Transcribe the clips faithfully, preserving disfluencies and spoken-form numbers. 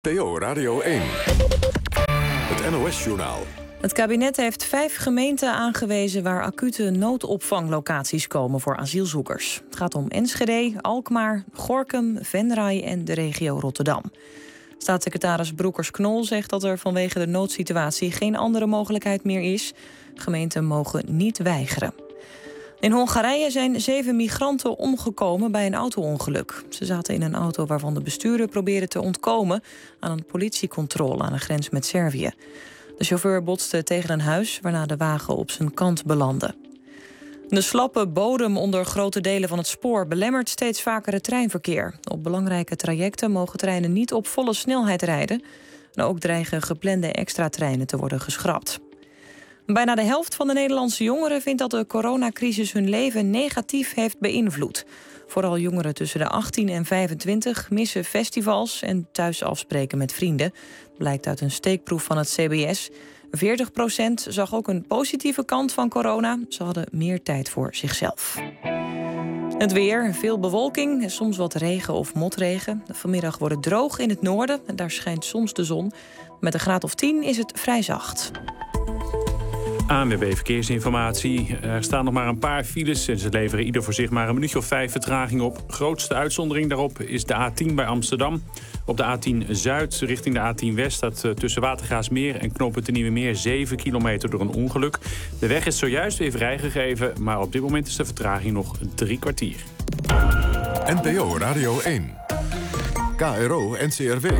P O Radio één. Het N O S-journaal. Het kabinet heeft vijf gemeenten aangewezen waar acute noodopvanglocaties komen voor asielzoekers. Het gaat om Enschede, Alkmaar, Gorinchem, Venray en de regio Rotterdam. Staatssecretaris Broekers-Knol zegt dat er vanwege de noodsituatie geen andere mogelijkheid meer is. Gemeenten mogen niet weigeren. In Hongarije zijn zeven migranten omgekomen bij een auto-ongeluk. Ze zaten in een auto waarvan de bestuurder probeerde te ontkomen aan een politiecontrole aan de grens met Servië. De chauffeur botste tegen een huis, waarna de wagen op zijn kant belandde. De slappe bodem onder grote delen van het spoor belemmert steeds vaker het treinverkeer. Op belangrijke trajecten mogen treinen niet op volle snelheid rijden. En ook dreigen geplande extra treinen te worden geschrapt. Bijna de helft van de Nederlandse jongeren vindt dat de coronacrisis hun leven negatief heeft beïnvloed. Vooral jongeren tussen de achttien en vijfentwintig missen festivals en thuis afspreken met vrienden. Blijkt uit een steekproef van het C B S. veertig procent zag ook een positieve kant van corona. Ze hadden meer tijd voor zichzelf. Het weer, veel bewolking, soms wat regen of motregen. Vanmiddag wordt het droog in het noorden en daar schijnt soms de zon. Met een graad of tien is het vrij zacht. A N W B Verkeersinformatie. Er staan nog maar een paar files en ze leveren ieder voor zich maar een minuutje of vijf vertraging op. Grootste uitzondering daarop is de A tien bij Amsterdam. Op de A tien Zuid richting de A tien West staat tussen Watergraafsmeer en knooppunt de Nieuwe Meer zeven kilometer door een ongeluk. De weg is zojuist weer vrijgegeven, maar op dit moment is de vertraging nog drie kwartier. N P O Radio één. K R O N C R W.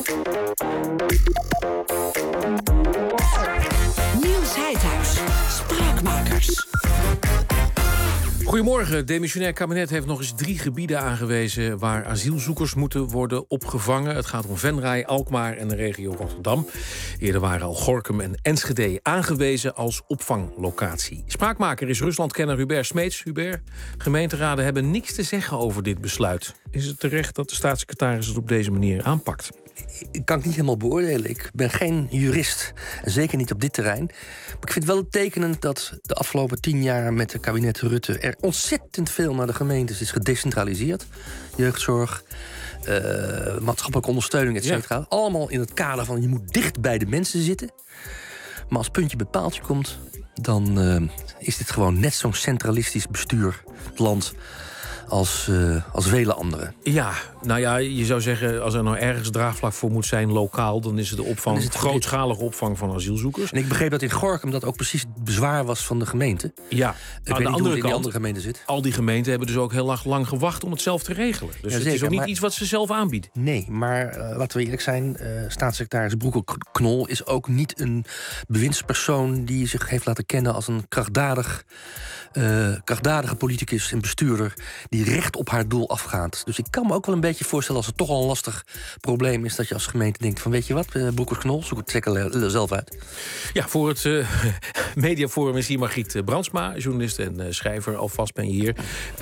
Heidhuis, Spraakmakers. Goedemorgen. Het demissionair kabinet heeft nog eens drie gebieden aangewezen waar asielzoekers moeten worden opgevangen. Het gaat om Venray, Alkmaar en de regio Rotterdam. Eerder waren al Gorinchem en Enschede aangewezen als opvanglocatie. Spraakmaker is Ruslandkenner Hubert Smeets. Hubert, gemeenteraden hebben niks te zeggen over dit besluit. Is het terecht dat de staatssecretaris het op deze manier aanpakt? Ik kan het niet helemaal beoordelen. Ik ben geen jurist, en zeker niet op dit terrein. Maar ik vind het wel tekenend dat de afgelopen tien jaar met het kabinet Rutte er ontzettend veel naar de gemeentes is gedecentraliseerd. Jeugdzorg, uh, maatschappelijke ondersteuning, et cetera. Ja. Allemaal in het kader van je moet dicht bij de mensen zitten. Maar als puntje bij paaltje komt, dan uh, is dit gewoon net zo'n centralistisch bestuur, het land, als, uh, als vele anderen. Ja, nou ja, je zou zeggen, als er nou ergens draagvlak voor moet zijn lokaal, dan is het de opvang, het grootschalige opvang van asielzoekers. En ik begreep dat in Gorinchem dat ook precies het bezwaar was van de gemeente. Ja, ik aan weet de niet andere hoe kant, die andere gemeente zit. Al die gemeenten hebben dus ook heel lang, lang gewacht om het zelf te regelen. Dus ja, het zeker, is ook niet maar, iets wat ze zelf aanbieden. Nee, maar uh, laten we eerlijk zijn, uh, staatssecretaris Broekers-Knol is ook niet een bewindspersoon die zich heeft laten kennen als een krachtdadig, uh, krachtdadige politicus en bestuurder die recht op haar doel afgaat. Dus ik kan me ook wel een beetje voorstellen, als het toch al een lastig probleem is, dat je als gemeente denkt van, weet je wat, uh, Broekers-Knol, zoek het zeker zelf uit. Ja, voor het uh, mediaforum is hier Margriet Brandsma, journalist en uh, schrijver. Alvast ben je hier.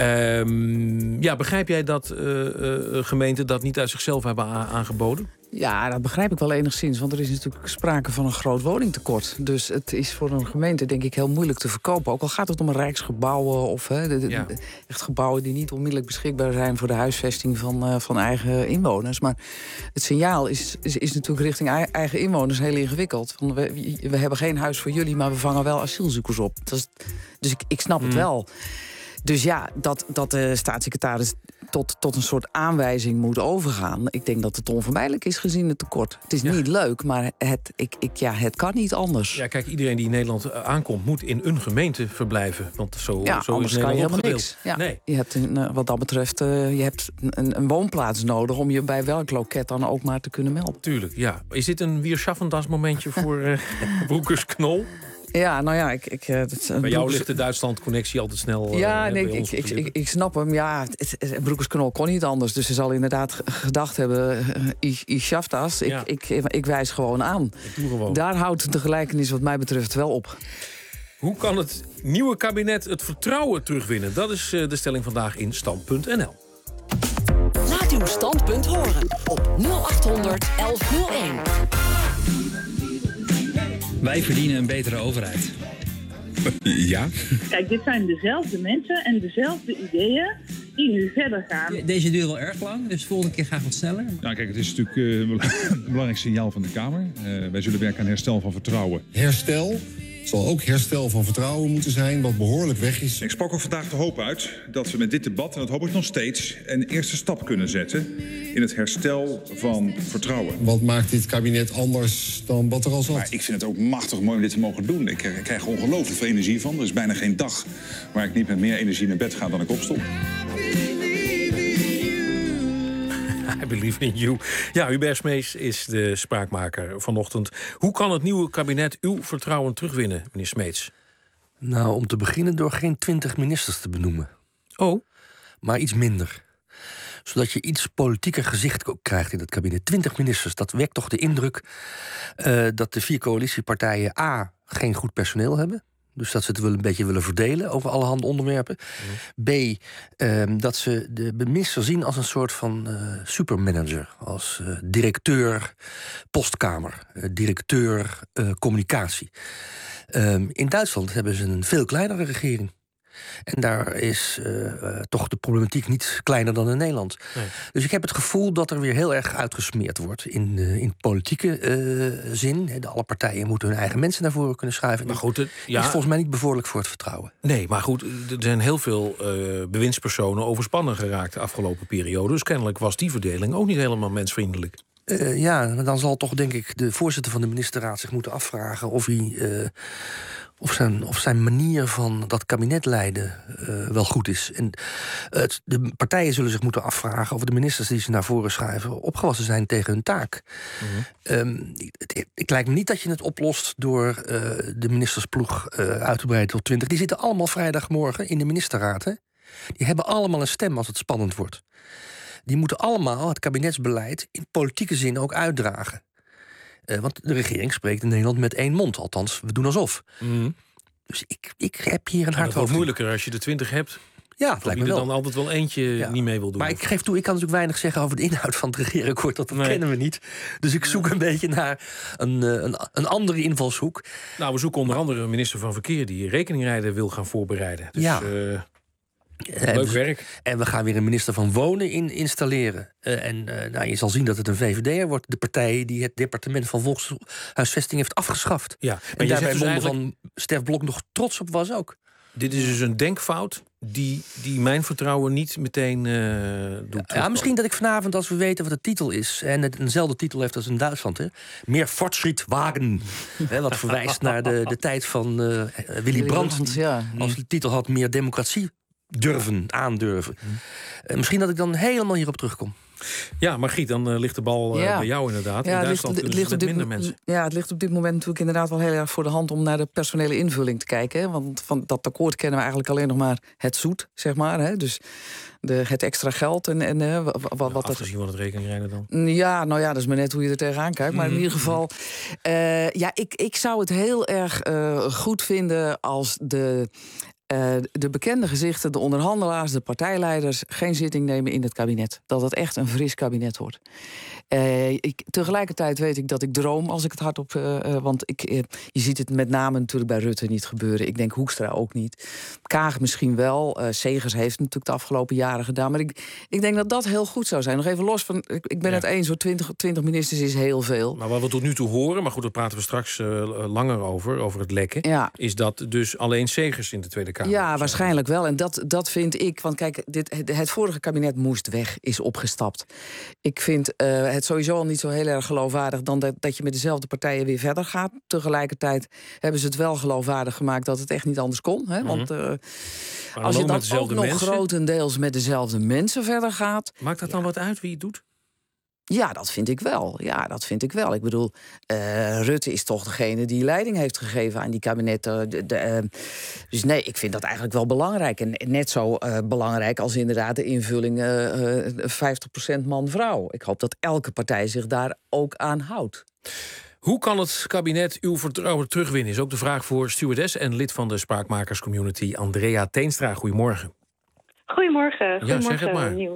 Um, ja, begrijp jij dat uh, uh, gemeenten dat niet uit zichzelf hebben a- aangeboden? Ja, dat begrijp ik wel enigszins, want er is natuurlijk sprake van een groot woningtekort. Dus het is voor een gemeente, denk ik, heel moeilijk te verkopen. Ook al gaat het om rijksgebouwen of he, de, de, ja. de, echt gebouwen die niet onmiddellijk beschikbaar zijn voor de huisvesting van, uh, van eigen inwoners. Maar het signaal is, is, is natuurlijk richting eigen inwoners heel ingewikkeld. Want we, we hebben geen huis voor jullie, maar we vangen wel asielzoekers op. Dat is, dus ik, ik snap mm. het wel. Dus ja, dat, dat de staatssecretaris tot, tot een soort aanwijzing moet overgaan. Ik denk dat het onvermijdelijk is gezien het tekort. Het is ja. niet leuk, maar het, ik, ik, ja, het kan niet anders. Ja, kijk, iedereen die in Nederland aankomt moet in een gemeente verblijven. Want zo, ja, zo is Nederland helemaal opgedeeld. niks. Ja. Nee. Je hebt een, wat dat betreft uh, je hebt een, een woonplaats nodig om je bij welk loket dan ook maar te kunnen melden. Tuurlijk, ja. Is dit een Wierschaffendas momentje voor uh, Broekers-Knol? Ja, nou ja, ik... ik dat, Bij jou ligt de Duitsland-connectie altijd snel... Uh, ja, nee, ik, ik, ik, ik snap hem. Ja, Broekers-Knol kon niet anders. Dus ze zal inderdaad gedacht hebben... Uh, ich, ich schaff das. Ik, ja. ik, ik, ik wijs gewoon aan. Ik doe gewoon. Daar houdt de gelijkenis wat mij betreft wel op. Hoe kan het nieuwe kabinet het vertrouwen terugwinnen? Dat is uh, de stelling vandaag in Stand punt n l. Laat uw standpunt horen op nul acht honderd elf nul één. Wij verdienen een betere overheid. Ja? Kijk, dit zijn dezelfde mensen en dezelfde ideeën één uur verder gaan. Deze duurt wel erg lang, dus de volgende keer graag wat sneller. Nou, kijk, het is natuurlijk uh, een belangrijk signaal van de Kamer. Uh, wij zullen werken aan herstel van vertrouwen. Herstel zal ook herstel van vertrouwen moeten zijn, wat behoorlijk weg is. Ik sprak ook vandaag de hoop uit dat we met dit debat, en dat hoop ik nog steeds, een eerste stap kunnen zetten in het herstel van vertrouwen. Wat maakt dit kabinet anders dan wat er al zat? Maar ik vind het ook machtig mooi om dit te mogen doen. Ik krijg er ongelooflijk veel energie van. Er is bijna geen dag waar ik niet met meer energie naar bed ga dan ik opstond. I believe in you. Ja, Hubert Smeets is de spraakmaker vanochtend. Hoe kan het nieuwe kabinet uw vertrouwen terugwinnen, meneer Smeets? Nou, om te beginnen door geen twintig ministers te benoemen. Oh? Maar iets minder. Zodat je iets politieker gezicht ook krijgt in het kabinet. twintig ministers, dat wekt toch de indruk uh, dat de vier coalitiepartijen A, geen goed personeel hebben. Dus dat ze het wel een beetje willen verdelen over allerhande onderwerpen. Mm. B, uh, dat ze de minister zien als een soort van uh, supermanager. Als uh, directeur postkamer, uh, directeur uh, communicatie. Uh, in Duitsland hebben ze een veel kleinere regering. En daar is uh, uh, toch de problematiek niet kleiner dan in Nederland. Nee. Dus ik heb het gevoel dat er weer heel erg uitgesmeerd wordt in, uh, in politieke uh, zin. De, alle partijen moeten hun eigen mensen naar voren kunnen schuiven. Maar goed, het ja, is volgens mij niet bevorderlijk voor het vertrouwen. Nee, maar goed, er zijn heel veel uh, bewindspersonen overspannen geraakt de afgelopen periode. Dus kennelijk was die verdeling ook niet helemaal mensvriendelijk. Uh, ja, dan zal toch denk ik de voorzitter van de ministerraad zich moeten afvragen of hij... Uh, Of zijn, of zijn manier van dat kabinet leiden uh, wel goed is. En het, de partijen zullen zich moeten afvragen of de ministers die ze naar voren schuiven opgewassen zijn tegen hun taak. Mm-hmm. Um, het, het, het lijkt me niet dat je het oplost door uh, de ministersploeg uh, uit te breiden tot twintig. Die zitten allemaal vrijdagmorgen in de ministerraad. Hè? Die hebben allemaal een stem als het spannend wordt. Die moeten allemaal het kabinetsbeleid in politieke zin ook uitdragen. Uh, want de regering spreekt in Nederland met één mond. Althans, we doen alsof. Mm. Dus ik, ik heb hier een hard hoofd. Het wordt moeilijker als je de twintig hebt. Ja, het lijkt me er wel. dan altijd wel eentje ja. niet mee wil doen. Maar ik geef toe, ik kan natuurlijk weinig zeggen over de inhoud van het regeerakkoord. Dat nee. kennen we niet. Dus ik zoek een beetje naar een, een, een andere invalshoek. Nou, we zoeken onder andere een minister van Verkeer die rekeningrijden wil gaan voorbereiden. Dus, ja. Uh, En leuk we, werk. En we gaan weer een minister van Wonen in installeren. Uh, en uh, nou, je zal zien dat het een V V D'er wordt. De partij die het departement van Volkshuisvesting heeft afgeschaft. Ja, maar en je daarbij dus monden eigenlijk... van Stef Blok nog trots op was ook. Dit is dus een denkfout die, die mijn vertrouwen niet meteen uh, doet. Ja, misschien dat ik vanavond, als we weten wat de titel is... en het eenzelfde titel heeft als in Duitsland... Hè, meer Fortschrittwagen. Hè, wat verwijst naar de, de tijd van uh, Willy Brandt. Ja. Als de titel had meer democratie durven, aandurven. Hmm. Uh, misschien dat ik dan helemaal hierop terugkom. Ja, Margriet, dan uh, ligt de bal uh, ja. bij jou inderdaad. Ja, in Duitsland ligt, ligt met dit, minder mensen. Ja, het ligt op dit moment natuurlijk inderdaad wel heel erg voor de hand... om naar de personele invulling te kijken. Hè? Want van dat akkoord kennen we eigenlijk alleen nog maar het zoet, zeg maar. Hè? Dus de, het extra geld en... en uh, wat, wat, ja, wat afgezien van het rekeningrijden dan? Ja, nou ja, dat is maar net hoe je er tegenaan kijkt. Maar in ieder geval, uh, ja, ik, ik zou het heel erg uh, goed vinden als de... Uh, de bekende gezichten, de onderhandelaars, de partijleiders... geen zitting nemen in het kabinet. Dat het echt een fris kabinet wordt. Uh, ik, tegelijkertijd weet ik dat ik droom als ik het hardop... Uh, uh, want ik, uh, je ziet het met name natuurlijk bij Rutte niet gebeuren. Ik denk Hoekstra ook niet. Kaag misschien wel. Uh, Segers heeft het natuurlijk de afgelopen jaren gedaan. Maar ik, ik denk dat dat heel goed zou zijn. Nog even los van... Ik, ik ben ja. het eens, zo'n twintig, twintig ministers is heel veel. Maar wat we tot nu toe horen... maar goed, daar praten we straks uh, langer over... over het lekken... Ja. is dat dus alleen Segers in de Tweede Kamer... Ja, waarschijnlijk wel. En dat, dat vind ik... Want kijk, dit, het vorige kabinet moest weg, is opgestapt. Ik vind uh, het sowieso al niet zo heel erg geloofwaardig... dan dat, dat je met dezelfde partijen weer verder gaat. Tegelijkertijd hebben ze het wel geloofwaardig gemaakt... dat het echt niet anders kon. Hè? Want uh, als je dan ook nog mensen? grotendeels met dezelfde mensen verder gaat... Maakt dat dan ja. wat uit wie het doet? Ja, dat vind ik wel. Ja, dat vind ik wel. Ik bedoel, uh, Rutte is toch degene die leiding heeft gegeven aan die kabinetten. De, de, uh, dus nee, ik vind dat eigenlijk wel belangrijk. En net zo uh, belangrijk als inderdaad de invulling uh, uh, vijftig procent man-vrouw. Ik hoop dat elke partij zich daar ook aan houdt. Hoe kan het kabinet uw vertrouwen terugwinnen? Is ook de vraag voor stewardess en lid van de spraakmakerscommunity Andrea Teenstra. Goedemorgen. Goedemorgen. Goedemorgen, ja, zeg het maar. Nieuws.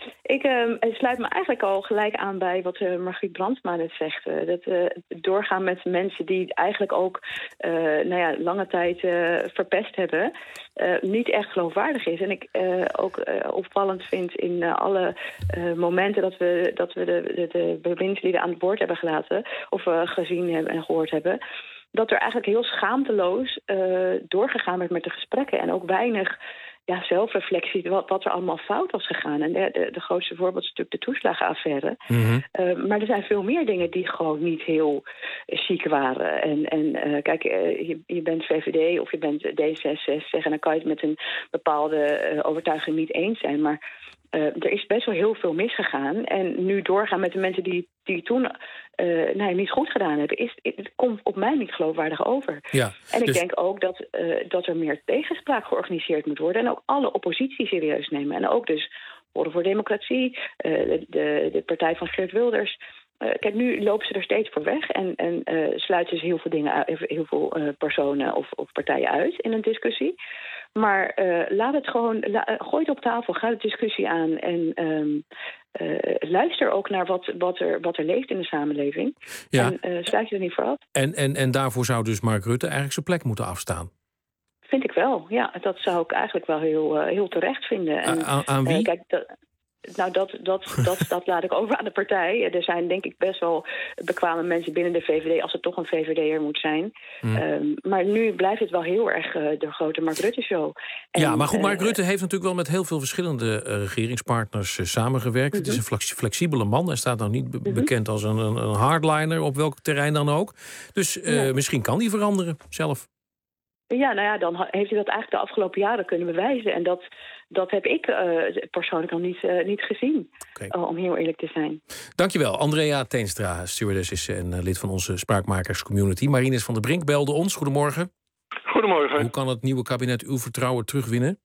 Ik uh, sluit me eigenlijk al gelijk aan bij wat uh, Margriet Brandsma net zegt. Uh, dat uh, doorgaan met mensen die eigenlijk ook uh, nou ja, lange tijd uh, verpest hebben, uh, niet echt geloofwaardig is. En ik uh, ook uh, opvallend vind in uh, alle uh, momenten dat we, dat we de, de, de bewindslieden aan het woord hebben gelaten, of uh, gezien hebben en gehoord hebben, dat er eigenlijk heel schaamteloos uh, doorgegaan werd met de gesprekken en ook weinig ja, zelfreflectie wat, wat er allemaal fout was gegaan. En de, de, de grootste voorbeeld is natuurlijk de toeslagenaffaire. Mm-hmm. Uh, maar er zijn veel meer dingen die gewoon niet heel uh, chic waren. En, en uh, kijk, uh, je, je bent V V D of je bent D zesenzestig en dan kan je het met een bepaalde uh, overtuiging niet eens zijn. Maar Uh, er is best wel heel veel misgegaan. En nu doorgaan met de mensen die, die toen uh, nee, niet goed gedaan hebben, is, het komt op mij niet geloofwaardig over. Ja, en ik dus... denk ook dat, uh, dat er meer tegenspraak georganiseerd moet worden en ook alle oppositie serieus nemen. En ook dus Forum voor Democratie, uh, de, de, de partij van Geert Wilders. Uh, kijk, nu lopen ze er steeds voor weg en, en uh, sluiten ze heel veel dingen, heel veel uh, personen of, of partijen uit in een discussie. Maar uh, laat het gewoon, la, uh, gooi het op tafel, ga de discussie aan en um, uh, luister ook naar wat, wat, er, wat er leeft in de samenleving. Ja. En uh, sluit je er niet voor af. En, en, en daarvoor zou dus Mark Rutte eigenlijk zijn plek moeten afstaan? Vind ik wel, ja. Dat zou ik eigenlijk wel heel, uh, heel terecht vinden. En, aan, aan wie? Uh, kijk, dat, Nou, dat, dat, dat, dat laat ik over aan de partij. Er zijn denk ik best wel bekwame mensen binnen de V V D, als het toch een V V D'er moet zijn. Mm. Um, maar nu blijft het wel heel erg uh, de grote Mark Rutte-show. En, ja, maar goed, Mark uh, Rutte heeft natuurlijk wel met heel veel verschillende uh, regeringspartners uh, samengewerkt. Mm-hmm. Het is een flexibele man. Hij staat nou niet be- mm-hmm. bekend als een, een hardliner, op welk terrein dan ook. Dus uh, ja. misschien kan hij veranderen zelf. Ja, nou ja, dan heeft hij dat eigenlijk de afgelopen jaren kunnen bewijzen. En dat, dat heb ik uh, persoonlijk nog niet, uh, niet gezien, okay. uh, om heel eerlijk te zijn. Dankjewel, Andrea Teenstra, stewardess is en uh, lid van onze Spraakmakers-community. Marinus van der Brink belde ons. Goedemorgen. Goedemorgen. Hoe kan het nieuwe kabinet uw vertrouwen terugwinnen?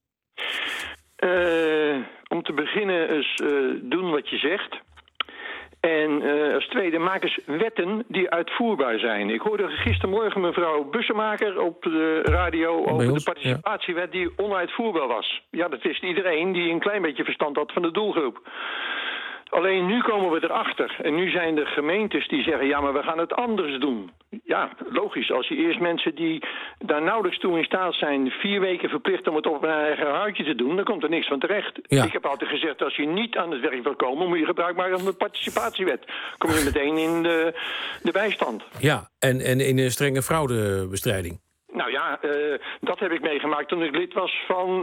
Uh, om te beginnen is uh, doen wat je zegt. En uh, als tweede, maak eens wetten die uitvoerbaar zijn. Ik hoorde gistermorgen mevrouw Bussemaker op de radio over de participatiewet die onuitvoerbaar was. Ja, dat wist iedereen die een klein beetje verstand had van de doelgroep. Alleen nu komen we erachter. En nu zijn er gemeentes die zeggen, ja, maar we gaan het anders doen. Ja, logisch. Als je eerst mensen die daar nauwelijks toe in staat zijn, vier weken verplicht om het op een eigen houtje te doen, dan komt er niks van terecht. Ja. Ik heb altijd gezegd, als je niet aan het werk wil komen, moet je gebruik maken van de participatiewet. Kom je meteen in de, de bijstand. Ja, en, en in een strenge fraudebestrijding. Nou ja, uh, dat heb ik meegemaakt toen ik lid was van uh,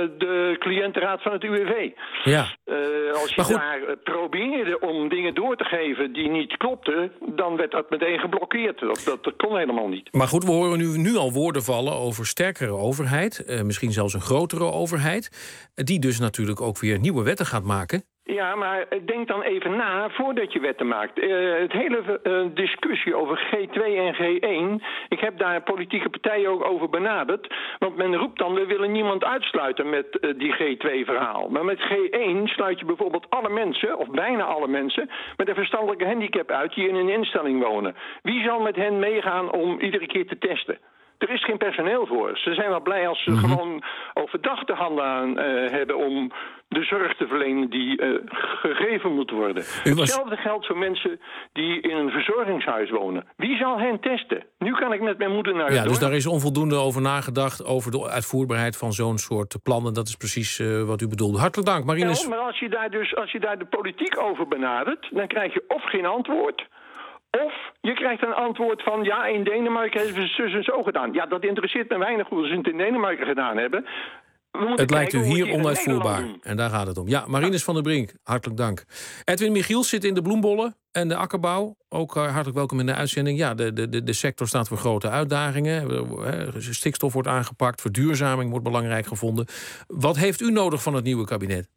de cliëntenraad van het U W V. Ja. Uh, als je daar uh, probeerde om dingen door te geven die niet klopten, dan werd dat meteen geblokkeerd. Dat, dat, dat kon helemaal niet. Maar goed, we horen nu, nu al woorden vallen over sterkere overheid. Uh, misschien zelfs een grotere overheid. Die dus natuurlijk ook weer nieuwe wetten gaat maken. Ja, maar denk dan even na voordat je wetten maakt. Uh, het hele uh, discussie over G twee en G één... ik heb daar politieke partijen ook over benaderd. Want men roept dan, we willen niemand uitsluiten met uh, die G twee-verhaal. Maar met G één sluit je bijvoorbeeld alle mensen, of bijna alle mensen, met een verstandelijke handicap uit die in een instelling wonen. Wie zal met hen meegaan om iedere keer te testen? Er is geen personeel voor. Ze zijn wel blij als ze mm-hmm. gewoon overdag de handen aan uh, hebben om de zorg te verlenen die uh, gegeven moet worden. Was... Hetzelfde geldt voor mensen die in een verzorgingshuis wonen. Wie zal hen testen? Nu kan ik met mijn moeder naar het Ja, dorp. Dus daar is onvoldoende over nagedacht, over de uitvoerbaarheid van zo'n soort plannen. Dat is precies uh, wat u bedoelde. Hartelijk dank, Marinus. Ja, maar als je daar dus als je daar de politiek over benadert, dan krijg je of geen antwoord, of je krijgt een antwoord van, ja, in Denemarken hebben ze zus en zo gedaan. Ja, dat interesseert me weinig hoe ze het in Denemarken gedaan hebben. Het lijkt u hier onuitvoerbaar. En daar gaat het om. Ja, Marinus ja. van der Brink, hartelijk dank. Edwin Michiels zit in de bloembollen en de akkerbouw. Ook uh, hartelijk welkom in de uitzending. Ja, de, de, de sector staat voor grote uitdagingen. Stikstof wordt aangepakt, verduurzaming wordt belangrijk gevonden. Wat heeft u nodig van het nieuwe kabinet?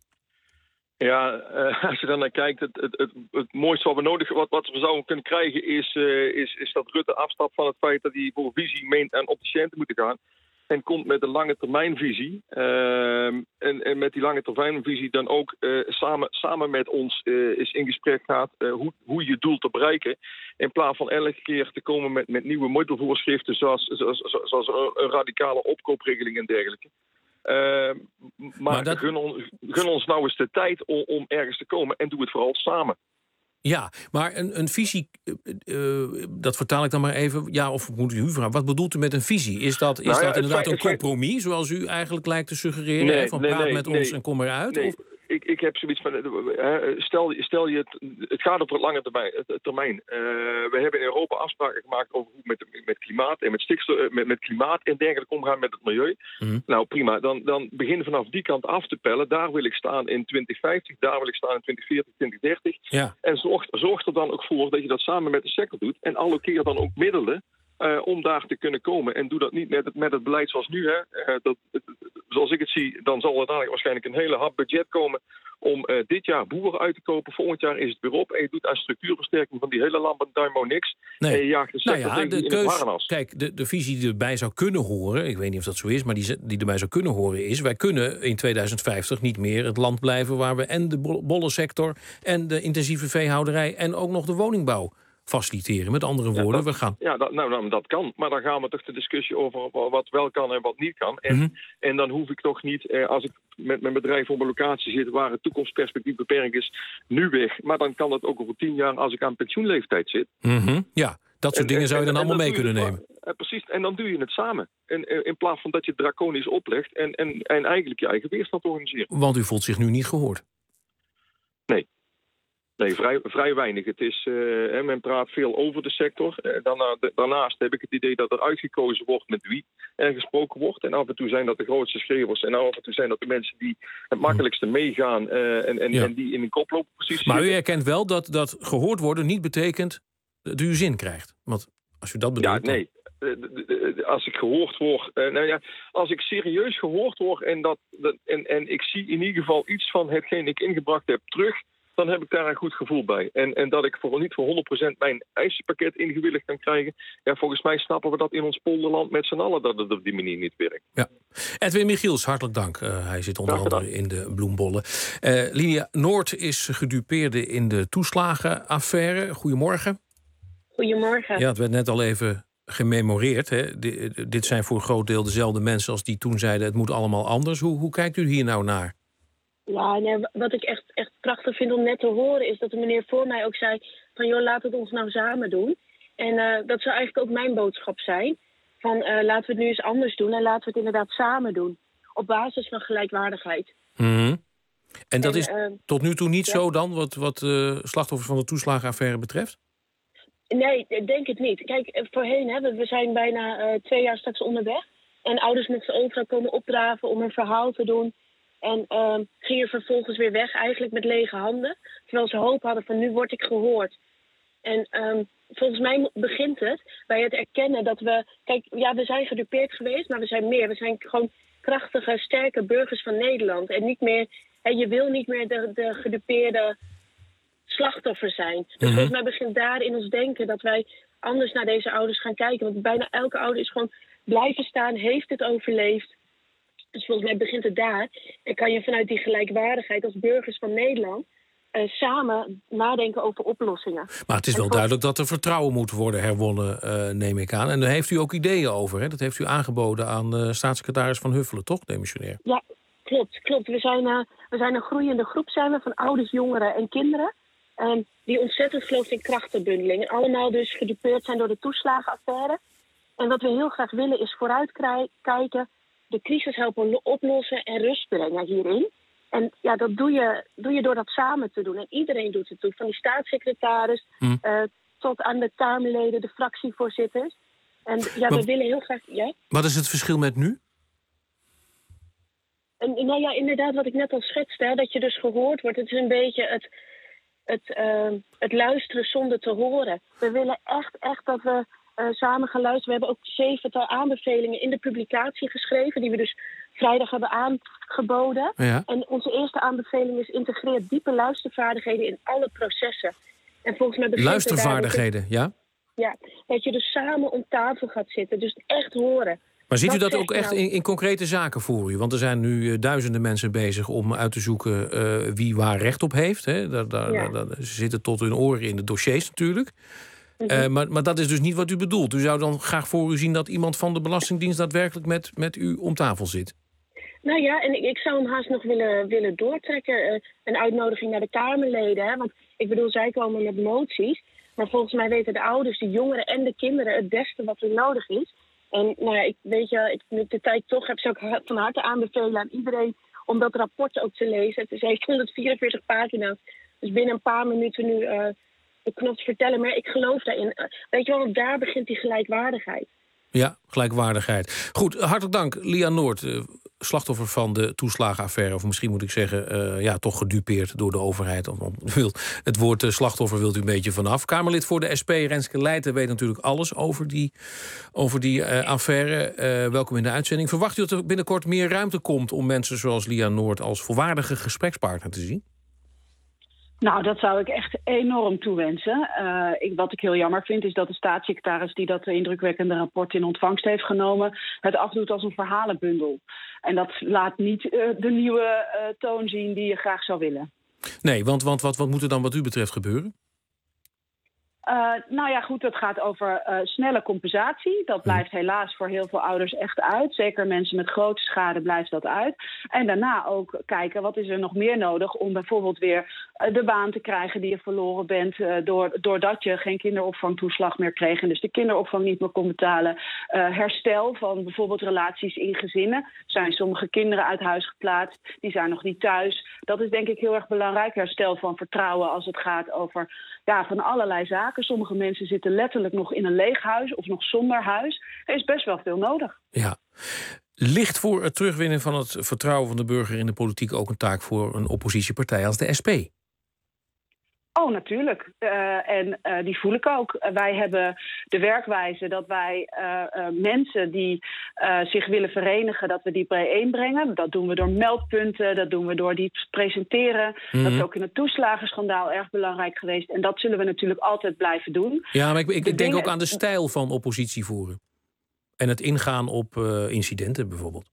Ja, uh, als je dan naar kijkt, het, het, het, het mooiste wat we nodig wat, wat we zouden kunnen krijgen is, uh, is, is dat Rutte afstapt van het feit dat hij voor visie meent aan opticiën te moeten gaan. En komt met een lange termijnvisie. Uh, en, en met die lange termijnvisie dan ook uh, samen, samen met ons uh, is in gesprek gaat uh, hoe, hoe je doel te bereiken. In plaats van elke keer te komen met, met nieuwe modelvoorschriften zoals, zoals, zoals een radicale opkoopregeling en dergelijke. Uh, maar maar dat... gun, on, gun ons nou eens de tijd om, om ergens te komen en doe het vooral samen. Ja, maar een, een visie, uh, dat vertaal ik dan maar even. Ja, of moet u vragen, wat bedoelt u met een visie? Is dat, is nou ja, dat inderdaad feit, een compromis, zoals u eigenlijk lijkt te suggereren? Nee, van nee, praat nee, met nee, ons en kom eruit? Nee. Of? Ik, ik heb zoiets van, stel, stel je het, het gaat over het lange termijn. termijn. Uh, we hebben in Europa afspraken gemaakt over hoe met, met klimaat en met stikstof, met, met klimaat en dergelijke omgaan met het milieu. Mm-hmm. Nou prima, dan, dan begin vanaf die kant af te pellen. Daar wil ik staan in twintig vijftig, daar wil ik staan in twintig veertig, twintig dertig. Ja. En zorg, zorg er dan ook voor dat je dat samen met de sector doet en allokeer dan ook middelen. Uh, om daar te kunnen komen. En doe dat niet met het, met het beleid zoals nu. Hè. Uh, dat, het, zoals ik het zie, dan zal er dadelijk waarschijnlijk een hele hap budget komen om uh, dit jaar boeren uit te kopen. Volgend jaar is het weer op. En je doet aan structuurversterking van die hele landbouwtuinmo niks. Nee. En je jaagt de sector nou ja, tegen de in keus, het harnas. Kijk, de, de visie die erbij zou kunnen horen, ik weet niet of dat zo is, maar die, die erbij zou kunnen horen is, wij kunnen in tweeduizend vijftig niet meer het land blijven waar we en de bollensector en de intensieve veehouderij en ook nog de woningbouw faciliteren. Met andere woorden, ja, dat, we gaan... Ja, dat, nou, nou, dat kan. Maar dan gaan we toch de discussie over wat wel kan en wat niet kan. En, Mm-hmm. en dan hoef ik toch niet, eh, als ik met mijn bedrijf op een locatie zit waar het toekomstperspectief beperkt is, nu weg. Maar dan kan dat ook over tien jaar als ik aan pensioenleeftijd zit. Mm-hmm. Ja, dat soort en, dingen zou je dan en, allemaal en dan mee kunnen nemen. Het, precies, en dan doe je het samen. En, in plaats van dat je het draconisch oplegt en, en, en eigenlijk je eigen weerstand organiseert. Want u voelt zich nu niet gehoord. Nee. Nee, vrij, vrij weinig. Het is, uh, men praat veel over de sector. Uh, daarna, de, daarnaast heb ik het idee dat er uitgekozen wordt met wie er gesproken wordt. En af en toe zijn dat de grootste schreeuwers. En af en toe zijn dat de mensen die het makkelijkste meegaan uh, en, en, ja. en die in een koplooppositie Maar zitten. u erkent wel dat, dat gehoord worden niet betekent dat u zin krijgt. Want als u dat bedoelt... Ja, nee. Als ik gehoord word, uh, nou ja, als ik serieus gehoord word en, dat, dat, en, en ik zie in ieder geval iets van hetgeen ik ingebracht heb terug, dan heb ik daar een goed gevoel bij. En, en dat ik voor niet voor honderd procent mijn eisenpakket ingewilligd kan krijgen. Ja, volgens mij snappen we dat in ons polderland met z'n allen dat het op die manier niet werkt. Ja. Edwin Michiels, hartelijk dank. Uh, hij zit onder andere in de bloembollen. Uh, Linia Noord is gedupeerde in de toeslagenaffaire. Goedemorgen. Goedemorgen. Ja, het werd net al even gememoreerd. Hè? D- dit zijn voor een groot deel dezelfde mensen als die toen zeiden het moet allemaal anders. Hoe, hoe kijkt u hier nou naar? Ja, nee, wat ik echt, echt prachtig vind om net te horen is dat de meneer voor mij ook zei van joh, laat het ons nou samen doen. En uh, dat zou eigenlijk ook mijn boodschap zijn. Van uh, laten we het nu eens anders doen en laten we het inderdaad samen doen. Op basis van gelijkwaardigheid. Mm-hmm. En dat en, is uh, tot nu toe niet ja. zo dan, wat, wat uh, slachtoffers van de toeslagenaffaire betreft? Nee, ik denk het niet. Kijk, voorheen, hè, we zijn bijna uh, twee jaar straks onderweg. En ouders mochten overal komen opdraven om een verhaal te doen. En uh, gingen vervolgens weer weg, eigenlijk met lege handen. Terwijl ze hoop hadden van nu word ik gehoord. En um, volgens mij begint het bij het erkennen dat we... Kijk, ja, we zijn gedupeerd geweest, maar we zijn meer. We zijn gewoon krachtige, sterke burgers van Nederland. En niet meer, en je wil niet meer de, de gedupeerde slachtoffer zijn. Dus mm-hmm. volgens mij begint daar in ons denken dat wij anders naar deze ouders gaan kijken. Want bijna elke ouder is gewoon blijven staan, heeft het overleefd. Dus volgens mij begint het daar. En kan je vanuit die gelijkwaardigheid als burgers van Nederland Uh, samen nadenken over oplossingen. Maar het is wel en duidelijk dat er vertrouwen moet worden herwonnen, uh, neem ik aan. En daar heeft u ook ideeën over, hè? Dat heeft u aangeboden aan uh, staatssecretaris Van Huffelen, toch, demissionair? Ja, klopt. klopt. We, zijn, uh, we zijn een groeiende groep zijn we, van ouders, jongeren en kinderen. Um, die ontzettend gelooft in krachtenbundeling. En allemaal dus gedupeerd zijn door de toeslagenaffaire. En wat we heel graag willen is vooruitkijken, de crisis helpen oplossen en rust brengen hierin. En ja, dat doe je, doe je door dat samen te doen. En iedereen doet het toe. Van die staatssecretaris hm. uh, tot aan de Kamerleden, de fractievoorzitters. En ja, maar, we willen heel graag... Ja? Wat is het verschil met nu? En, nou ja, inderdaad, wat ik net al schetste, hè, dat je dus gehoord wordt. Het is een beetje het, het, uh, het luisteren zonder te horen. We willen echt, echt dat we uh, samen gaan luisteren. We hebben ook zevental aanbevelingen in de publicatie geschreven, die we dus vrijdag hebben aangeboden. Ja. En onze eerste aanbeveling is integreer diepe luistervaardigheden in alle processen. En volgens mij luistervaardigheden, daar, ja? Ja, dat je dus samen om tafel gaat zitten. Dus echt horen. Maar ziet u dat ook echt in, in concrete zaken voor u? Want er zijn nu uh, duizenden mensen bezig om uit te zoeken uh, wie waar recht op heeft. Hè? Daar, daar, ja. daar, daar, ze zitten tot hun oren in de dossiers natuurlijk. Mm-hmm. Uh, maar, maar dat is dus niet wat u bedoelt. U zou dan graag voor u zien dat iemand van de Belastingdienst daadwerkelijk met, met u om tafel zit. Nou ja, en ik, ik zou hem haast nog willen, willen doortrekken. Uh, een uitnodiging naar de Kamerleden. Hè? Want ik bedoel, zij komen met moties. Maar volgens mij weten de ouders, de jongeren en de kinderen het beste wat er nodig is. En nou ja, ik weet je, ik, met de tijd toch heb ze ook van harte aanbevelen aan iedereen om dat rapport ook te lezen. Het heeft honderdvierenveertig pagina's. Dus binnen een paar minuten nu uh, de knop vertellen. Maar ik geloof daarin. Uh, weet je wel, daar begint die gelijkwaardigheid. Ja, gelijkwaardigheid. Goed, hartelijk dank, Lia Noord, uh, slachtoffer van de toeslagenaffaire. Of misschien moet ik zeggen, uh, ja, toch gedupeerd door de overheid. Of, of, wilt, het woord uh, slachtoffer wilt u een beetje vanaf. Kamerlid voor de S P, Renske Leijten, weet natuurlijk alles over die, over die uh, affaire. Uh, welkom in de uitzending. Verwacht u dat er binnenkort meer ruimte komt om mensen zoals Lia Noord als volwaardige gesprekspartner te zien? Nou, dat zou ik echt enorm toewensen. Uh, ik, wat ik heel jammer vind is dat de staatssecretaris die dat indrukwekkende rapport in ontvangst heeft genomen, het afdoet als een verhalenbundel. En dat laat niet uh, de nieuwe uh, toon zien die je graag zou willen. Nee, want, want wat, wat moet er dan wat u betreft gebeuren? Uh, nou ja, goed, het gaat over uh, snelle compensatie. Dat blijft helaas voor heel veel ouders echt uit. Zeker mensen met grote schade blijft dat uit. En daarna ook kijken, wat is er nog meer nodig om bijvoorbeeld weer uh, de baan te krijgen die je verloren bent uh, door, doordat je geen kinderopvangtoeslag meer kreeg en dus de kinderopvang niet meer kon betalen. Uh, herstel van bijvoorbeeld relaties in gezinnen. Er zijn sommige kinderen uit huis geplaatst, die zijn nog niet thuis. Dat is denk ik heel erg belangrijk. Herstel van vertrouwen als het gaat over ja, van allerlei zaken. Sommige mensen zitten letterlijk nog in een leeg huis of nog zonder huis. Er is best wel veel nodig. Ja. Ligt voor het terugwinnen van het vertrouwen van de burger in de politiek ook een taak voor een oppositiepartij als de S P? Oh, natuurlijk. Uh, en uh, die voel ik ook. Uh, wij hebben de werkwijze dat wij uh, uh, mensen die uh, zich willen verenigen, dat we die bijeenbrengen. Dat doen we door meldpunten, dat doen we door die te presenteren. Mm-hmm. Dat is ook in het toeslagenschandaal erg belangrijk geweest. En dat zullen we natuurlijk altijd blijven doen. Ja, maar ik, ik de denk dingen... ook aan de stijl van oppositie voeren. En het ingaan op uh, incidenten bijvoorbeeld.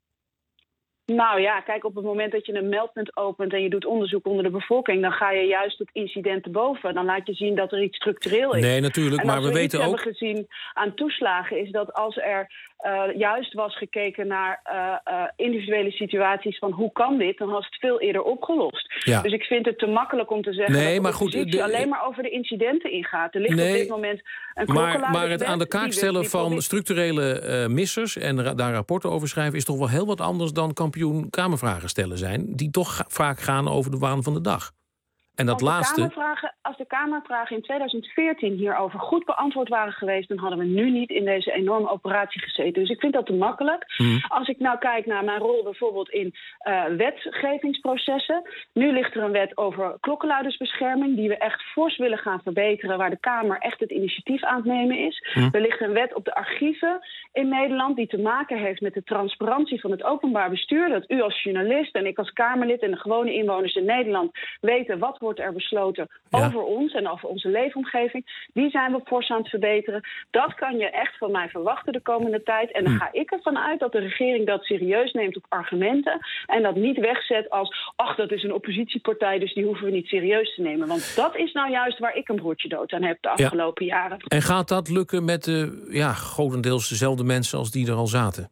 Nou ja, kijk, op het moment dat je een meldpunt opent en je doet onderzoek onder de bevolking, dan ga je juist het incident te boven. Dan laat je zien dat er iets structureel is. Nee, natuurlijk, en maar we, we weten ook. Wat we hebben gezien aan toeslagen is dat als er uh, juist was gekeken naar uh, uh, individuele situaties van hoe kan dit, dan was het veel eerder opgelost. Ja. Dus ik vind het te makkelijk om te zeggen nee, dat de maar oppositie goed, de, alleen maar over de incidenten ingaat. Er ligt nee, op dit moment een maar, maar het aan de kaak stellen van die structurele uh, missers en ra- daar rapporten over schrijven is toch wel heel wat anders dan kampioen Kamervragen stellen zijn, die toch ga- vaak gaan over de waan van de dag. En dat als, de laatste... Kamervragen, als de Kamervragen in tweeduizend veertien hierover goed beantwoord waren geweest, dan hadden we nu niet in deze enorme operatie gezeten. Dus ik vind dat te makkelijk. Hmm. Als ik nou kijk naar mijn rol bijvoorbeeld in uh, wetgevingsprocessen. Nu ligt er een wet over klokkenluidersbescherming die we echt fors willen gaan verbeteren, waar de Kamer echt het initiatief aan het nemen is. Hmm. Er ligt een wet op de archieven in Nederland die te maken heeft met de transparantie van het openbaar bestuur. Dat u als journalist en ik als Kamerlid en de gewone inwoners in Nederland weten wat wordt er besloten ja. over ons en over onze leefomgeving. Die zijn we fors aan het verbeteren. Dat kan je echt van mij verwachten de komende tijd. En dan ga ik ervan uit dat de regering dat serieus neemt op argumenten en dat niet wegzet als, ach, dat is een oppositiepartij, dus die hoeven we niet serieus te nemen. Want dat is nou juist waar ik een broertje dood aan heb de afgelopen ja. jaren. En gaat dat lukken met de, ja, grotendeels dezelfde mensen als die er al zaten?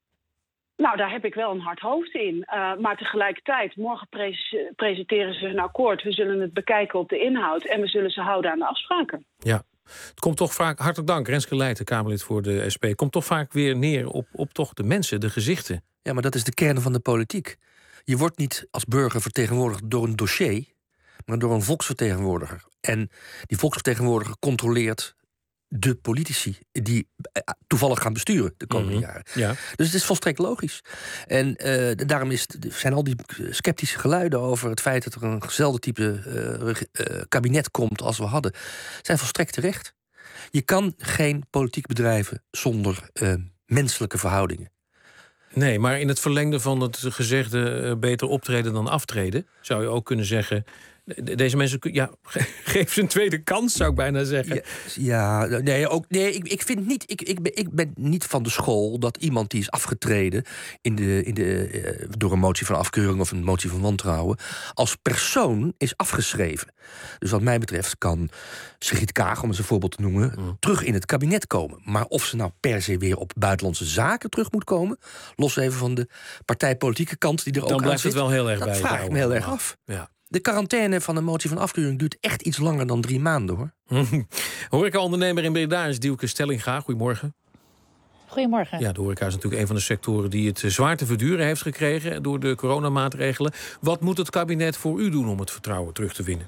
Nou, daar heb ik wel een hard hoofd in. Uh, maar tegelijkertijd, morgen pre- presenteren ze een akkoord. We zullen het bekijken op de inhoud en we zullen ze houden aan de afspraken. Ja, het komt toch vaak, hartelijk dank, Renske Leijten, Kamerlid voor de S P, komt toch vaak weer neer op, op toch de mensen, de gezichten. Ja, maar dat is de kern van de politiek. Je wordt niet als burger vertegenwoordigd door een dossier, maar door een volksvertegenwoordiger. En die volksvertegenwoordiger controleert de politici die toevallig gaan besturen de komende mm-hmm. jaren. Ja. Dus het is volstrekt logisch. En uh, daarom is, zijn al die sceptische geluiden over het feit dat er een zelfde type uh, uh, kabinet komt als we hadden, zijn volstrekt terecht. Je kan geen politiek bedrijven zonder uh, menselijke verhoudingen. Nee, maar in het verlengde van het gezegde uh, beter optreden dan aftreden, zou je ook kunnen zeggen, De, deze mensen, ja, geef ze een tweede kans, zou ik bijna zeggen. Ja, ja nee, ook, nee ik, ik, vind niet, ik, ik, ben, ik ben niet van de school dat iemand die is afgetreden in de, in de, uh, door een motie van afkeuring of een motie van wantrouwen, als persoon is afgeschreven. Dus wat mij betreft kan Sigrid Kaag, om eens een voorbeeld te noemen, mm. terug in het kabinet komen. Maar of ze nou per se weer op buitenlandse zaken terug moet komen, los even van de partijpolitieke kant die er dan ook aan blijft zit, het wel heel erg dat bij. vraag ik me heel erg af. Ja. De quarantaine van een motie van afkeuring duurt echt iets langer dan drie maanden, hoor. Horeca-ondernemer in Breda is Dielke Stellinga. Goedemorgen. Goedemorgen. Ja, de horeca is natuurlijk een van de sectoren die het zwaar te verduren heeft gekregen door de coronamaatregelen. Wat moet het kabinet voor u doen om het vertrouwen terug te winnen?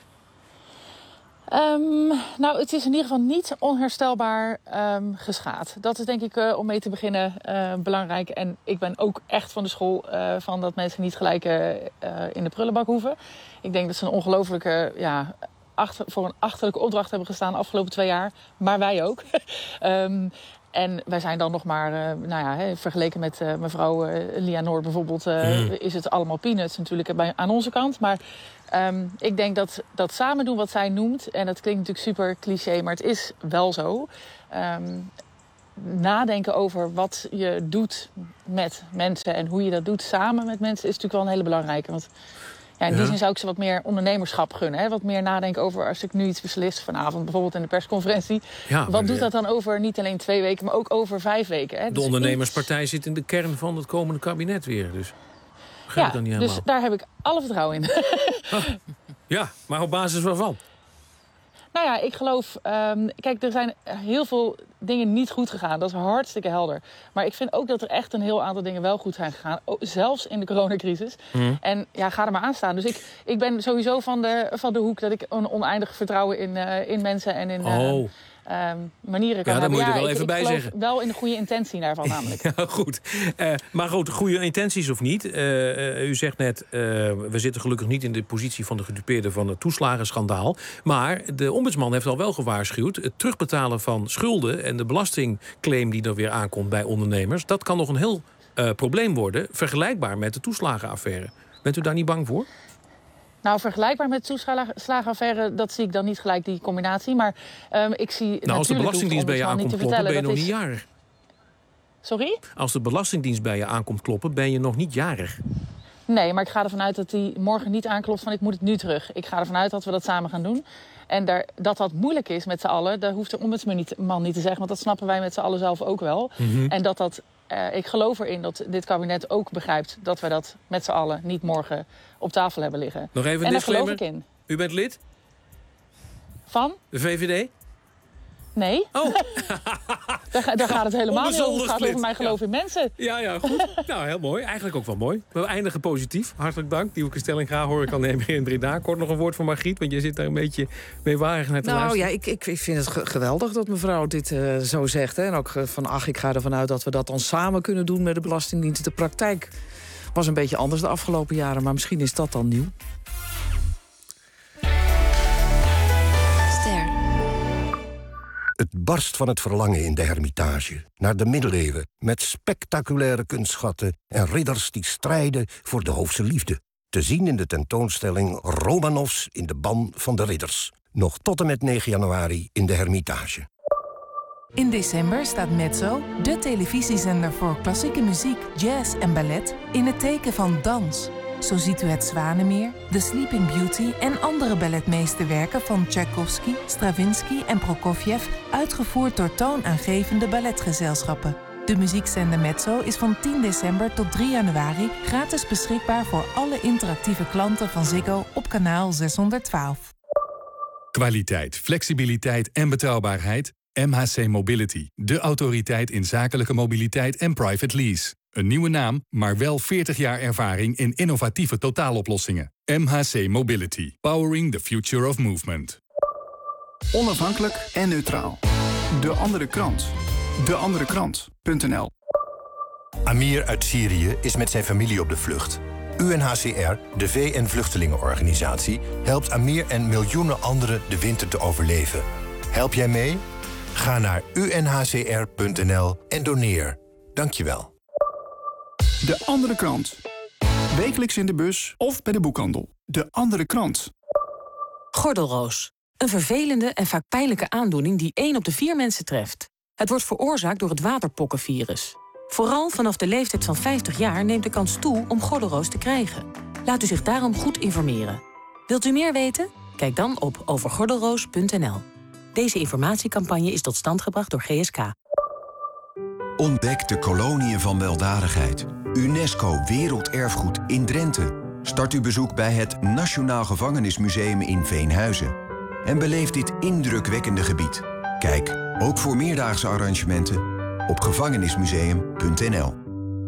Um, nou, het is in ieder geval niet onherstelbaar um, geschaad. Dat is denk ik uh, om mee te beginnen uh, belangrijk. En ik ben ook echt van de school uh, van dat mensen niet gelijk uh, in de prullenbak hoeven. Ik denk dat ze een ongelofelijke, ja, achter, voor een achterlijke opdracht hebben gestaan de afgelopen twee jaar. Maar wij ook. um, En wij zijn dan nog maar, uh, nou ja, he, vergeleken met uh, mevrouw uh, Lia Noord bijvoorbeeld, uh, mm. is het allemaal peanuts natuurlijk bij, aan onze kant. Maar um, ik denk dat dat samen doen wat zij noemt, en dat klinkt natuurlijk super cliché, maar het is wel zo. Um, nadenken over wat je doet met mensen en hoe je dat doet samen met mensen is natuurlijk wel een hele belangrijke. Want ja, in die ja. zin zou ik ze wat meer ondernemerschap gunnen. Hè? Wat meer nadenken over als ik nu iets beslis vanavond, bijvoorbeeld in de persconferentie. Ja, wat doet ja. dat dan over niet alleen twee weken, maar ook over vijf weken? Hè? De dus ondernemerspartij iets... zit in de kern van het komende kabinet weer. Dus ja, het dan niet dus daar heb ik alle vertrouwen in. ah, ja, maar op basis waarvan? Nou ja, ik geloof... Um, kijk, er zijn heel veel dingen niet goed gegaan. Dat is hartstikke helder. Maar ik vind ook dat er echt een heel aantal dingen wel goed zijn gegaan. Zelfs in de coronacrisis. Mm. En ja, ga er maar aan staan. Dus ik, ik ben sowieso van de, van de hoek dat ik een oneindig vertrouwen in, uh, in mensen en in... Uh, oh. Um, manieren kan ja, hebben. Daar moet je er wel ja, even ik, bij ik zeggen. Wel in de goede intentie daarvan namelijk. Ja, goed. Uh, maar goed, goede intenties of niet. Uh, uh, u zegt net, uh, we zitten gelukkig niet in de positie van de gedupeerden van het toeslagenschandaal. Maar de ombudsman heeft al wel gewaarschuwd. Het terugbetalen van schulden en de belastingclaim die er weer aankomt bij ondernemers, dat kan nog een heel uh, probleem worden, vergelijkbaar met de toeslagenaffaire. Bent u daar niet bang voor? Nou, vergelijkbaar met de toeslagenaffaire, dat zie ik dan niet gelijk, die combinatie. Maar um, ik zie nou, als de Belastingdienst bij je aankomt kloppen, ben je nog is... niet jarig. Sorry? Als de Belastingdienst bij je aankomt kloppen, ben je nog niet jarig. Nee, maar ik ga ervan uit dat die morgen niet aanklopt van ik moet het nu terug. Ik ga ervan uit dat we dat samen gaan doen. En daar, dat dat moeilijk is met z'n allen, dat hoeft de ombudsman niet, man niet te zeggen. Want dat snappen wij met z'n allen zelf ook wel. Mm-hmm. En dat dat... Uh, ik geloof erin dat dit kabinet ook begrijpt dat wij dat met z'n allen niet morgen op tafel hebben liggen. Nog even een en disclaimer. Daar geloof ik in. U bent lid? Van? De V V D? Nee. Oh. daar, daar gaat het helemaal niet over. Het gaat over mijn geloof ja. in mensen. Ja, ja, goed. Nou, heel mooi. Eigenlijk ook wel mooi. We eindigen positief. Hartelijk dank. Dielke Stellinga, horecaondernemer in Breda. Kort nog een woord voor Margriet, want je zit daar een beetje meewarig naar te nou, luisteren. Nou ja, ik, ik vind het ge- geweldig dat mevrouw dit uh, zo zegt. Hè. En ook uh, van, ach, ik ga ervan uit dat we dat dan samen kunnen doen met de Belastingdienst. De praktijk was een beetje anders de afgelopen jaren, maar misschien is dat dan nieuw. Het barst van het verlangen in de Hermitage. Naar de middeleeuwen, met spectaculaire kunstschatten en ridders die strijden voor de hoofdse liefde. Te zien in de tentoonstelling Romanovs in de ban van de ridders. Nog tot en met negen januari in de Hermitage. In december staat Mezzo, de televisiezender voor klassieke muziek, jazz en ballet, in het teken van dans. Zo ziet u het Zwanemeer, The Sleeping Beauty en andere balletmeesterwerken van Tchaikovsky, Stravinsky en Prokofjev, uitgevoerd door toonaangevende balletgezelschappen. De muziekzender Mezzo is van tien december tot drie januari gratis beschikbaar voor alle interactieve klanten van Ziggo op kanaal zeshonderdtwaalf. Kwaliteit, flexibiliteit en betrouwbaarheid. M H C Mobility, de autoriteit in zakelijke mobiliteit en private lease. Een nieuwe naam, maar wel veertig jaar ervaring in innovatieve totaaloplossingen. M H C Mobility. Powering the future of movement. Onafhankelijk en neutraal. De Andere Krant. de andere krant punt n l. Amir uit Syrië is met zijn familie op de vlucht. U N H C R, de V N-vluchtelingenorganisatie, helpt Amir en miljoenen anderen de winter te overleven. Help jij mee? Ga naar u n h c r punt n l en doneer. Dank je wel. De Andere Krant. Wekelijks in de bus of bij de boekhandel. De Andere Krant. Gordelroos. Een vervelende en vaak pijnlijke aandoening die één op de vier mensen treft. Het wordt veroorzaakt door het waterpokkenvirus. Vooral vanaf de leeftijd van vijftig jaar neemt de kans toe om gordelroos te krijgen. Laat u zich daarom goed informeren. Wilt u meer weten? Kijk dan op over gordelroos punt n l. Deze informatiecampagne is tot stand gebracht door G S K. Ontdek de koloniën van weldadigheid. UNESCO Werelderfgoed in Drenthe. Start uw bezoek bij het Nationaal Gevangenismuseum in Veenhuizen. En beleef dit indrukwekkende gebied. Kijk, ook voor meerdaagse arrangementen, op gevangenismuseum punt n l.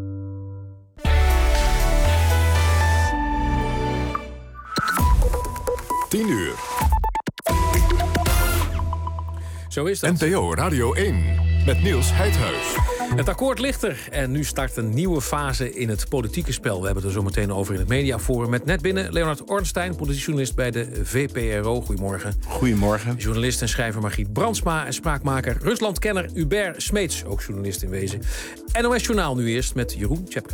tien uur. Zo is dat. N T O Radio één met Niels Heidhuis. Het akkoord ligt er en nu start een nieuwe fase in het politieke spel. We hebben het er zo meteen over in het Mediaforum. Met net binnen Leonard Ornstein, politiek journalist bij de V P R O. Goedemorgen. Goedemorgen. Journalist en schrijver Margriet Brandsma en spraakmaker Ruslandkenner Hubert Smeets, ook journalist in wezen. N O S Journaal nu eerst met Jeroen Tjepke.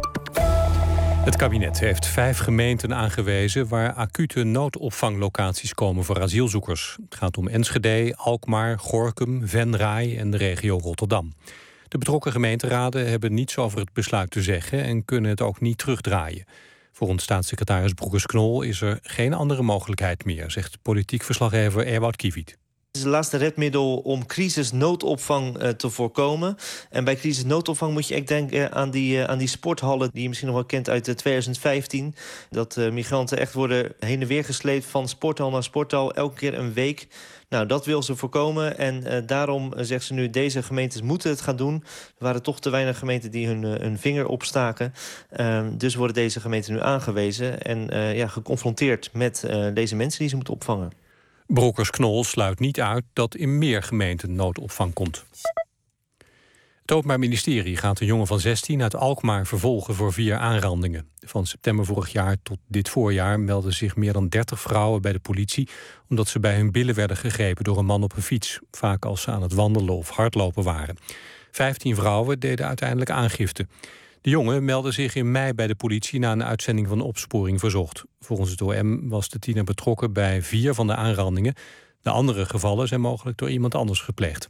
Het kabinet heeft vijf gemeenten aangewezen waar acute noodopvanglocaties komen voor asielzoekers. Het gaat om Enschede, Alkmaar, Gorinchem, Venray en de regio Rotterdam. De betrokken gemeenteraden hebben niets over het besluit te zeggen en kunnen het ook niet terugdraaien. Volgens staatssecretaris Broekers-Knol is er geen andere mogelijkheid meer, zegt politiek verslaggever Ewout Kiewiet. Het is het laatste redmiddel om crisisnoodopvang uh, te voorkomen. En bij crisisnoodopvang moet je echt denken aan die, uh, aan die sporthallen die je misschien nog wel kent uit uh, twintig vijftien. Dat uh, migranten echt worden heen en weer gesleept van sporthal naar sporthal, elke keer een week. Nou, dat wil ze voorkomen en uh, daarom uh, zegt ze nu, deze gemeentes moeten het gaan doen. Er waren toch te weinig gemeenten die hun, uh, hun vinger opstaken. Uh, dus worden deze gemeenten nu aangewezen en uh, ja, geconfronteerd met uh, deze mensen die ze moeten opvangen. Broekers-Knol sluit niet uit dat in meer gemeenten noodopvang komt. Het Openbaar Ministerie gaat een jongen van zestien uit Alkmaar vervolgen voor vier aanrandingen. Van september vorig jaar tot dit voorjaar melden zich meer dan dertig vrouwen bij de politie omdat ze bij hun billen werden gegrepen door een man op een fiets, vaak als ze aan het wandelen of hardlopen waren. vijftien vrouwen deden uiteindelijk aangifte. De jongen meldde zich in mei bij de politie na een uitzending van Opsporing Verzocht. Volgens het O M was de tiener betrokken bij vier van de aanrandingen. De andere gevallen zijn mogelijk door iemand anders gepleegd.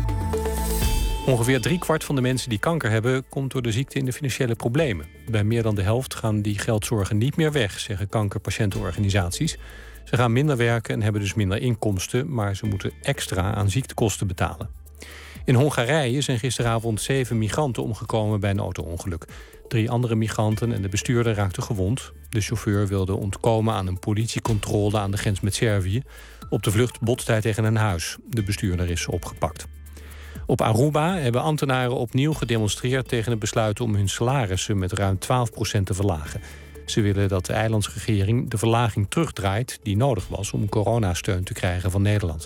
Ongeveer driekwart van de mensen die kanker hebben komt door de ziekte in de financiële problemen. Bij meer dan de helft gaan die geldzorgen niet meer weg, zeggen kankerpatiëntenorganisaties. Ze gaan minder werken en hebben dus minder inkomsten, maar ze moeten extra aan ziektekosten betalen. In Hongarije zijn gisteravond zeven migranten omgekomen bij een auto-ongeluk. Drie andere migranten en de bestuurder raakten gewond. De chauffeur wilde ontkomen aan een politiecontrole aan de grens met Servië. Op de vlucht botste hij tegen een huis. De bestuurder is opgepakt. Op Aruba hebben ambtenaren opnieuw gedemonstreerd tegen het besluit om hun salarissen met ruim twaalf procent te verlagen. Ze willen dat de eilandsregering de verlaging terugdraait die nodig was om coronasteun te krijgen van Nederland.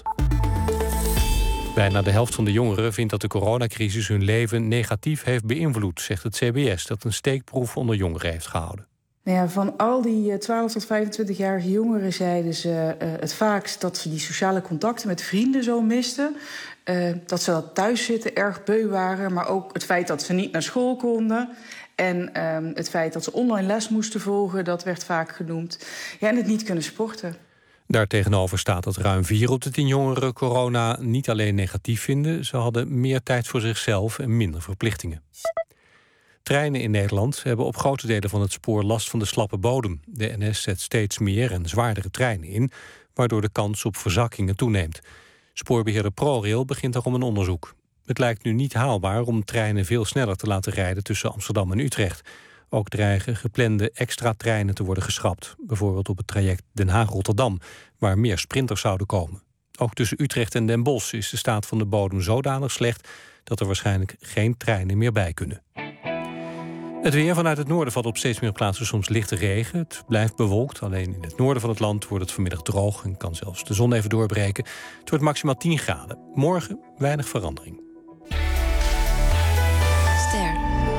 Bijna de helft van de jongeren vindt dat de coronacrisis hun leven negatief heeft beïnvloed, zegt het C B S, dat een steekproef onder jongeren heeft gehouden. Nou ja, van al die twaalf tot vijfentwintig-jarige jongeren zeiden ze uh, het vaakst dat ze die sociale contacten met vrienden zo misten. Uh, dat ze dat thuiszitten erg beu waren, maar ook het feit dat ze niet naar school konden. En uh, het feit dat ze online les moesten volgen, dat werd vaak genoemd. Ja, en het niet kunnen sporten. Daartegenover staat dat ruim vier op de tien jongeren corona niet alleen negatief vinden. Ze hadden meer tijd voor zichzelf en minder verplichtingen. Treinen in Nederland hebben op grote delen van het spoor last van de slappe bodem. De N S zet steeds meer en zwaardere treinen in, waardoor de kans op verzakkingen toeneemt. Spoorbeheerder ProRail begint daarom een onderzoek. Het lijkt nu niet haalbaar om treinen veel sneller te laten rijden tussen Amsterdam en Utrecht. Ook dreigen geplande extra treinen te worden geschrapt. Bijvoorbeeld op het traject Den Haag-Rotterdam, waar meer sprinters zouden komen. Ook tussen Utrecht en Den Bosch is de staat van de bodem zodanig slecht dat er waarschijnlijk geen treinen meer bij kunnen. Het weer vanuit het noorden valt op steeds meer plaatsen soms lichte regen. Het blijft bewolkt. Alleen in het noorden van het land wordt het vanmiddag droog en kan zelfs de zon even doorbreken. Het wordt maximaal tien graden. Morgen weinig verandering. Ster.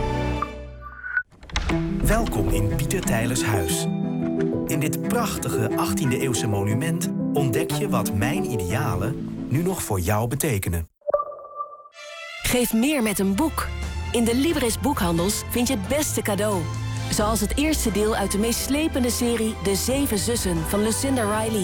Welkom in Pieter Teylers huis. In dit prachtige achttiende eeuwse monument ontdek je wat mijn idealen nu nog voor jou betekenen. Geef meer met een boek. In de Libris boekhandels vind je het beste cadeau. Zoals het eerste deel uit de meest slepende serie De Zeven Zussen van Lucinda Riley.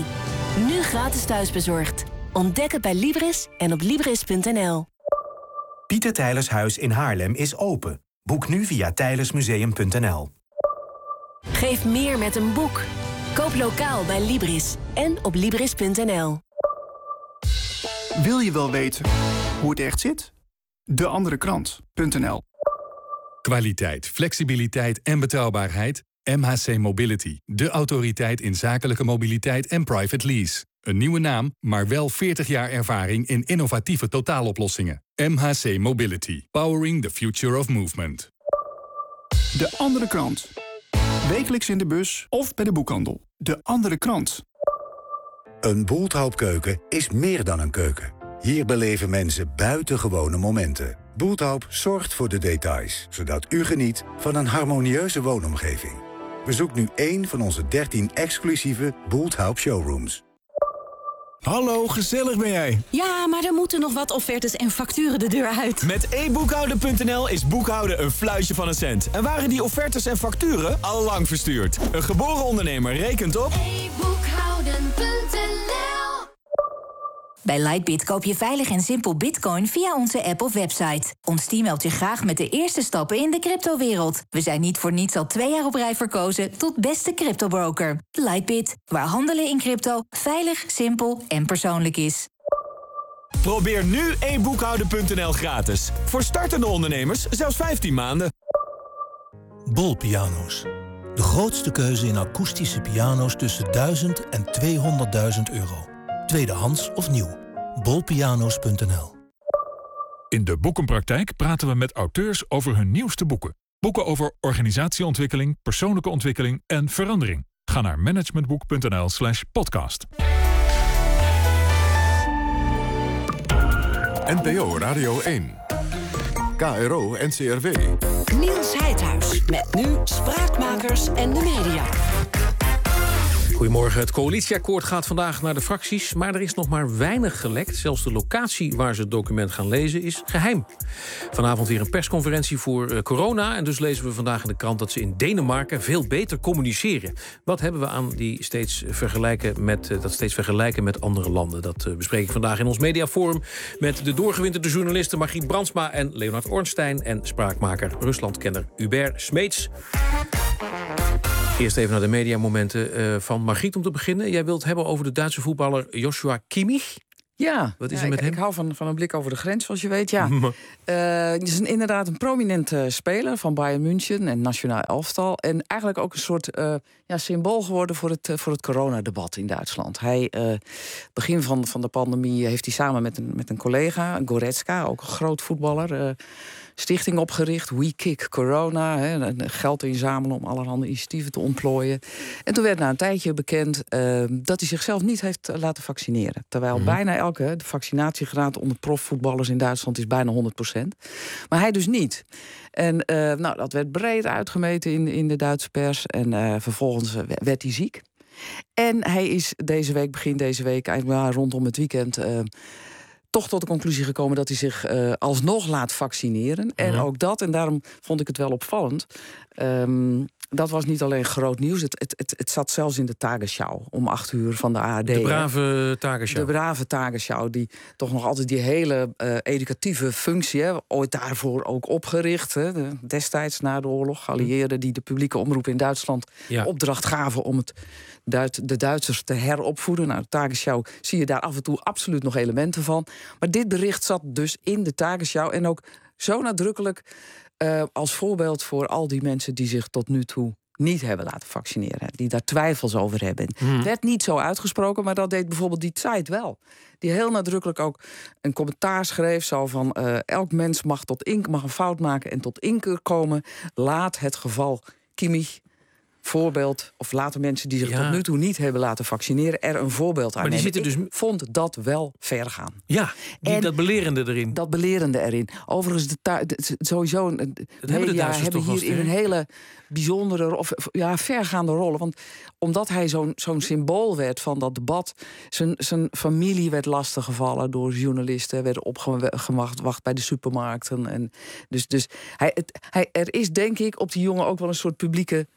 Nu gratis thuisbezorgd. Ontdek het bij Libris en op libris punt n l. Pieter Tijlers Huis in Haarlem is open. Boek nu via tijlersmuseum punt n l. Geef meer met een boek. Koop lokaal bij Libris en op libris punt n l. Wil je wel weten hoe het echt zit? de andere krant punt n l. Kwaliteit, flexibiliteit en betrouwbaarheid. M H C Mobility, de autoriteit in zakelijke mobiliteit en private lease. Een nieuwe naam, maar wel veertig jaar ervaring in innovatieve totaaloplossingen. M H C Mobility, powering the future of movement. De andere krant. Wekelijks in de bus of bij de boekhandel. De andere krant. Een Bulthoub-keuken is meer dan een keuken. Hier beleven mensen buitengewone momenten. Bulthoub zorgt voor de details, zodat u geniet van een harmonieuze woonomgeving. Bezoek nu één van onze dertien exclusieve Bulthoub showrooms. Hallo, gezellig ben jij. Ja, maar er moeten nog wat offertes en facturen de deur uit. Met e boekhouden punt n l is boekhouden een fluitje van een cent. En waren die offertes en facturen al lang verstuurd. Een geboren ondernemer rekent op e boekhouden punt n l. Bij Lightbit koop je veilig en simpel bitcoin via onze app of website. Ons team helpt je graag met de eerste stappen in de cryptowereld. We zijn niet voor niets al twee jaar op rij verkozen tot beste cryptobroker. Lightbit, waar handelen in crypto veilig, simpel en persoonlijk is. Probeer nu e boekhouden punt n l gratis. Voor startende ondernemers zelfs vijftien maanden. Bol Piano's. De grootste keuze in akoestische piano's tussen duizend en tweehonderdduizend euro. Tweedehands of nieuw. bol piano's punt n l. In de Boekenpraktijk praten we met auteurs over hun nieuwste boeken. Boeken over organisatieontwikkeling, persoonlijke ontwikkeling en verandering. Ga naar managementboek punt n l slash podcast. N P O Radio één. K R O N C R W. Niels Heidhuis met nu Spraakmakers en de media. Goedemorgen. Het coalitieakkoord gaat vandaag naar de fracties, maar er is nog maar weinig gelekt. Zelfs de locatie waar ze het document gaan lezen is geheim. Vanavond weer een persconferentie voor uh, corona. En dus lezen we vandaag in de krant dat ze in Denemarken veel beter communiceren. Wat hebben we aan die steeds vergelijken met, uh, dat steeds vergelijken met andere landen? Dat uh, bespreek ik vandaag in ons mediaforum met de doorgewinterde journalisten Margriet Brandsma en Leonard Ornstein en spraakmaker Ruslandkenner Hubert Smeets. Eerst even naar de mediamomenten uh, van Margriet om te beginnen. Jij wilt het hebben over de Duitse voetballer Joshua Kimmich. Ja, wat is ja, er met ik, hem? ik hou van, van een blik over de grens, zoals je weet. Ja. uh, het is een, inderdaad een prominente speler van Bayern München en nationaal elftal. En eigenlijk ook een soort uh, ja, symbool geworden voor het, uh, voor het coronadebat in Duitsland. Hij, uh, begin van, van de pandemie heeft hij samen met een, met een collega, Goretzka, ook een groot voetballer, uh, stichting opgericht, We Kick Corona. Hè, geld inzamelen om allerhande initiatieven te ontplooien. En toen werd na een tijdje bekend uh, dat hij zichzelf niet heeft laten vaccineren. Terwijl mm-hmm. bijna elke, de vaccinatiegraad onder profvoetballers in Duitsland is bijna honderd procent. Maar hij dus niet. En uh, nou, dat werd breed uitgemeten in, in de Duitse pers. En uh, vervolgens werd hij ziek. En hij is deze week, begin deze week, eigenlijk rondom het weekend, Uh, toch tot de conclusie gekomen dat hij zich uh, alsnog laat vaccineren. En ja. ook dat, en daarom vond ik het wel opvallend. Um, dat was niet alleen groot nieuws. Het, het, het, het zat zelfs in de Tagesschau om acht uur van de A R D. De brave Tagesschau. De brave Tagesschau, die toch nog altijd die hele uh, educatieve functie, hè, ooit daarvoor ook opgericht. Hè, de, destijds na de oorlog, geallieerden die de publieke omroep in Duitsland ja. opdracht gaven om het Duit, de Duitsers te heropvoeden. Nou, de Tagesschau zie je daar af en toe absoluut nog elementen van. Maar dit bericht zat dus in de Tagesschau en ook zo nadrukkelijk Uh, als voorbeeld voor al die mensen die zich tot nu toe niet hebben laten vaccineren. Die daar twijfels over hebben. Hmm. Het werd niet zo uitgesproken, maar dat deed bijvoorbeeld die Zeit wel. Die heel nadrukkelijk ook een commentaar schreef. Zo van, uh, elk mens mag, tot ink, mag een fout maken en tot inkeer komen. Laat het geval Kimmich voorbeeld, of laten mensen die zich ja. tot nu toe niet hebben laten vaccineren er een voorbeeld aan nemen. Dus... Ik vond dat wel ver gaan. Ja, die, en dat belerende erin. Dat belerende erin. Overigens, de ta- de, sowieso, de dat media hebben, hebben hierin een hele bijzondere, of ja, vergaande rollen. Want omdat hij zo'n, zo'n symbool werd van dat debat, zijn, zijn familie werd lastiggevallen door journalisten, werden opgewacht bij de supermarkten. En dus dus hij, het, hij, er is denk ik op die jongen ook wel een soort publieke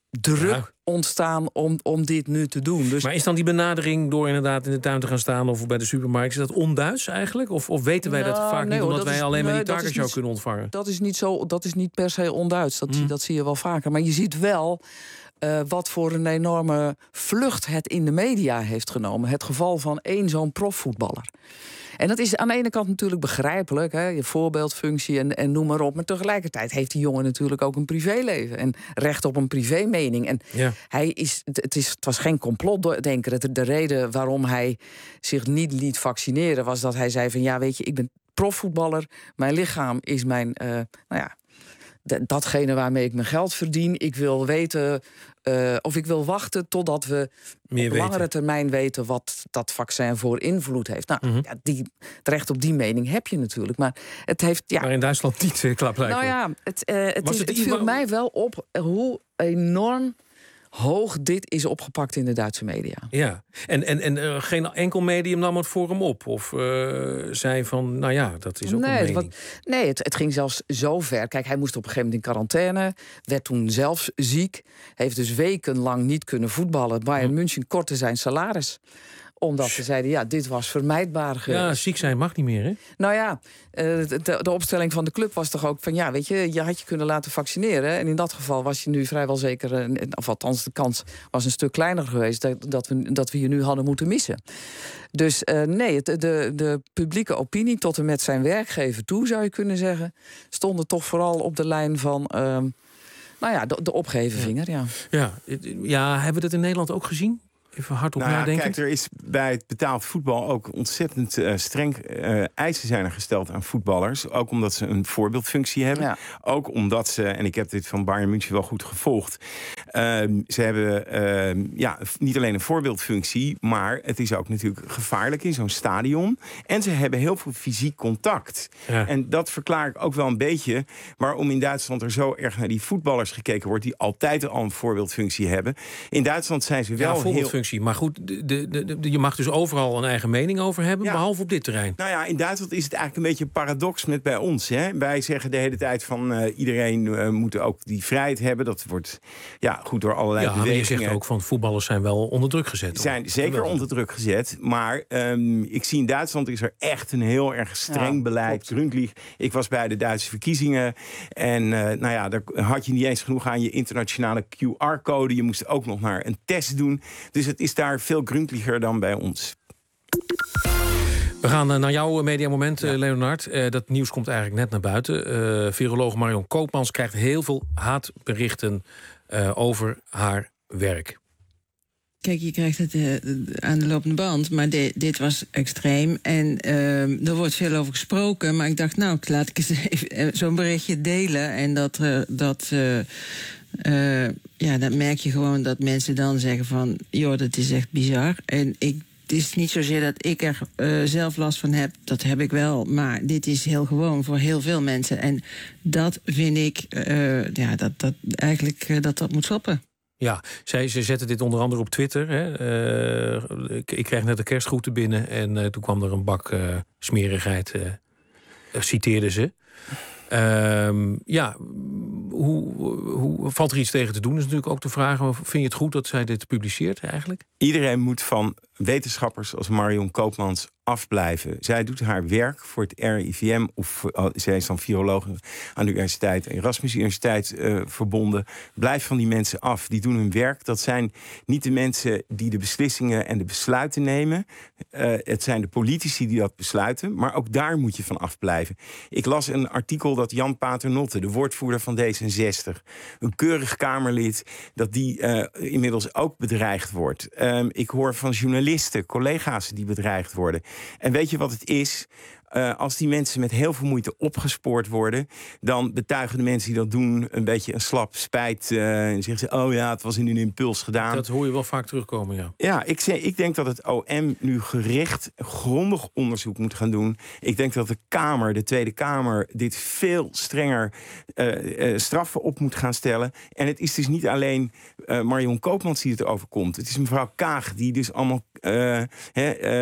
druk Ja. ontstaan om, om dit nu te doen. Dus Maar is dan die benadering door inderdaad in de tuin te gaan staan of bij de supermarkt, is dat on-Duits eigenlijk? Of, of weten wij dat Nou, vaak nee, niet hoor, omdat dat wij is- alleen maar nee, die dat is takershow niet- kunnen ontvangen? Dat is niet, zo, dat is niet per se on-Duits. Dat, Mm. zie, dat zie je wel vaker. Maar je ziet wel uh, wat voor een enorme vlucht het in de media heeft genomen. Het geval van één zo'n profvoetballer. En dat is aan de ene kant natuurlijk begrijpelijk, hè, je voorbeeldfunctie en, en noem maar op. Maar tegelijkertijd heeft die jongen natuurlijk ook een privéleven en recht op een privémening. En Ja. hij is, het, is, het was geen complotdenker. De, de reden waarom hij zich niet liet vaccineren was dat hij zei van ja, weet je, ik ben profvoetballer, mijn lichaam is mijn, uh, nou ja, d- datgene waarmee ik mijn geld verdien. Ik wil weten, uh, of ik wil wachten totdat we Meer op weten. langere termijn weten wat dat vaccin voor invloed heeft. Nou, Mhm. ja, die, het recht op die mening heb je natuurlijk. Maar het heeft. Ja, Maar in Duitsland niet, eh, klaarblijkelijk. nou ja, het, uh, het, Was is, het het iemand- viel mij wel op hoe enorm hoog dit is opgepakt in de Duitse media. Ja, en, en, en uh, geen enkel medium nam het voor hem op? Of uh, zei van, nou ja, dat is ook nee, een het, mening. wat- nee het, het ging zelfs zo ver. Kijk, hij moest op een gegeven moment in quarantaine. Werd toen zelfs ziek. Heeft dus wekenlang niet kunnen voetballen. Bayern München kortte zijn salaris. Omdat ze zeiden, ja, dit was vermijdbaar. ge- Ja, ziek zijn mag niet meer, hè? Nou ja, eh, de, de opstelling van de club was toch ook van ja, weet je, je had je kunnen laten vaccineren. En in dat geval was je nu vrijwel zeker, eh, of althans de kans was een stuk kleiner geweest dat, dat, we, dat we je nu hadden moeten missen. Dus uh, nee, het, de, de publieke opinie tot en met zijn werkgever toe, zou je kunnen zeggen, stonden toch vooral op de lijn van, uh, nou ja, de, de opgeheven Ja. vinger, ja. Ja, het- ja, hebben we dat in Nederland ook gezien? Even hardop Nou ja, nadenken. kijk, er is bij het betaald voetbal ook ontzettend uh, streng uh, eisen zijn er gesteld aan voetballers. Ook omdat ze een voorbeeldfunctie hebben. Ja. Ook omdat ze, en ik heb dit van Bayern München wel goed gevolgd. Uh, ze hebben uh, ja, niet alleen een voorbeeldfunctie, maar het is ook natuurlijk gevaarlijk in zo'n stadion. En ze hebben heel veel fysiek contact. Ja. En dat verklaar ik ook wel een beetje waarom in Duitsland er zo erg naar die voetballers gekeken wordt, die altijd al een voorbeeldfunctie hebben. In Duitsland zijn ze wel Ja, heel... voorbeeldfunctie. Maar goed, de, de, de, de- je mag dus overal een eigen mening over hebben, Ja. behalve op dit terrein. Nou ja, in Duitsland is het eigenlijk een beetje een paradox met bij ons. Hè? Wij zeggen de hele tijd van uh, iedereen uh, moet ook die vrijheid hebben. Dat wordt ja, goed door allerlei Ja, maar je bewegingen. zegt ook van voetballers zijn wel onder druk gezet. Die zijn zeker Geweldig. onder druk gezet. Maar um, ik zie in Duitsland is er echt een heel erg streng Ja, beleid. Grundlich. Ik was bij de Duitse verkiezingen. En uh, nou ja, daar had je niet eens genoeg aan je internationale Q R-code. Je moest ook nog naar een test doen. Dus het is daar veel gründlicher dan bij ons. We gaan uh, naar jouw mediamoment, uh, Leonard. Uh, dat nieuws komt eigenlijk net naar buiten. Uh, viroloog Marion Koopmans krijgt heel veel haatberichten uh, over haar werk. Kijk, je krijgt het uh, aan de lopende band, maar de, dit was extreem. En uh, er wordt veel over gesproken, maar ik dacht, nou, laat ik eens even uh, zo'n berichtje delen. En dat, uh, dat, uh, uh, ja, dan merk je gewoon dat mensen dan zeggen van, joh, dat is echt bizar. En ik, het is niet zozeer dat ik er uh, zelf last van heb, dat heb ik wel. Maar dit is heel gewoon voor heel veel mensen. En dat vind ik, uh, ja, dat, dat eigenlijk uh, dat dat moet stoppen. Ja, zij, ze zetten dit onder andere op Twitter. Hè. Uh, ik, ik kreeg net de kerstgroeten binnen en uh, toen kwam er een bak uh, smerigheid, uh, uh, citeerde ze. Uh, ja, hoe, hoe valt er iets tegen te doen? Is natuurlijk ook de vraag. Vind je het goed dat zij dit publiceert eigenlijk? Iedereen moet van wetenschappers als Marion Koopmans afblijven. Zij doet haar werk voor het R I V M, of uh, zij is dan viroloog aan de universiteit, Erasmus Universiteit uh, verbonden. Blijf van die mensen af. Die doen hun werk. Dat zijn niet de mensen die de beslissingen en de besluiten nemen. Uh, het zijn de politici die dat besluiten. Maar ook daar moet je van afblijven. Ik las een artikel dat Jan Paternotte, de woordvoerder van D zesenzestig, een keurig Kamerlid, dat die uh, inmiddels ook bedreigd wordt. Um, ik hoor van journalisten, collega's die bedreigd worden. En weet je wat het is? Uh, als die mensen met heel veel moeite opgespoord worden, dan betuigen de mensen die dat doen een beetje een slap spijt. Uh, en zeggen ze, oh ja, het was in een impuls gedaan. Dat hoor je wel vaak terugkomen, ja. Ja, ik, zeg, ik denk dat het O M nu gericht, grondig onderzoek moet gaan doen. Ik denk dat de Kamer, de Tweede Kamer, dit veel strenger uh, uh, straffen op moet gaan stellen. En het is dus niet alleen uh, Marion Koopmans die het overkomt. Het is mevrouw Kaag die dus allemaal uh, he, uh, die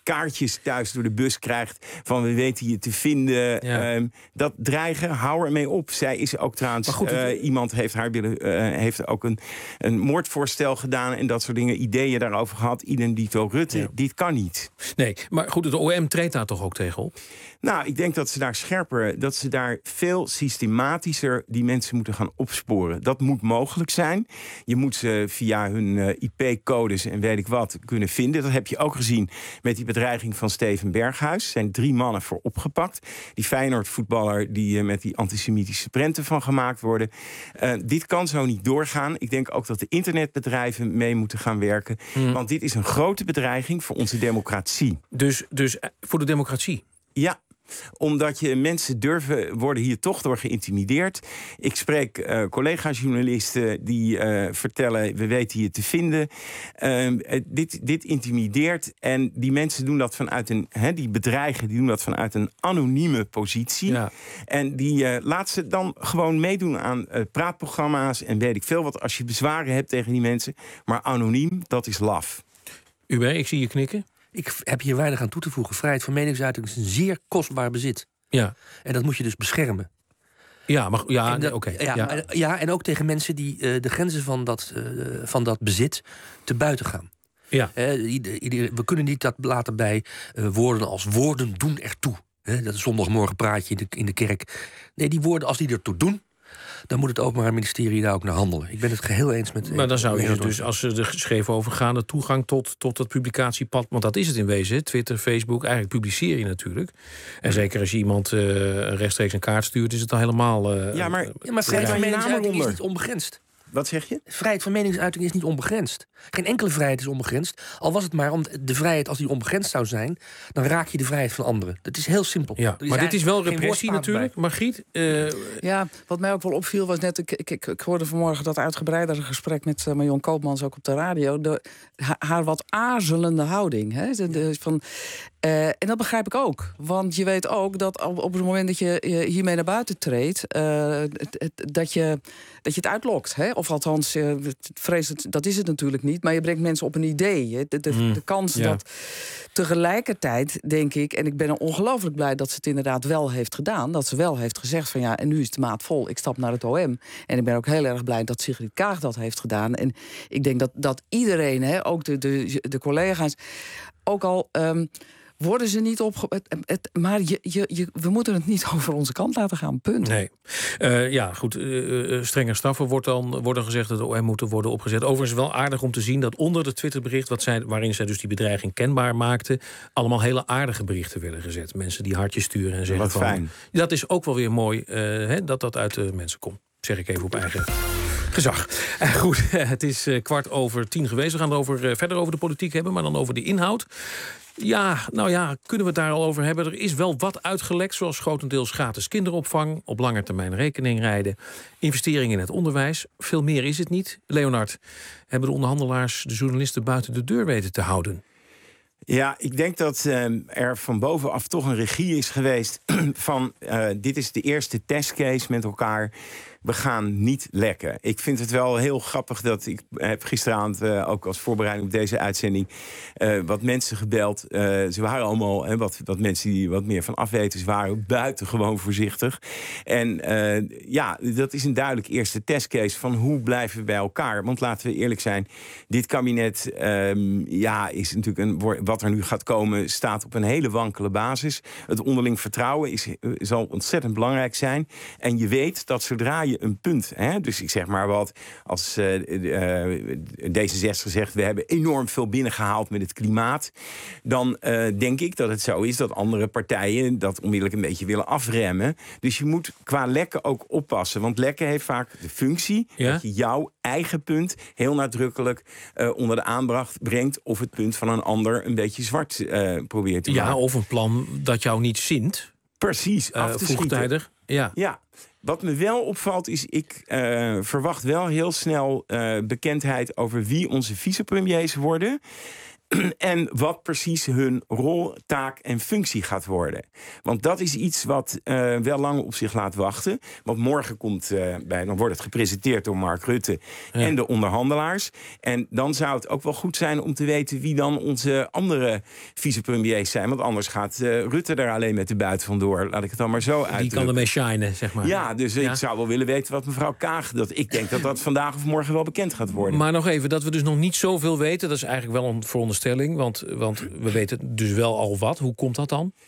kaartjes thuis door de bus krijgt van we weten je te vinden. Ja. Um, dat dreigen, hou ermee op. Zij is ook trouwens, Maar goed, het- uh, iemand heeft haar willen, uh, heeft ook een, een moordvoorstel gedaan en dat soort dingen, ideeën daarover gehad. Idem dito Rutte, Ja. dit kan niet. Nee, maar goed, de O M treedt daar toch ook tegenop? Nou, ik denk dat ze daar scherper, dat ze daar veel systematischer die mensen moeten gaan opsporen. Dat moet mogelijk zijn. Je moet ze via hun uh, I P-codes en weet ik wat kunnen vinden. Dat heb je ook gezien met die bedreiging van Steven Berghuis. Er zijn drie mannen voor opgepakt. Die Feyenoord-voetballer die uh, met die antisemitische prenten van gemaakt worden. Uh, dit kan zo niet doorgaan. Ik denk ook dat de internetbedrijven mee moeten gaan werken. Hmm. Want dit is een grote bedreiging voor onze democratie. Dus, dus uh, voor de democratie? Ja. Omdat je mensen durven, worden hier toch door geïntimideerd. Ik spreek uh, collega-journalisten die uh, vertellen, we weten je te vinden. Uh, dit, dit intimideert en die mensen doen dat vanuit een, he, die bedreigen, die doen dat vanuit een anonieme positie. Ja. En die uh, laat ze dan gewoon meedoen aan uh, praatprogramma's en weet ik veel wat. Als je bezwaren hebt tegen die mensen, maar anoniem, dat is laf. Hubert, ik zie je knikken. Ik heb hier weinig aan toe te voegen. Vrijheid van meningsuiting is een zeer kostbaar bezit. Ja. En dat moet je dus beschermen. Ja, maar ja, En dat- oké. ja, Ja. maar- ja, en ook tegen mensen die uh, de grenzen van dat, uh, van dat bezit te buiten gaan. Ja. Uh, ieder, ieder- we kunnen niet dat laten bij uh, woorden als woorden doen ertoe. Hè, dat is zondagmorgen praatje in de, in de kerk. Nee, die woorden, als die ertoe doen, dan moet het Openbaar Ministerie daar ook naar handelen. Ik ben het geheel eens met... Maar dan zou je met- dus, als ze er geschreven over gaan, de toegang tot, tot het publicatiepad, want dat is het in wezen, Twitter, Facebook, eigenlijk publiceer je natuurlijk. En zeker als je iemand uh, rechtstreeks een kaart stuurt, is het dan helemaal... Uh, Ja, maar, Ja, maar vrijheid van je naam meningsuiting is eronder. niet onbegrensd. Wat zeg je? Vrijheid van meningsuiting is niet onbegrensd. Geen enkele vrijheid is onbegrensd. Al was het maar om de vrijheid, als die onbegrensd zou zijn, dan raak je de vrijheid van anderen. Dat is heel simpel. Ja, Er maar dit is wel eigenlijk geen repressie woordpaad natuurlijk. Margriet, uh, Ja, wat mij ook wel opviel was net... Ik, ik, ik, ik hoorde vanmorgen dat uitgebreidere gesprek met uh, Marion Koopmans ook op de radio. De, ha- haar wat aarzelende houding. Hè? De, de, van, uh, en dat begrijp ik ook. Want je weet ook dat op, op het moment dat je, je hiermee naar buiten treedt, Uh, het, het, dat, je, dat je het uitlokt. Hè? Of althans, uh, vrees het, dat is het natuurlijk niet. Maar je brengt mensen op een idee. Hè? De, de, Mm, de kans ja. dat tegelijkertijd, denk ik, en ik ben er ongelooflijk blij dat ze het inderdaad wel heeft gedaan. Dat ze wel heeft gezegd van ja, en nu is de maat vol. Ik stap naar het O M. En ik ben ook heel erg blij dat Sigrid Kaag dat heeft gedaan. En ik denk dat, dat iedereen, hè, ook de, de, de collega's, ook al um, worden ze niet opge... Het, het, maar je, je, je, we moeten het niet over onze kant laten gaan, punt. nee. Uh, ja, goed. Uh, uh, strenger straffen wordt dan, wordt dan gezegd dat de O M moeten worden opgezet. Overigens wel aardig om te zien dat onder het Twitterbericht, wat zij, waarin zij dus die bedreiging kenbaar maakte, allemaal hele aardige berichten werden gezet. Mensen die hartjes sturen en zeggen Wat van... fijn. Dat is ook wel weer mooi, uh, hè, dat dat uit de mensen komt. Zeg ik even op eigen gezag. Uh, goed, het is uh, kwart over tien geweest. We gaan het over, uh, verder over de politiek hebben, maar dan over de inhoud. Ja, nou ja, kunnen we het daar al over hebben? Er is wel wat uitgelekt, zoals grotendeels gratis kinderopvang, op lange termijn rekening rijden, investeringen in het onderwijs. Veel meer is het niet. Leonard, hebben de onderhandelaars de journalisten buiten de deur weten te houden? Ja, ik denk dat uh, er van bovenaf toch een regie is geweest van uh, dit is de eerste testcase met elkaar. We gaan niet lekken. Ik vind het wel heel grappig dat ik heb gisteravond uh, ook als voorbereiding op deze uitzending uh, wat mensen gebeld. Uh, ze waren allemaal, hè, wat, wat mensen die wat meer van afwetens waren, buitengewoon voorzichtig. En uh, ja, dat is een duidelijk eerste testcase van hoe blijven we bij elkaar. Want laten we eerlijk zijn, dit kabinet um, ja, is natuurlijk een, wat er nu gaat komen, staat op een hele wankele basis. Het onderling vertrouwen is, zal ontzettend belangrijk zijn. En je weet dat zodra je een punt, hè, dus ik zeg maar wat, als uh, uh, D zesenzestig zegt, we hebben enorm veel binnengehaald met het klimaat, dan uh, denk ik dat het zo is dat andere partijen dat onmiddellijk een beetje willen afremmen. Dus je moet qua lekken ook oppassen, want lekken heeft vaak de functie Ja? dat je jouw eigen punt heel nadrukkelijk uh, onder de aandacht brengt, of het punt van een ander een beetje zwart uh, probeert te Ja, maken. of een plan dat jou niet zint. Precies, af Uh, te schieten. vroegtijdig. Ja. Ja. Wat me wel opvalt is, ik uh, verwacht wel heel snel uh, bekendheid over wie onze vicepremiers worden. En wat precies hun rol, taak en functie gaat worden. Want dat is iets wat uh, wel lang op zich laat wachten. Want morgen komt uh, bij, dan wordt het gepresenteerd door Mark Rutte ja. en de onderhandelaars. En dan zou het ook wel goed zijn om te weten wie dan onze andere vicepremiers zijn. Want anders gaat uh, Rutte er alleen met de buit vandoor. Laat ik het dan maar zo uitdrukken. Die kan ermee shinen, zeg maar. Ja, dus ja. ik zou wel willen weten wat mevrouw Kaag... Dat, ik denk dat dat vandaag of morgen wel bekend gaat worden. Maar nog even, dat we dus nog niet zoveel weten... dat is eigenlijk wel een veronderstelling. Want, want we weten dus wel al wat. Hoe komt dat dan?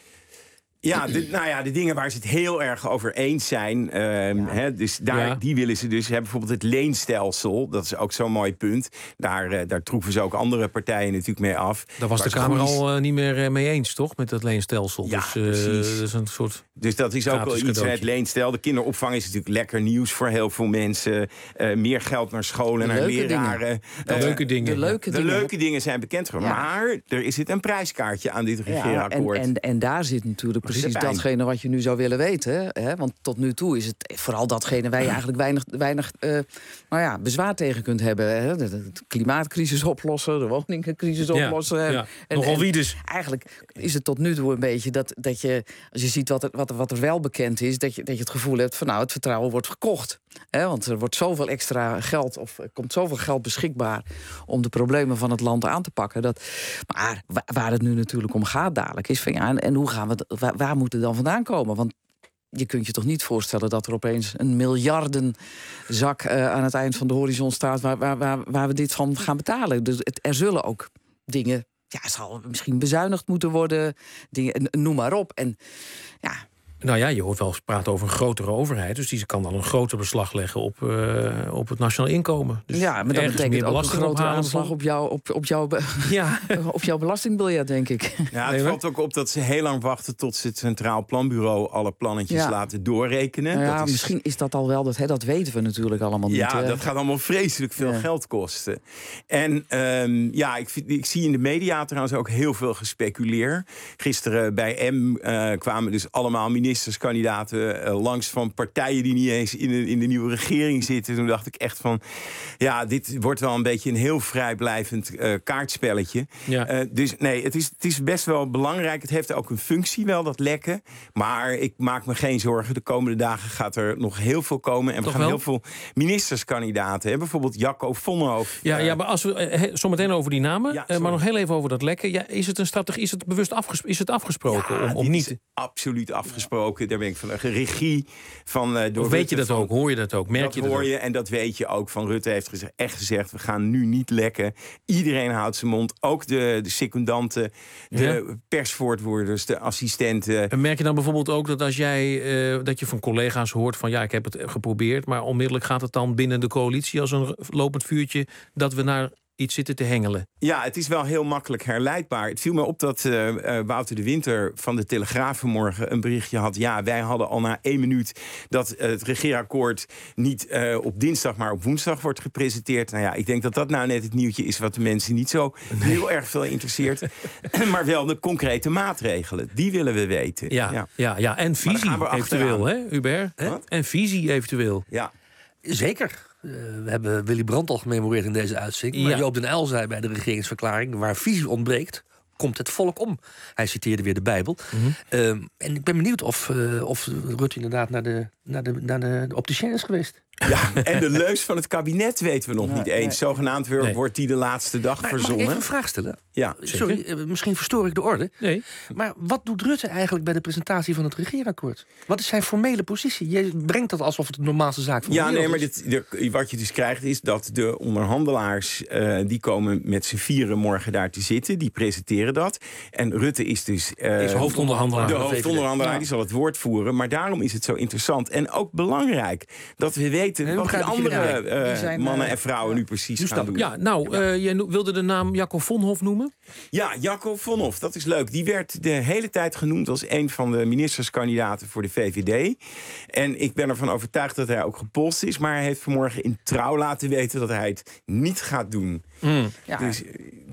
Ja, de, nou ja, de dingen waar ze het heel erg over eens zijn. Uh, ja. hè, dus daar, ja. die willen ze dus hebben. Bijvoorbeeld het leenstelsel. Dat is ook zo'n mooi punt. Daar, uh, daar troeven ze ook andere partijen natuurlijk mee af. Daar was de Kamer al uh, niet meer uh, mee eens, toch? Met dat leenstelsel. Ja, dus, uh, precies. Dat is een soort dus dat is ook wel iets, cadeautje. Het leenstel. De kinderopvang is natuurlijk lekker nieuws voor heel veel mensen. Uh, meer geld naar scholen, naar leraren. De uh, leuke dingen. De leuke, de dingen. leuke dingen zijn bekend geworden. Ja. Maar er is zit een prijskaartje aan dit regeerakkoord. Ja, en, en, en daar zit natuurlijk precies datgene wat je nu zou willen weten. Hè? Want tot nu toe is het vooral datgene waar je eigenlijk weinig, weinig uh, nou ja, bezwaar tegen kunt hebben. Hè? De, de klimaatcrisis oplossen, de woningcrisis oplossen. Ja, ja. En, nogal en wie dus. Eigenlijk is het tot nu toe een beetje dat, dat je, als je ziet wat er, wat, wat er wel bekend is, dat je, dat je het gevoel hebt van nou, het vertrouwen wordt gekocht. Hè? Want er wordt zoveel extra geld, of er komt zoveel geld beschikbaar om de problemen van het land aan te pakken. Dat, maar waar het nu natuurlijk om gaat dadelijk is van ja, en, en hoe gaan we, waar, waar moet het dan vandaan komen? Want je kunt je toch niet voorstellen dat er opeens een miljardenzak uh, aan het eind van de horizon staat waar, waar, waar, waar we dit van gaan betalen. Dus het, er zullen ook dingen, ja, het zal misschien bezuinigd moeten worden, dingen, noem maar op. En ja. Nou ja, je hoort wel eens praten over een grotere overheid. Dus die kan dan een groter beslag leggen op, uh, op het nationaal inkomen. Dus ja, maar dat betekent ook een grotere aanslag op, jou, op, op, jouw, ja. op jouw belastingbiljet, denk ik. Ja, het valt ook op dat ze heel lang wachten tot ze het Centraal Planbureau alle plannetjes ja. laten doorrekenen. Nou ja, dat is... misschien is dat al wel, dat, hè, dat weten we natuurlijk allemaal niet. Ja, hè? dat gaat allemaal vreselijk veel ja. geld kosten. En um, ja, ik, ik zie in de media trouwens ook heel veel gespeculeer. Gisteren bij M uh, kwamen dus allemaal ministerskandidaten uh, langs van partijen die niet eens in de, in de nieuwe regering zitten. Toen dacht ik echt van, ja, dit wordt wel een beetje een heel vrijblijvend uh, kaartspelletje. Ja. Uh, dus nee, het is, het is best wel belangrijk. Het heeft ook een functie wel, dat lekken. Maar ik maak me geen zorgen. De komende dagen gaat er nog heel veel komen. En we Toch gaan wel? heel veel ministerskandidaten hebben. Bijvoorbeeld Jacco Vonhoff. Ja, uh, ja, maar als we uh, zometeen over die namen. Ja, uh, maar nog heel even over dat lekken. Ja, is het een strategie? Is het bewust afges- is het afgesproken? Ja, om, om niet... is absoluut afgesproken. Daar ben ik van de regie van. Uh, door of weet je dat van, ook? Hoor je dat ook? Merk dat je dat hoor ook? je en dat weet je ook. Van Rutte heeft gezegd, echt gezegd, we gaan nu niet lekken. Iedereen houdt zijn mond. Ook de, de secundanten, de ja. persvoortwoorders, de assistenten. En merk je dan bijvoorbeeld ook dat als jij uh, dat je van collega's hoort van ja, ik heb het geprobeerd, maar onmiddellijk gaat het dan binnen de coalitie als een lopend vuurtje dat we naar iets zitten te hengelen? Ja, het is wel heel makkelijk herleidbaar. Het viel me op dat uh, uh, Wouter de Winter van de Telegraaf vanmorgen een berichtje had. Ja, wij hadden al na één minuut dat uh, het regeerakkoord niet uh, op dinsdag, maar op woensdag wordt gepresenteerd. Nou ja, ik denk dat dat nou net het nieuwtje is wat de mensen niet zo nee. heel erg veel interesseert. Maar wel de concrete maatregelen. Die willen we weten. Ja, ja. ja, ja. En visie eventueel, hè, Hubert? Hè? En visie eventueel. Ja. Zeker. Uh, we hebben Willy Brandt al gememoreerd in deze uitzending. Maar ja. Joop den Uyl zei bij de regeringsverklaring, waar visie ontbreekt, komt het volk om. Hij citeerde weer de Bijbel. Mm-hmm. Uh, en ik ben benieuwd of, uh, of Rutte inderdaad naar de, naar de, naar de, de opticien is geweest. Ja, en de leus van het kabinet weten we nog nee, niet eens. Nee. Zogenaamd nee. wordt die de laatste dag maar, verzonnen. Mag ik even een vraag stellen? Ja, Sorry, uh, misschien verstoor ik de orde. Nee. Maar wat doet Rutte eigenlijk bij de presentatie van het regeerakkoord? Wat is zijn formele positie? Je brengt dat alsof het de normaalste zaak van ja, nee, maar dit, de, wat je dus krijgt is dat de onderhandelaars Uh, die komen met z'n vieren morgen daar te zitten. Die presenteren dat. En Rutte is dus Uh, is hoofdonderhandelaar. De hoofdonderhandelaar, ja. Die zal het woord voeren. Maar daarom is het zo interessant en ook belangrijk dat we weten en wat die andere uh, zijn, mannen uh, en vrouwen ja. nu precies nu gaan doen. Ja, nou, uh, jij wilde de naam Jacco Vonhoff noemen? Ja, Jacco Vonhoff, dat is leuk. Die werd de hele tijd genoemd als een van de ministerskandidaten voor de V V D. En ik ben ervan overtuigd dat hij ook gepolst is. Maar hij heeft vanmorgen in Trouw laten weten dat hij het niet gaat doen. Mm. Ja. Dus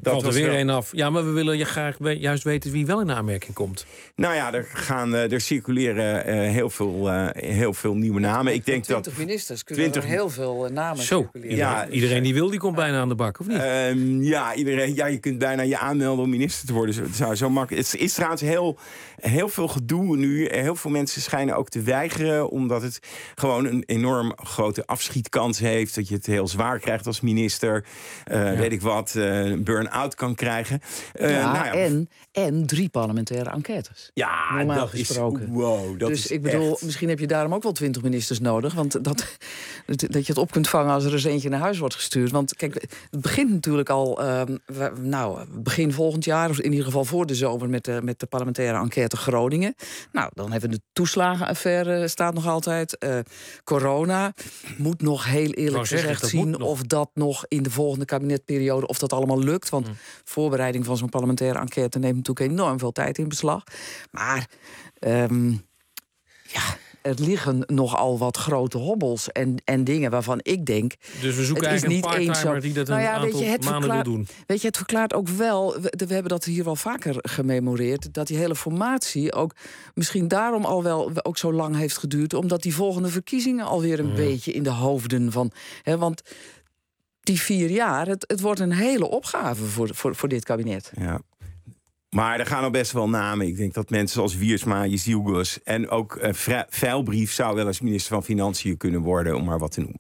dat valt er was weer wel... een af. Ja, maar we willen je graag we- juist weten wie wel in aanmerking komt. Nou ja, er, gaan, uh, er circuleren uh, heel, veel, uh, heel veel nieuwe namen. Ik denk twintig dat ministers kunnen twintig er heel veel uh, namen Zo, circuleren. ja, iedereen die wil, die komt bijna aan de bak, of niet? Um, ja, iedereen, ja, je kunt bijna je aanmelden om minister te worden. Het zou zo makkelijk. Het is trouwens heel, heel veel gedoe nu. Heel veel mensen schijnen ook te weigeren, omdat het gewoon een enorm grote afschietkans heeft. Dat je het heel zwaar krijgt als minister. Uh, ja. Weet ik wat, uh, een burn-out kan krijgen. Uh, ja, nou ja, en, en drie parlementaire enquêtes. Ja, normaal dat gesproken. Is, wow, dat dus is ik bedoel, echt... misschien heb je daarom ook wel twintig ministers nodig. Want dat, dat je het op kunt vangen als er eens eentje naar huis wordt gestuurd. Want kijk, het begint natuurlijk al, uh, nou, begin volgend jaar, of in ieder geval voor de zomer, met de, met de parlementaire enquête Groningen. Nou, dan hebben we de toeslagenaffaire, staat nog altijd. Uh, corona moet nog heel eerlijk zeggen, gezegd dat zien moet nog. of dat nog in de volgende kabinetperiode, of dat allemaal lukt. Want mm. voorbereiding van zo'n parlementaire enquête neemt natuurlijk enorm veel tijd in beslag. Maar um, ja, er liggen nogal wat grote hobbels en, en dingen waarvan ik denk... Dus we zoeken het is eigenlijk niet een part-timer zo... die dat nou een ja, aantal weet je, het maanden verklaart, wil doen. Weet je, het verklaart ook wel... We, we hebben dat hier wel vaker gememoreerd... dat die hele formatie ook misschien daarom al wel ook zo lang heeft geduurd... omdat die volgende verkiezingen alweer een mm. beetje in de hoofden van... Hè, want die vier jaar, het, het wordt een hele opgave voor, voor, voor dit kabinet. Ja. Maar er gaan al best wel namen. Ik denk dat mensen zoals Wiersma, Jezilgus en ook uh, Veilbrief zou wel eens minister van Financiën kunnen worden, om maar wat te noemen.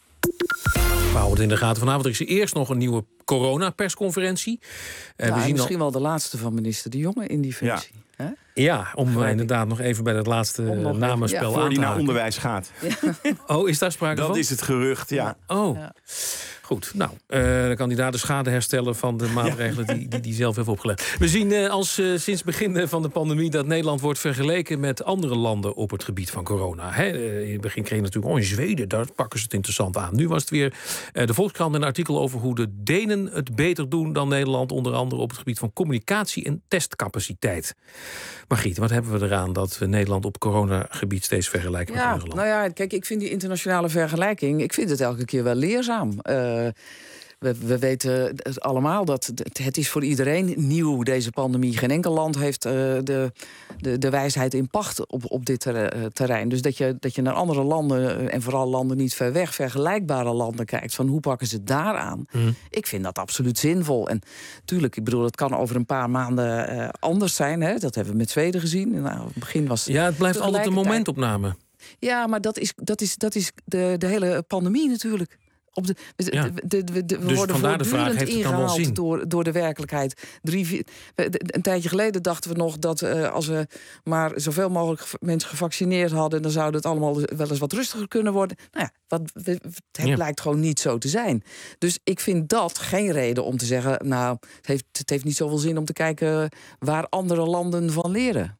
We houden het in de gaten. Vanavond is er eerst nog een nieuwe coronapersconferentie. Uh, nou, we zien misschien al... wel de laatste van minister De Jonge in die functie. Ja. Hè? Ja, om uh, inderdaad nog even bij dat laatste namenspel ja, aan te voor die naar onderwijs gaat. Ja. Oh, is daar sprake dat van? Dat is het gerucht, ja. Oh, ja. Goed. Nou, uh, de kandidaat de schade herstellen van de maatregelen ja. die, die die zelf heeft opgelegd. We zien uh, als uh, sinds het begin van de pandemie dat Nederland wordt vergeleken met andere landen op het gebied van corona. Hè? Uh, in het begin kreeg je natuurlijk, oh in Zweden, daar pakken ze het interessant aan. Nu was het weer uh, de Volkskrant een artikel over hoe de Denen het beter doen dan Nederland, onder andere op het gebied van communicatie en testcapaciteit. Margriet, wat hebben we eraan dat we Nederland op coronagebied steeds vergelijken ja, met andere landen? Nou ja, kijk, ik vind die internationale vergelijking, ik vind het elke keer wel leerzaam. Uh, We, we weten het allemaal dat het is voor iedereen nieuw, deze pandemie. Geen enkel land heeft uh, de, de, de wijsheid in pacht op, op dit ter, terrein. Dus dat je, dat je naar andere landen, en vooral landen niet ver weg, vergelijkbare landen kijkt, van hoe pakken ze het daaraan? Mm. Ik vind dat absoluut zinvol. En tuurlijk, ik bedoel, het kan over een paar maanden uh, anders zijn. Hè? Dat hebben we met Zweden gezien. Nou, het begin was ja, het blijft altijd een momentopname. Ja, maar dat is, dat is, dat is de, de hele pandemie natuurlijk. Op de, de, ja. de, de, de, de, we dus worden vandaar de vraag, heeft het dan wel zin? Door, door de werkelijkheid. Drie, vier, een tijdje geleden dachten we nog dat uh, als we maar zoveel mogelijk mensen gevaccineerd hadden, dan zou het allemaal wel eens wat rustiger kunnen worden. Nou ja, wat, het ja. blijkt gewoon niet zo te zijn. Dus ik vind dat geen reden om te zeggen, nou, het heeft, het heeft niet zoveel zin om te kijken waar andere landen van leren.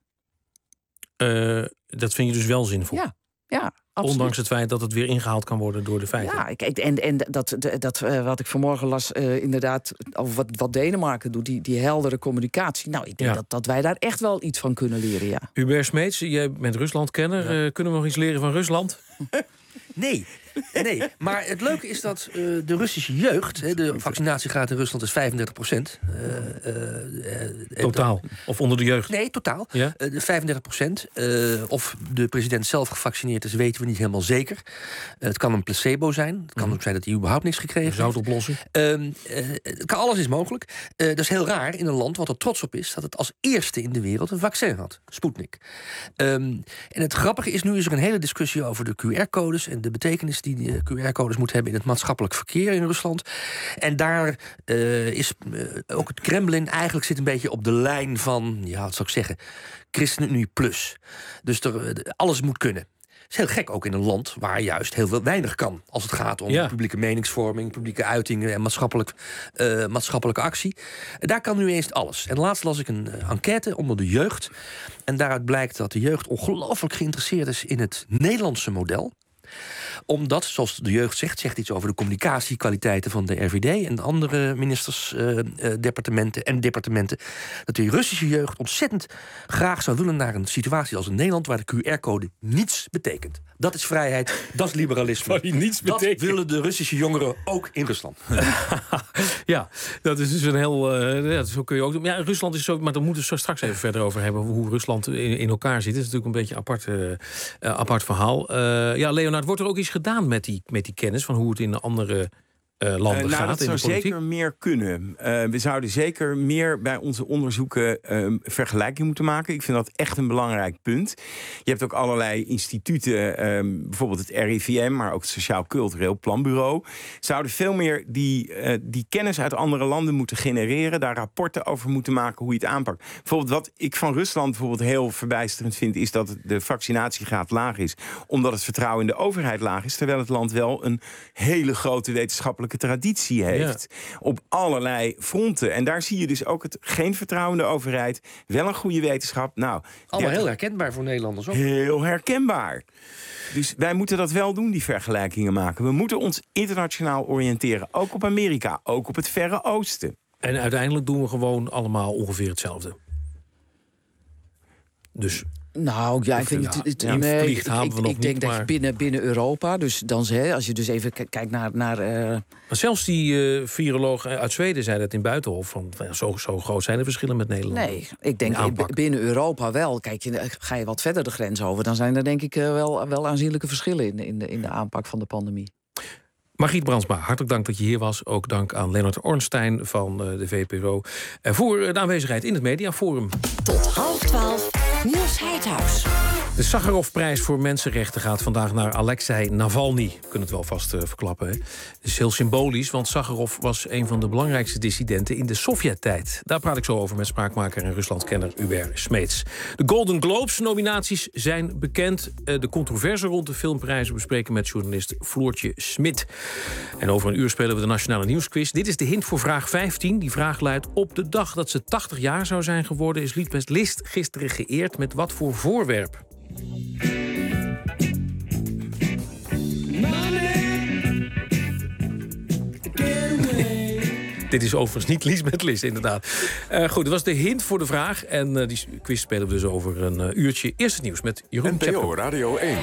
Uh, dat vind je dus wel zinvol? Ja, ja. Absoluut. Ondanks het feit dat het weer ingehaald kan worden door de feiten. Ja, ik, en, en dat, dat uh, wat ik vanmorgen las, uh, inderdaad, over wat, wat Denemarken doet, die, die heldere communicatie. Nou, ik denk ja. dat, dat wij daar echt wel iets van kunnen leren, ja. Hubert Smeets, jij bent Ruslandkenner. Ja. Uh, kunnen we nog iets leren van Rusland? Nee. Nee, maar het leuke is dat uh, de Russische jeugd, hè, de vaccinatiegraad in Rusland is vijfendertig procent. Uh, uh, uh, totaal? Of onder de jeugd? Nee, totaal. Ja? Uh, vijfendertig procent. Uh, of de president zelf gevaccineerd is, weten we niet helemaal zeker. Uh, het kan een placebo zijn. Het kan mm-hmm. ook zijn dat hij überhaupt niks gekregen heeft. Zoutoplossing? Uh, uh, kan, alles is mogelijk. Uh, dat is heel raar in een land wat er trots op is dat het als eerste in de wereld een vaccin had. Sputnik. Um, en het grappige is, nu is er een hele discussie over de Q R-codes en de betekenis die die Q R-codes moet hebben in het maatschappelijk verkeer in Rusland. En daar uh, is uh, ook het Kremlin eigenlijk zit een beetje op de lijn van, ja, wat zou ik zeggen, ChristenUnie plus. Dus er, uh, alles moet kunnen. Het is heel gek ook in een land waar juist heel veel weinig kan als het gaat om ja. publieke meningsvorming, publieke uitingen en maatschappelijk, uh, maatschappelijke actie. Daar kan nu eens alles. En laatst las ik een uh, enquête onder de jeugd. En daaruit blijkt dat de jeugd ongelooflijk geïnteresseerd is in het Nederlandse model. Omdat, zoals de jeugd zegt, zegt iets over de communicatiekwaliteiten van de R V D en de andere ministers, uh, uh, departementen en departementen, dat die Russische jeugd ontzettend graag zou willen naar een situatie als in Nederland, waar de Q R-code niets betekent. Dat is vrijheid, dat is liberalisme. Niets dat betekent. willen de Russische jongeren ook in Rusland. Ja, dat is dus een heel... Uh, ja, zo kun je ook... Ja, Rusland is zo... Maar daar moeten we het straks even verder over hebben, hoe Rusland in, in elkaar zit. Het is natuurlijk een beetje een apart, uh, uh, apart verhaal. Uh, ja, Leonard, wordt er ook iets gedaan met die, met die kennis van hoe het in de andere... Uh, landen uh, nou, gaat dat in zou de politiek? zeker meer kunnen. Uh, we zouden zeker meer bij onze onderzoeken uh, vergelijking moeten maken. Ik vind dat echt een belangrijk punt. Je hebt ook allerlei instituten, uh, bijvoorbeeld het R I V M, maar ook het Sociaal Cultureel Planbureau. Zouden veel meer die, uh, die kennis uit andere landen moeten genereren, daar rapporten over moeten maken hoe je het aanpakt. Bijvoorbeeld wat ik van Rusland bijvoorbeeld heel verbijsterend vind, is dat de vaccinatiegraad laag is, omdat het vertrouwen in de overheid laag is, terwijl het land wel een hele grote wetenschappelijke traditie heeft. Ja. Op allerlei fronten. En daar zie je dus ook het geen vertrouwen in de overheid, wel een goede wetenschap. Nou, allemaal heel herkenbaar voor Nederlanders ook. Heel herkenbaar. Dus wij moeten dat wel doen, die vergelijkingen maken. We moeten ons internationaal oriënteren. Ook op Amerika, ook op het Verre Oosten. En uiteindelijk doen we gewoon allemaal ongeveer hetzelfde. Dus... Nou ja, ik, vind, ja, het, ja, nee, vliegt, ik, ik, we nog ik denk niet, dat maar... je binnen, binnen Europa, dus dan hè, als je dus even k- kijkt naar... naar uh... Maar zelfs die uh, viroloog uit Zweden zei dat in Buitenhof, van ja, zo, zo groot zijn de verschillen met Nederland. Nee, ik denk binnen Europa wel. Kijk, je, ga je wat verder de grens over, dan zijn er denk ik uh, wel, wel aanzienlijke verschillen in, in, de, in de aanpak van de pandemie. Margriet Brandsma, hartelijk dank dat je hier was. Ook dank aan Leonard Ornstein van uh, de V P R O uh, voor de aanwezigheid in het Mediaforum. Tot half twaalf, Nieuws Heidhuis. De Sakharovprijs voor mensenrechten gaat vandaag naar Alexei Navalny. We kunnen het wel vast uh, verklappen. Hè? Het is heel symbolisch, want Sakharov was een van de belangrijkste dissidenten in de Sovjet-tijd. Daar praat ik zo over met spraakmaker en Ruslandkenner Hubert Smeets. De Golden Globes-nominaties zijn bekend. Uh, de controverse rond de filmprijzen bespreken met journalist Floortje Smit. En over een uur spelen we de Nationale Nieuwsquiz. Dit is de hint voor vraag vijftien. Die vraag luidt: op de dag dat ze tachtig jaar zou zijn geworden, is Liesbeth List gisteren geëerd met wat voor voorwerp? Dit is overigens niet Liesbeth List, inderdaad. Uh, goed, dat was de hint voor de vraag. En uh, die quiz spelen we dus over een uh, uurtje. Eerst het nieuws met Jeroen Tjepkema. N P O Radio één.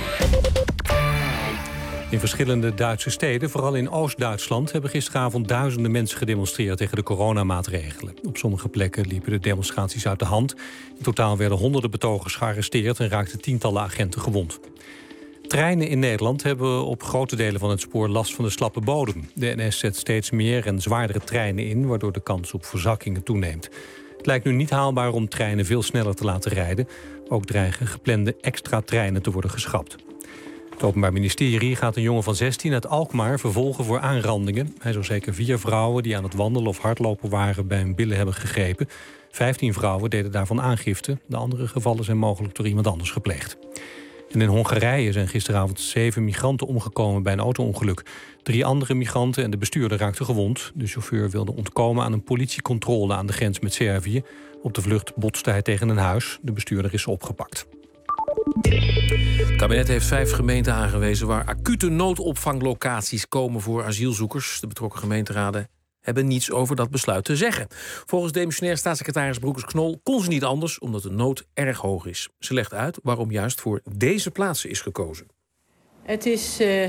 In verschillende Duitse steden, vooral in Oost-Duitsland, hebben gisteravond duizenden mensen gedemonstreerd tegen de coronamaatregelen. Op sommige plekken liepen de demonstraties uit de hand. In totaal werden honderden betogers gearresteerd en raakten tientallen agenten gewond. Treinen in Nederland hebben op grote delen van het spoor last van de slappe bodem. De N S zet steeds meer en zwaardere treinen in, waardoor de kans op verzakkingen toeneemt. Het lijkt nu niet haalbaar om treinen veel sneller te laten rijden. Ook dreigen geplande extra treinen te worden geschrapt. Het Openbaar Ministerie gaat een jongen van zestien uit Alkmaar vervolgen voor aanrandingen. Hij zou zeker vier vrouwen die aan het wandelen of hardlopen waren bij hun billen hebben gegrepen. Vijftien vrouwen deden daarvan aangifte. De andere gevallen zijn mogelijk door iemand anders gepleegd. En in Hongarije zijn gisteravond zeven migranten omgekomen bij een auto-ongeluk. Drie andere migranten en de bestuurder raakten gewond. De chauffeur wilde ontkomen aan een politiecontrole aan de grens met Servië. Op de vlucht botste hij tegen een huis. De bestuurder is opgepakt. Het kabinet heeft vijf gemeenten aangewezen waar acute noodopvanglocaties komen voor asielzoekers. De betrokken gemeenteraden hebben niets over dat besluit te zeggen. Volgens demissionair staatssecretaris Broekers-Knol kon ze niet anders, omdat de nood erg hoog is. Ze legt uit waarom juist voor deze plaatsen is gekozen. Het is uh,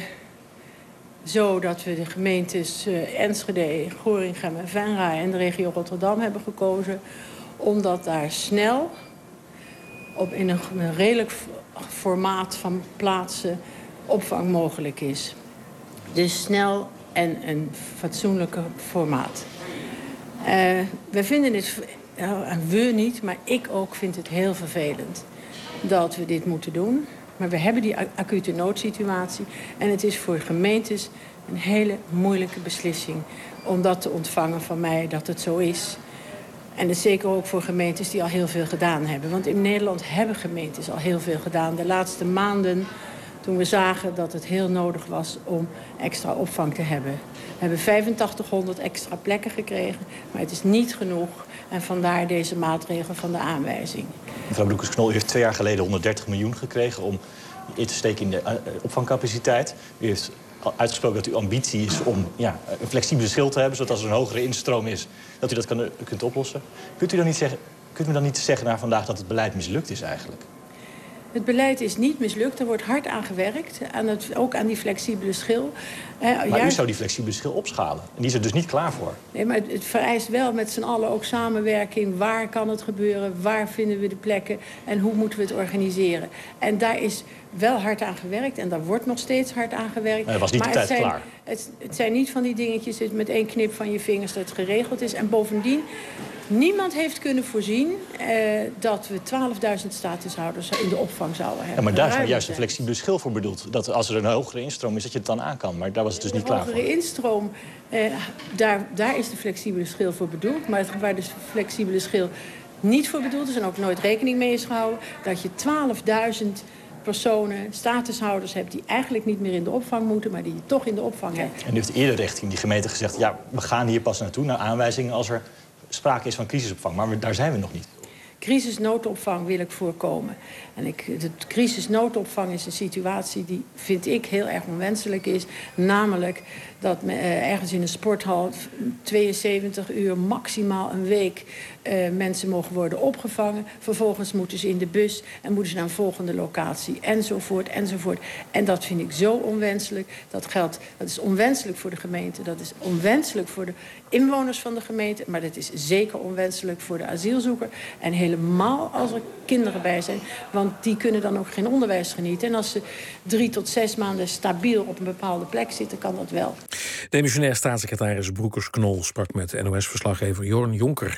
zo dat we de gemeentes uh, Enschede, Gorinchem en Venray en de regio Rotterdam hebben gekozen, omdat daar snel op in een, een redelijk formaat van plaatsen opvang mogelijk is. Dus snel en een fatsoenlijke formaat. Uh, we vinden het, uh, we niet, maar ik ook vind het heel vervelend dat we dit moeten doen. Maar we hebben die acute noodsituatie. En het is voor gemeentes een hele moeilijke beslissing om dat te ontvangen van mij dat het zo is. En dat is zeker ook voor gemeentes die al heel veel gedaan hebben. Want in Nederland hebben gemeentes al heel veel gedaan. De laatste maanden, toen we zagen dat het heel nodig was om extra opvang te hebben. We hebben vijfentachtighonderd extra plekken gekregen, maar het is niet genoeg. En vandaar deze maatregel van de aanwijzing. Mevrouw Broekers-Knol heeft twee jaar geleden honderddertig miljoen gekregen om in te steken in de uh, opvangcapaciteit. U heeft uitgesproken dat uw ambitie is om ja, een flexibele schil te hebben, zodat als er een hogere instroom is, dat u dat kan, kunt oplossen. Kunt u dan niet zeggen, kunt u dan niet zeggen naar vandaag dat het beleid mislukt is eigenlijk? Het beleid is niet mislukt, er wordt hard aan gewerkt, aan het, ook aan die flexibele schil. Eh, maar juist... u zou die flexibele schil opschalen. En die is er dus niet klaar voor. Nee, maar het, het vereist wel met z'n allen ook samenwerking. Waar kan het gebeuren? Waar vinden we de plekken? En hoe moeten we het organiseren? En daar is wel hard aan gewerkt en daar wordt nog steeds hard aan gewerkt. Maar dat was niet maar de tijd het zijn, klaar. Het, het zijn niet van die dingetjes dat met één knip van je vingers dat het geregeld is. En bovendien, niemand heeft kunnen voorzien eh, dat we twaalfduizend statushouders in de opvang zouden hebben. Ja, maar daar is nou juist een flexibele schil voor bedoeld. Dat als er een hogere instroom is, dat je het dan aan kan. Maar daar was het dus niet klaar voor. De hogere instroom, eh, daar, daar is de flexibele schil voor bedoeld. Maar het, waar de flexibele schil niet voor bedoeld is en ook nooit rekening mee is gehouden, dat je twaalfduizend personen, statushouders hebt die eigenlijk niet meer in de opvang moeten, maar die je toch in de opvang hebt. En u heeft eerder richting die gemeente gezegd, ja, we gaan hier pas naartoe, naar aanwijzingen als er sprake is van crisisopvang. Maar we, daar zijn we nog niet. Crisisnoodopvang wil ik voorkomen. En ik, de crisisnoodopvang is een situatie die, vind ik, heel erg onwenselijk is. Namelijk dat me, uh, ergens in een sporthal tweeënzeventig uur, maximaal een week, uh, mensen mogen worden opgevangen. Vervolgens moeten ze in de bus en moeten ze naar een volgende locatie, enzovoort, enzovoort. En dat vind ik zo onwenselijk. Dat geldt, dat is onwenselijk voor de gemeente, dat is onwenselijk voor de inwoners van de gemeente, maar dat is zeker onwenselijk voor de asielzoeker. En helemaal als er kinderen bij zijn, want die kunnen dan ook geen onderwijs genieten. En als ze drie tot zes maanden stabiel op een bepaalde plek zitten, kan dat wel. Demissionair staatssecretaris Broekers-Knol sprak met N O S-verslaggever Jorn Jonker.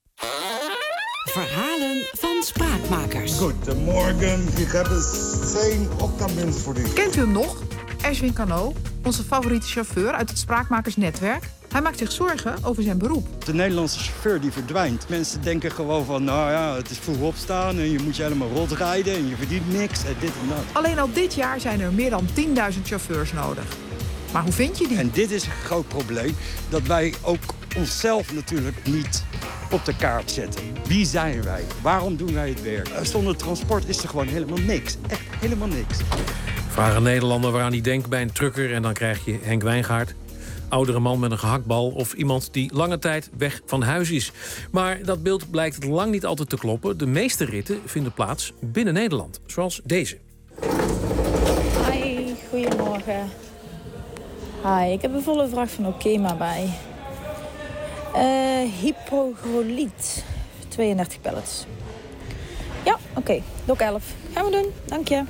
Verhalen van spraakmakers. Goedemorgen, ik heb een ochtenddienst voor u. Kent u hem nog? Erwin Cano, onze favoriete chauffeur uit het Spraakmakersnetwerk. Hij maakt zich zorgen over zijn beroep. De Nederlandse chauffeur die verdwijnt. Mensen denken gewoon van, nou ja, het is vroeg opstaan en je moet je helemaal rot rijden en je verdient niks en dit en dat. Alleen al dit jaar zijn er meer dan tienduizend chauffeurs nodig. Maar hoe vind je die? En dit is een groot probleem, dat wij ook onszelf natuurlijk niet op de kaart zetten. Wie zijn wij? Waarom doen wij het werk? Zonder transport is er gewoon helemaal niks. Echt helemaal niks. Vraag een Nederlander waaraan hij denkt bij een trucker en dan krijg je Henk Wijngaard. Oudere man met een gehaktbal of iemand die lange tijd weg van huis is. Maar dat beeld blijkt lang niet altijd te kloppen. De meeste ritten vinden plaats binnen Nederland, zoals deze. Hi, goedemorgen. Hi, ik heb een volle vracht van Okema bij. Uh, hypogoliet, tweeëndertig pallets. Ja, oké, okay. Dok elf. Gaan we doen, dank je.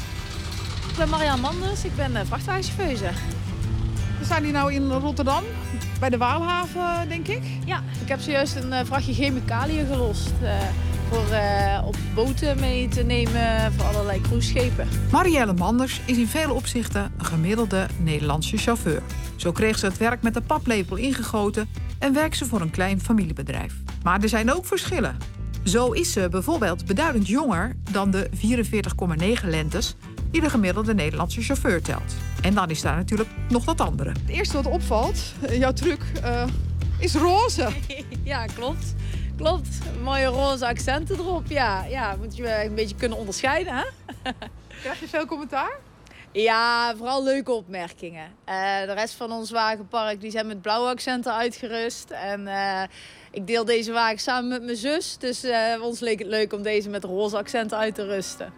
Ik ben Marianne Manders, ik ben uh, vrachtwagenchauffeur. We staan hier nou in Rotterdam, bij de Waalhaven, denk ik. Ja, ik heb zojuist een uh, vrachtje chemicaliën gelost. Uh, voor uh, op boten mee te nemen voor allerlei cruiseschepen. Marielle Manders is in vele opzichten een gemiddelde Nederlandse chauffeur. Zo kreeg ze het werk met de paplepel ingegoten en werkt ze voor een klein familiebedrijf. Maar er zijn ook verschillen. Zo is ze bijvoorbeeld beduidend jonger dan de vierenveertig komma negen lentes die de gemiddelde Nederlandse chauffeur telt. En dan is daar natuurlijk nog wat andere. Het eerste wat opvalt, jouw truck, uh, is roze. Ja, klopt. Klopt. Mooie roze accenten erop. Ja, ja, moet je een beetje kunnen onderscheiden, hè? Krijg je veel commentaar? Ja, vooral leuke opmerkingen. Uh, de rest van ons wagenpark die zijn met blauwe accenten uitgerust. En uh, ik deel deze wagen samen met mijn zus. Dus uh, ons leek het leuk om deze met roze accenten uit te rusten.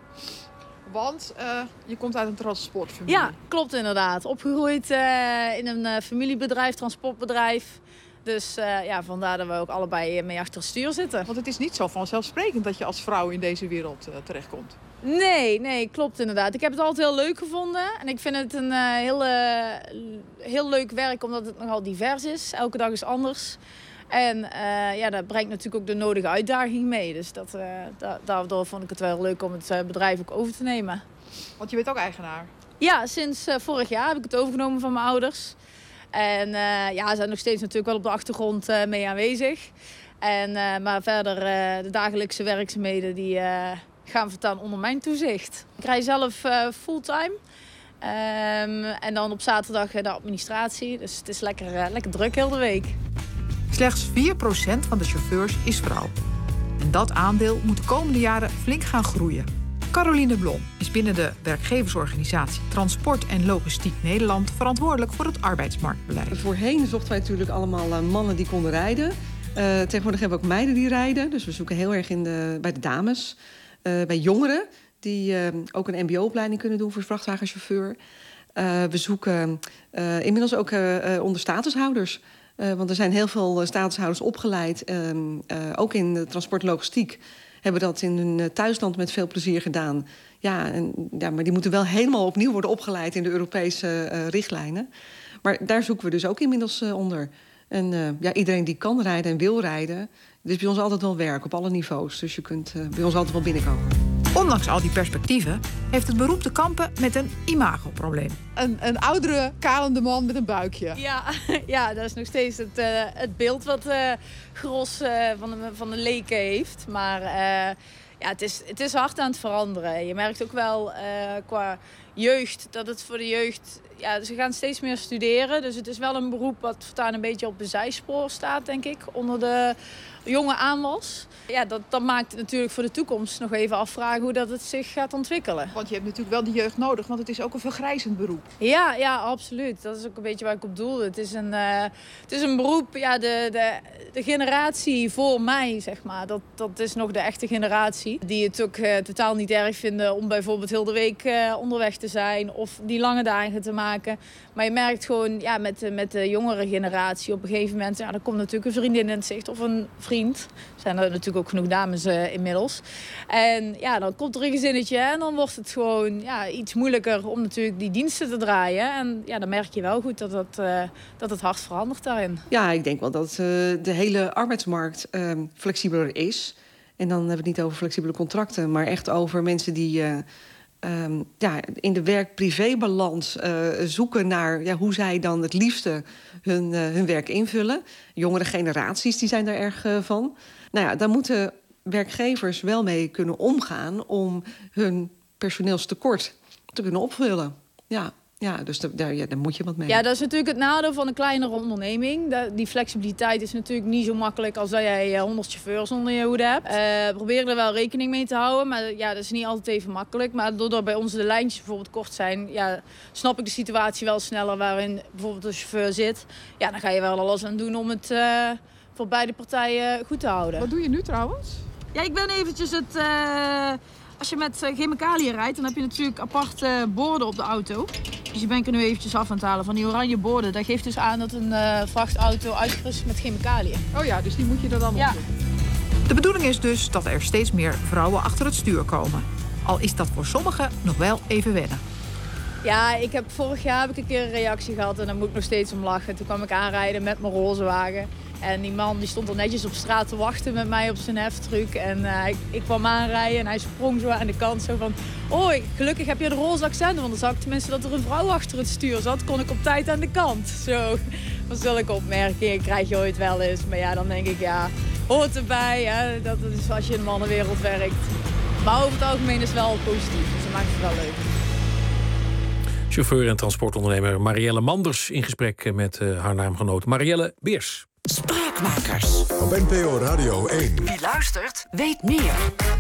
Want uh, je komt uit een transportfamilie. Ja, klopt inderdaad. Opgegroeid uh, in een uh, familiebedrijf, transportbedrijf. Dus uh, ja, vandaar dat we ook allebei mee achter het stuur zitten. Want het is niet zo vanzelfsprekend dat je als vrouw in deze wereld uh, terechtkomt. Nee, nee, klopt inderdaad. Ik heb het altijd heel leuk gevonden. En ik vind het een uh, heel, uh, heel leuk werk, omdat het nogal divers is. Elke dag is anders. En uh, ja, dat brengt natuurlijk ook de nodige uitdaging mee. Dus dat, uh, da- daardoor vond ik het wel leuk om het uh, bedrijf ook over te nemen. Want je bent ook eigenaar? Ja, sinds uh, vorig jaar heb ik het overgenomen van mijn ouders. En uh, ja, ze zijn nog steeds natuurlijk wel op de achtergrond uh, mee aanwezig. En, uh, maar verder, uh, de dagelijkse werkzaamheden die, uh, gaan voortaan onder mijn toezicht. Ik rij zelf uh, fulltime. Um, en dan op zaterdag de administratie. Dus het is lekker, uh, lekker druk heel de week. Slechts vier procent van de chauffeurs is vrouw. En dat aandeel moet de komende jaren flink gaan groeien. Caroline Blom is binnen de werkgeversorganisatie Transport en Logistiek Nederland verantwoordelijk voor het arbeidsmarktbeleid. Voorheen zochten wij natuurlijk allemaal uh, mannen die konden rijden. Uh, tegenwoordig hebben we ook meiden die rijden. Dus we zoeken heel erg in de, bij de dames. Uh, bij jongeren die uh, ook een mbo-opleiding kunnen doen voor vrachtwagenchauffeur. Uh, we zoeken uh, inmiddels ook uh, uh, onder statushouders. Uh, want er zijn heel veel statushouders opgeleid. Uh, uh, ook in de transport en logistiek. Hebben dat in hun thuisland met veel plezier gedaan. Ja, en, ja, maar die moeten wel helemaal opnieuw worden opgeleid in de Europese uh, richtlijnen. Maar daar zoeken we dus ook inmiddels uh, onder. En uh, ja, iedereen die kan rijden en wil rijden. Er is bij ons altijd wel werk op alle niveaus. Dus je kunt uh, bij ons altijd wel binnenkomen. Ondanks al die perspectieven heeft het beroep te kampen met een imagoprobleem. Een, een oudere, kalende man met een buikje. Ja, ja, dat is nog steeds het, uh, het beeld wat uh, Gros uh, van, de, van de leken heeft. Maar uh, ja, het, is, het is hard aan het veranderen. Je merkt ook wel uh, qua jeugd dat het voor de jeugd... Ja, ze gaan steeds meer studeren. Dus het is wel een beroep wat voortaan een beetje op een zijspoor staat, denk ik. Onder de jonge aanwas. Ja, dat, dat maakt het natuurlijk voor de toekomst nog even afvragen hoe dat het zich gaat ontwikkelen. Want je hebt natuurlijk wel de jeugd nodig, want het is ook een vergrijzend beroep. Ja, ja, absoluut. Dat is ook een beetje waar ik op doelde. Het is een, uh, het is een beroep, ja, de, de, de generatie voor mij, zeg maar. Dat, dat is nog de echte generatie. Die het ook uh, totaal niet erg vinden om bijvoorbeeld heel de week uh, onderweg te zijn. Of die lange dagen te maken. Maar je merkt gewoon, ja, met, de, met de jongere generatie op een gegeven moment... Ja, er komt natuurlijk een vriendin in het zicht of een vriend. Er zijn er natuurlijk ook genoeg dames uh, inmiddels. En ja, dan komt er een gezinnetje en dan wordt het gewoon ja, iets moeilijker om natuurlijk die diensten te draaien. En ja, dan merk je wel goed dat het, uh, dat het hard verandert daarin. Ja, ik denk wel dat uh, de hele arbeidsmarkt uh, flexibeler is. En dan hebben we het niet over flexibele contracten, maar echt over mensen die... Uh, Um, ja, in de werk-privé-balans uh, zoeken naar ja, hoe zij dan het liefste hun, uh, hun werk invullen. Jongere generaties die zijn daar erg uh, van. Nou ja, daar moeten werkgevers wel mee kunnen omgaan om hun personeelstekort te kunnen opvullen. Ja. Ja, dus daar, ja, daar moet je wat mee. Ja, dat is natuurlijk het nadeel van een kleinere onderneming. Die flexibiliteit is natuurlijk niet zo makkelijk als dat jij honderd chauffeurs onder je hoede hebt. Uh, probeer er wel rekening mee te houden, maar ja, dat is niet altijd even makkelijk. Maar doordat bij ons de lijntjes bijvoorbeeld kort zijn, ja, snap ik de situatie wel sneller waarin bijvoorbeeld de chauffeur zit. Ja, dan ga je wel alles aan doen om het uh, voor beide partijen goed te houden. Wat doe je nu trouwens? Ja, ik ben eventjes het... Uh, Als je met chemicaliën rijdt, dan heb je natuurlijk aparte borden op de auto. Dus je bent er nu eventjes af aan het halen van die oranje borden. Dat geeft dus aan dat een uh, vrachtauto uitgerust is met chemicaliën. Oh ja, dus die moet je er dan ja. op doen. De bedoeling is dus dat er steeds meer vrouwen achter het stuur komen. Al is dat voor sommigen nog wel even wennen. Ja, ik heb, vorig jaar heb ik een keer een reactie gehad en daar moet ik nog steeds om lachen. Toen kwam ik aanrijden met mijn roze wagen. En die man die stond al netjes op straat te wachten met mij op zijn heftruck. En uh, ik, ik kwam aanrijden en hij sprong zo aan de kant. Zo van, oh, gelukkig heb je de roze accenten. Want dan zag ik tenminste dat er een vrouw achter het stuur zat. Kon ik op tijd aan de kant. Zo, van zulke opmerkingen krijg je ooit wel eens. Maar ja, dan denk ik, ja, hoort erbij. Hè? Dat is als je in de mannenwereld werkt. Maar over het algemeen is het wel positief. Dus dat maakt het wel leuk. Chauffeur en transportondernemer Marielle Manders in gesprek met uh, haar naamgenoot Marielle Beers. Spraakmakers. Op N P O Radio één. Wie luistert, weet meer.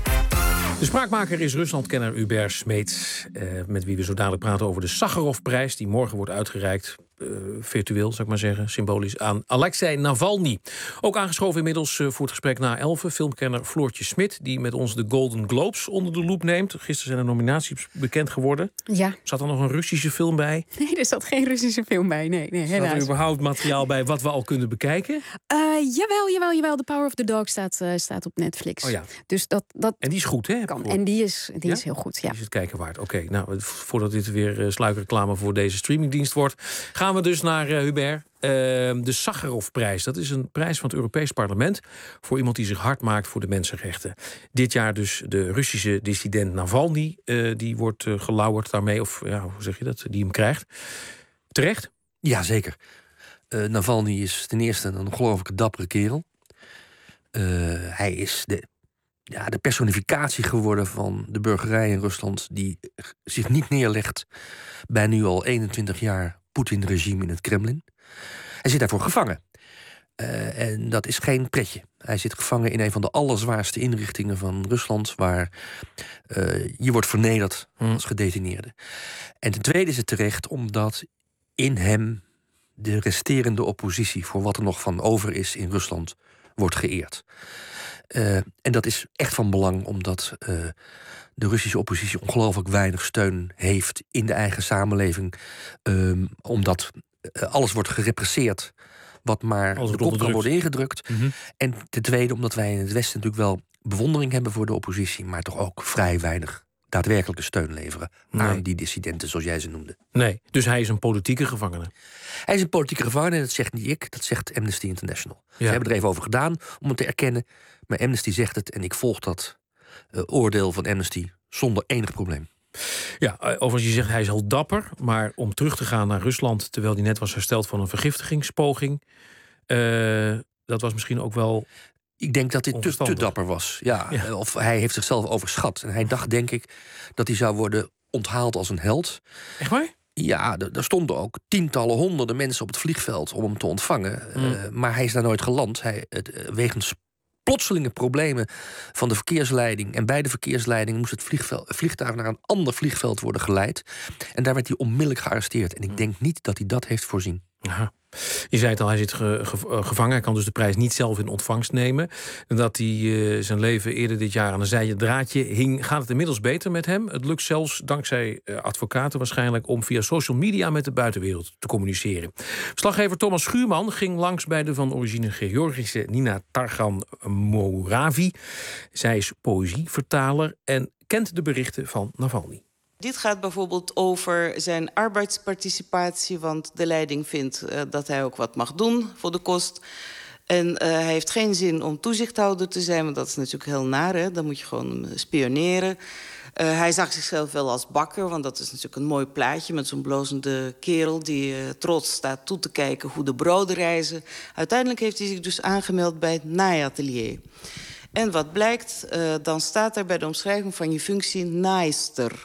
De spraakmaker is Ruslandkenner Hubert Smeets, eh, met wie we zo dadelijk praten over de Sakharovprijs, die morgen wordt uitgereikt, uh, virtueel, zou ik maar zeggen, symbolisch, aan Alexei Navalny. Ook aangeschoven inmiddels uh, voor het gesprek na elfen, filmkenner Floortje Smit, die met ons de Golden Globes onder de loep neemt. Gisteren zijn de nominaties bekend geworden. Ja. Zat er nog een Russische film bij? Nee, er zat geen Russische film bij. Nee, nee, helaas. Zat er überhaupt materiaal bij wat we al kunnen bekijken? Uh, jawel, jawel, jawel. The Power of the Dog staat, uh, staat op Netflix. Oh ja. Dus dat, dat en die is goed, hè? Kan. En die is, die ja? is heel goed, ja. Die is het kijken waard. Oké, okay, nou, voordat dit weer uh, sluikreclame voor deze streamingdienst wordt, gaan we dus naar uh, Hubert. Uh, de Sakharovprijs, dat is een prijs van het Europees Parlement voor iemand die zich hard maakt voor de mensenrechten. Dit jaar dus de Russische dissident Navalny, uh, die wordt uh, gelauwerd daarmee, of ja, hoe zeg je dat, die hem krijgt. Terecht? Ja, zeker. Uh, Navalny is ten eerste een ongelooflijke dappere kerel. Uh, hij is de, ja, de personificatie geworden van de burgerij in Rusland, die zich niet neerlegt bij nu al eenentwintig jaar Poetin-regime in het Kremlin. Hij zit daarvoor gevangen. Uh, en dat is geen pretje. Hij zit gevangen in een van de allerzwaarste inrichtingen van Rusland, waar uh, je wordt vernederd hmm. als gedetineerde. En ten tweede is het terecht omdat in hem de resterende oppositie, voor wat er nog van over is in Rusland, wordt geëerd. Uh, en dat is echt van belang, omdat uh, de Russische oppositie ongelooflijk weinig steun heeft in de eigen samenleving. Um, omdat uh, alles wordt gerepresseerd wat maar de kop kan worden ingedrukt. Mm-hmm. En ten tweede omdat wij in het Westen natuurlijk wel bewondering hebben voor de oppositie, maar toch ook vrij weinig daadwerkelijke steun leveren nee. aan die dissidenten, zoals jij ze noemde. Nee, dus hij is een politieke gevangene. Hij is een politieke gevangene en dat zegt niet ik, dat zegt Amnesty International. Ja. Ze hebben er even over gedaan om het te erkennen, maar Amnesty zegt het en ik volg dat uh, oordeel van Amnesty zonder enig probleem. Ja, overigens, je zegt hij is heel dapper, maar om terug te gaan naar Rusland terwijl hij net was hersteld van een vergiftigingspoging, uh, dat was misschien ook wel. Ik denk dat dit te, te dapper was. Ja, ja. Of hij heeft zichzelf overschat. En hij dacht, denk ik, dat hij zou worden onthaald als een held. Echt waar? Ja, er stonden ook tientallen, honderden mensen op het vliegveld om hem te ontvangen. Mm. Uh, maar hij is daar nooit geland. Hij, uh, wegens plotselinge problemen van de verkeersleiding. En bij de verkeersleiding moest het vliegveld, vliegtuig naar een ander vliegveld worden geleid. En daar werd hij onmiddellijk gearresteerd. En ik denk niet dat hij dat heeft voorzien. Aha. Je zei het al, hij zit ge, ge, gevangen. Hij kan dus de prijs niet zelf in ontvangst nemen. Nadat hij uh, zijn leven eerder dit jaar aan een zijde draadje hing, gaat het inmiddels beter met hem. Het lukt zelfs, dankzij uh, advocaten waarschijnlijk, om via social media met de buitenwereld te communiceren. Verslaggever Thomas Schuurman ging langs bij de van origine Georgische Nina Targan Mouravi. Zij is poëzievertaler en kent de berichten van Navalny. Dit gaat bijvoorbeeld over zijn arbeidsparticipatie, want de leiding vindt uh, dat hij ook wat mag doen voor de kost. En uh, hij heeft geen zin om toezichthouder te zijn, want dat is natuurlijk heel naar, hè? Dan moet je gewoon spioneren. Uh, hij zag zichzelf wel als bakker, want dat is natuurlijk een mooi plaatje met zo'n blozende kerel die uh, trots staat toe te kijken hoe de broden rijzen. Uiteindelijk heeft hij zich dus aangemeld bij het naaiatelier. En wat blijkt, uh, dan staat er bij de omschrijving van je functie naaister.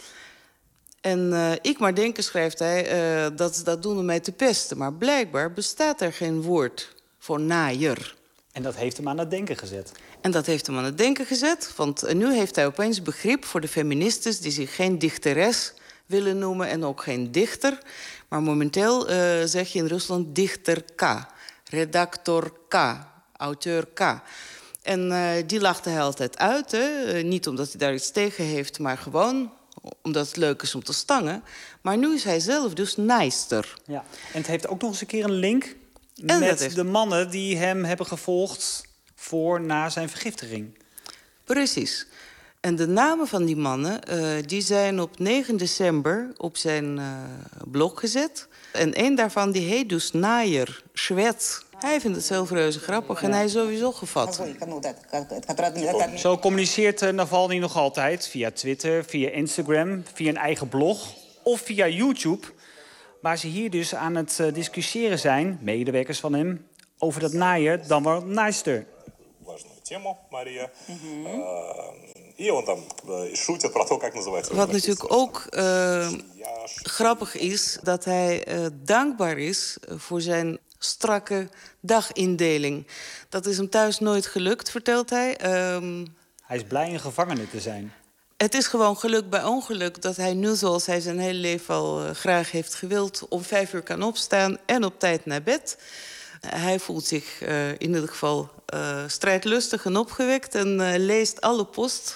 En uh, ik maar denken, schrijft hij, uh, dat ze dat doen om mij te pesten. Maar blijkbaar bestaat er geen woord voor naaier. En dat heeft hem aan het denken gezet. En dat heeft hem aan het denken gezet. Want uh, nu heeft hij opeens begrip voor de feministes die zich geen dichteres willen noemen en ook geen dichter. Maar momenteel uh, zeg je in Rusland dichter K, redactor K, auteur K. En uh, die lachte hij altijd uit. Hè? Uh, niet omdat hij daar iets tegen heeft, maar gewoon omdat het leuk is om te stangen. Maar nu is hij zelf dus naaister. Ja. En het heeft ook nog eens een keer een link en met heeft... de mannen die hem hebben gevolgd voor na zijn vergiftiging. Precies. En de namen van die mannen uh, die zijn op negen december op zijn uh, blog gezet. En één daarvan die heet dus Naaier, Schwed. Hij vindt het zelf reuze grappig en hij is sowieso gevat. Zo communiceert Navalny nog altijd via Twitter, via Instagram, via een eigen blog of via YouTube. Waar ze hier dus aan het uh, discussiëren zijn, medewerkers van hem, over dat naaien dan wel naaister. Wat natuurlijk ook uh, grappig is, dat hij uh, dankbaar is voor zijn strakke dagindeling. Dat is hem thuis nooit gelukt, vertelt hij. Um, hij is blij een gevangene te zijn. Het is gewoon geluk bij ongeluk dat hij nu, zoals hij zijn hele leven al uh, graag heeft gewild, om vijf uur kan opstaan en op tijd naar bed. Uh, hij voelt zich uh, in ieder geval uh, strijdlustig en opgewekt en uh, leest alle post.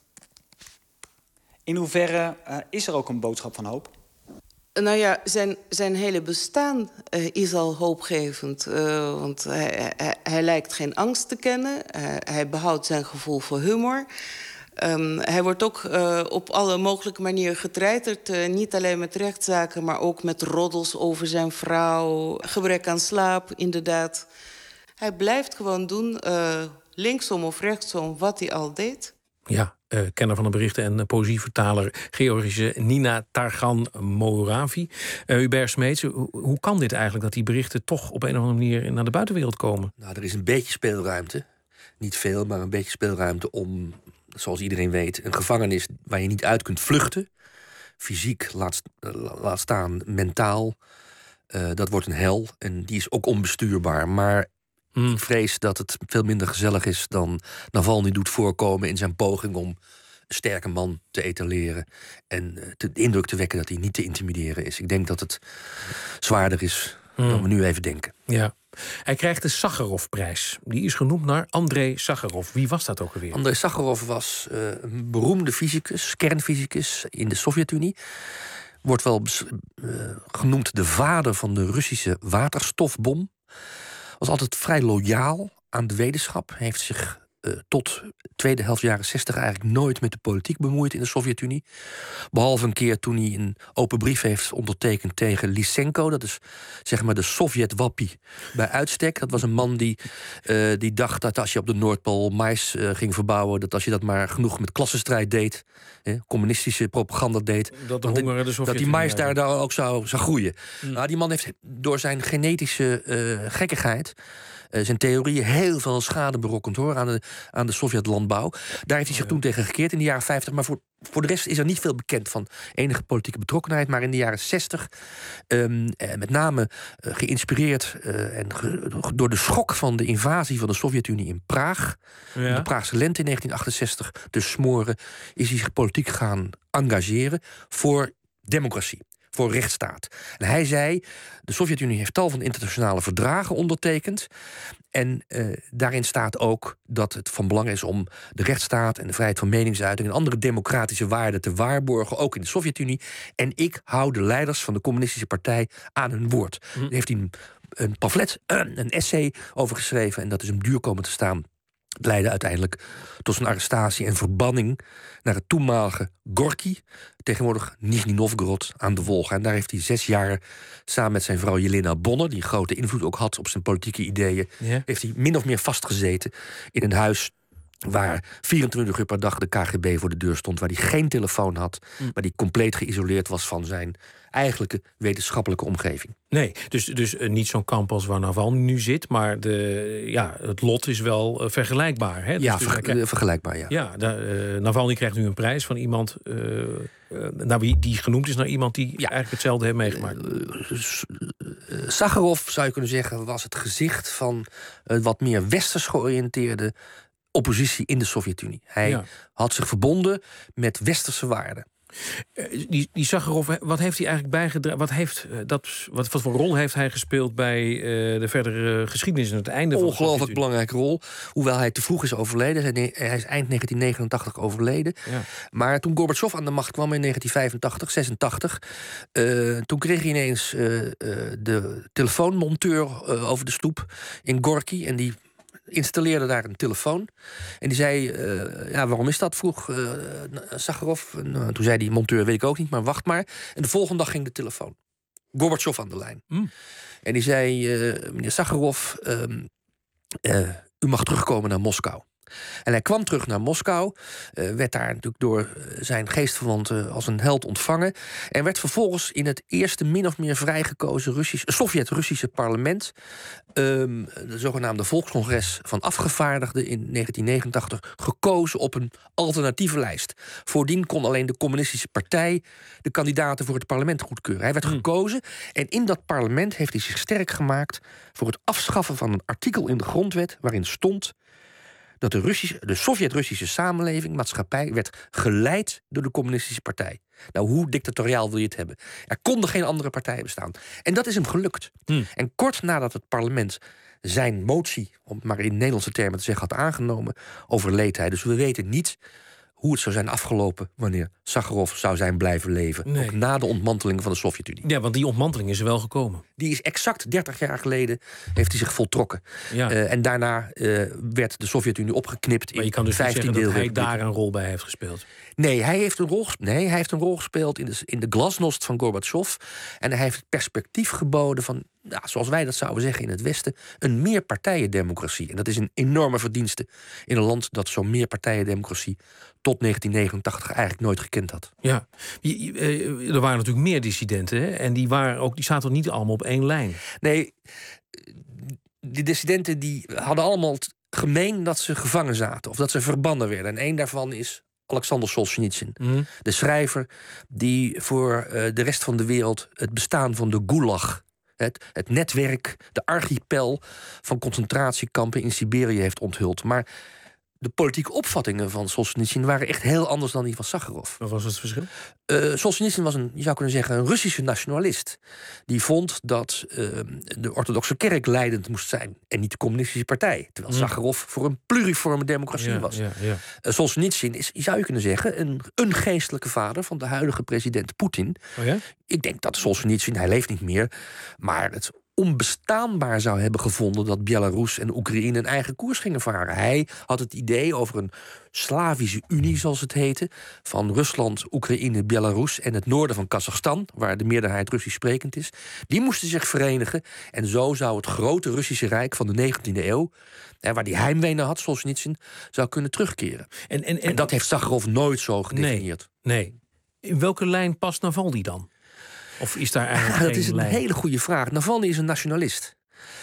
In hoeverre uh, is er ook een boodschap van hoop? Nou ja, zijn, zijn hele bestaan uh, is al hoopgevend. Uh, want hij, hij, hij lijkt geen angst te kennen. Uh, hij behoudt zijn gevoel voor humor. Um, hij wordt ook uh, op alle mogelijke manieren getreiterd. Uh, niet alleen met rechtszaken, maar ook met roddels over zijn vrouw. Gebrek aan slaap, inderdaad. Hij blijft gewoon doen, uh, linksom of rechtsom, wat hij al deed. Ja, uh, kenner van de berichten en uh, poëzievertaler Georgische Nina Targan Mouravi. Uh, Hubert Smeets, hoe, hoe kan dit eigenlijk dat die berichten toch op een of andere manier naar de buitenwereld komen? Nou, er is een beetje speelruimte. Niet veel, maar een beetje speelruimte om, zoals iedereen weet, een gevangenis waar je niet uit kunt vluchten. Fysiek, laat, laat staan mentaal. Uh, dat wordt een hel en die is ook onbestuurbaar. Maar mm. ik vrees dat het veel minder gezellig is dan Navalny doet voorkomen in zijn poging om een sterke man te etaleren en uh, te, de indruk te wekken dat hij niet te intimideren is. Ik denk dat het zwaarder is mm. dan we nu even denken. Ja. Hij krijgt de Sakharovprijs. Die is genoemd naar Andrei Sakharov. Wie was dat ook alweer? Andrei Sakharov was uh, een beroemde fysicus, kernfysicus in de Sovjet-Unie. Wordt wel uh, genoemd de vader van de Russische waterstofbom. Was altijd vrij loyaal aan de wetenschap. Heeft zich uh, tot tweede helft jaren zestig eigenlijk nooit met de politiek bemoeid in de Sovjet-Unie. Behalve een keer toen hij een open brief heeft ondertekend tegen Lysenko. Dat is zeg maar de Sovjet-wappie bij uitstek. Dat was een man die, uh, die dacht dat als je op de Noordpool mais uh, ging verbouwen, dat als je dat maar genoeg met klassenstrijd deed, eh, communistische propaganda deed, dat, de honger de dat die mais daar, daar ook zou, zou groeien. Mm. Nou, die man heeft door zijn genetische uh, gekkigheid, Uh, zijn theorieën heel veel schade berokkend hoor aan de, aan de Sovjet-landbouw. Daar heeft hij zich oh, ja. toen tegen gekeerd in de jaren vijftig. Maar voor, voor de rest is er niet veel bekend van enige politieke betrokkenheid. Maar in de jaren zestig, um, eh, met name uh, geïnspireerd uh, en ge, door de schok van de invasie van de Sovjet-Unie in Praag, ja. de Praagse lente in negentien achtenzestig, te smoren, is hij zich politiek gaan engageren voor democratie. Voor rechtsstaat. En hij zei, de Sovjet-Unie heeft tal van internationale verdragen ondertekend. En uh, daarin staat ook dat het van belang is om de rechtsstaat en de vrijheid van meningsuiting en andere democratische waarden te waarborgen, ook in de Sovjet-Unie. En ik hou de leiders van de communistische partij aan hun woord. Hm. Daar heeft hij een, een pamflet, een essay over geschreven en dat is hem duur komen te staan. Het leidde uiteindelijk tot zijn arrestatie en verbanning naar het toenmalige Gorky, tegenwoordig Nizhny Novgorod aan de Wolga. En daar heeft hij zes jaar samen met zijn vrouw Jelena Bonner, die grote invloed ook had op zijn politieke ideeën, ja. heeft hij min of meer vastgezeten in een huis waar vierentwintig uur per dag de K G B voor de deur stond, waar hij geen telefoon had, hm. waar hij compleet geïsoleerd was van zijn eigenlijke wetenschappelijke omgeving. Nee, dus, dus uh, niet zo'n kamp als waar Navalny nu zit, maar de, ja, het lot is wel uh, vergelijkbaar. Hè? Dus ja, dus ver, krijgt, vergelijkbaar, ja. Ja, de, uh, Navalny krijgt nu een prijs van iemand uh, uh, naar wie die genoemd is naar iemand die ja. eigenlijk hetzelfde heeft meegemaakt. Uh, uh, Sakharov, zou je kunnen zeggen, was het gezicht van uh, wat meer westers georiënteerde oppositie in de Sovjet-Unie. Hij ja. had zich verbonden met westerse waarden. Uh, die, die Sakharov, wat heeft hij eigenlijk bijgedragen? Wat, heeft, uh, dat, wat, wat voor rol heeft hij gespeeld bij uh, de verdere geschiedenis en het einde van de ongelooflijk belangrijke rol. Hoewel hij te vroeg is overleden. Hij is eind negentien negenentachtig overleden. Ja. Maar toen Gorbachev aan de macht kwam in negentien vijfentachtig, zesentachtig... Uh, toen kreeg hij ineens uh, uh, de telefoonmonteur uh, over de stoep in Gorky. En die installeerde daar een telefoon. En die zei, uh, ja, waarom is dat? Vroeg uh, Sakharov. En, uh, toen zei die monteur, weet ik ook niet, maar wacht maar. En de volgende dag ging de telefoon. Gorbachev aan de lijn. Mm. En die zei, uh, meneer Sakharov, uh, uh, u mag terugkomen naar Moskou. En hij kwam terug naar Moskou, uh, werd daar natuurlijk door zijn geestverwanten als een held ontvangen en werd vervolgens in het eerste min of meer vrijgekozen Russisch, Sovjet-Russische parlement, um, de zogenaamde Volkscongres van Afgevaardigden in negentien negenentachtig, gekozen op een alternatieve lijst. Voordien kon alleen de communistische partij de kandidaten voor het parlement goedkeuren. Hij werd hmm. gekozen en in dat parlement heeft hij zich sterk gemaakt voor het afschaffen van een artikel in de grondwet waarin stond dat de, Russische, de Sovjet-Russische samenleving, maatschappij, werd geleid door de communistische partij. Nou, hoe dictatoriaal wil je het hebben? Er konden geen andere partijen bestaan. En dat is hem gelukt. Hmm. En kort nadat het parlement zijn motie, om het maar in Nederlandse termen te zeggen, had aangenomen, overleed hij. Dus we weten niet hoe het zou zijn afgelopen wanneer Sakharov zou zijn blijven leven. Nee. Ook na de ontmanteling van de Sovjet-Unie. Ja, want die ontmanteling is er wel gekomen. Die is exact dertig jaar geleden, heeft hij zich voltrokken. Ja. Uh, en daarna uh, werd de Sovjet-Unie opgeknipt. Maar je kan dus niet zeggen dat hij daar een rol bij heeft gespeeld. Nee, hij heeft een rol, nee, hij heeft een rol gespeeld in de, in de glasnost van Gorbachev. En hij heeft het perspectief geboden van, nou, zoals wij dat zouden zeggen in het Westen, een meerpartijendemocratie. En dat is een enorme verdienste in een land dat zo'n meerpartijendemocratie tot negentien negenentachtig eigenlijk nooit gekend had. Ja, er waren natuurlijk meer dissidenten, hè? En die, waren ook, die zaten niet allemaal op één lijn. Nee, die dissidenten die hadden allemaal het gemeen dat ze gevangen zaten of dat ze verbannen werden. En één daarvan is Alexander Solzhenitsyn, mm. de schrijver die voor uh, de rest van de wereld het bestaan van de Gulag het, het netwerk, de archipel van concentratiekampen in Siberië heeft onthuld. Maar de politieke opvattingen van Solzhenitsyn waren echt heel anders dan die van Sakharov. Wat was het verschil? Uh, Solzhenitsyn was een, je zou kunnen zeggen, een Russische nationalist. Die vond dat uh, de orthodoxe kerk leidend moest zijn en niet de communistische partij. Terwijl mm. Sakharov voor een pluriforme democratie ja, was. Ja, ja. Uh, Solzhenitsyn is, zou je kunnen zeggen, een, een geestelijke vader van de huidige president Poetin. Oh ja? Ik denk dat Solzhenitsyn, hij leeft niet meer, maar het onbestaanbaar zou hebben gevonden dat Belarus en Oekraïne een eigen koers gingen varen. Hij had het idee over een Slavische Unie, zoals het heette, van Rusland, Oekraïne, Belarus en het noorden van Kazachstan, waar de meerderheid Russisch sprekend is. Die moesten zich verenigen en zo zou het grote Russische Rijk van de negentiende eeuw, waar die heimwee naar had, Solzhenitsyn, zou kunnen terugkeren. En, en, en, en dat heeft Sakharov nooit zo gedefinieerd. Nee, nee. In welke lijn past Navalny dan? Of is daar eigenlijk ja, geen dat is een lijn? hele goede vraag. Navalny is een nationalist.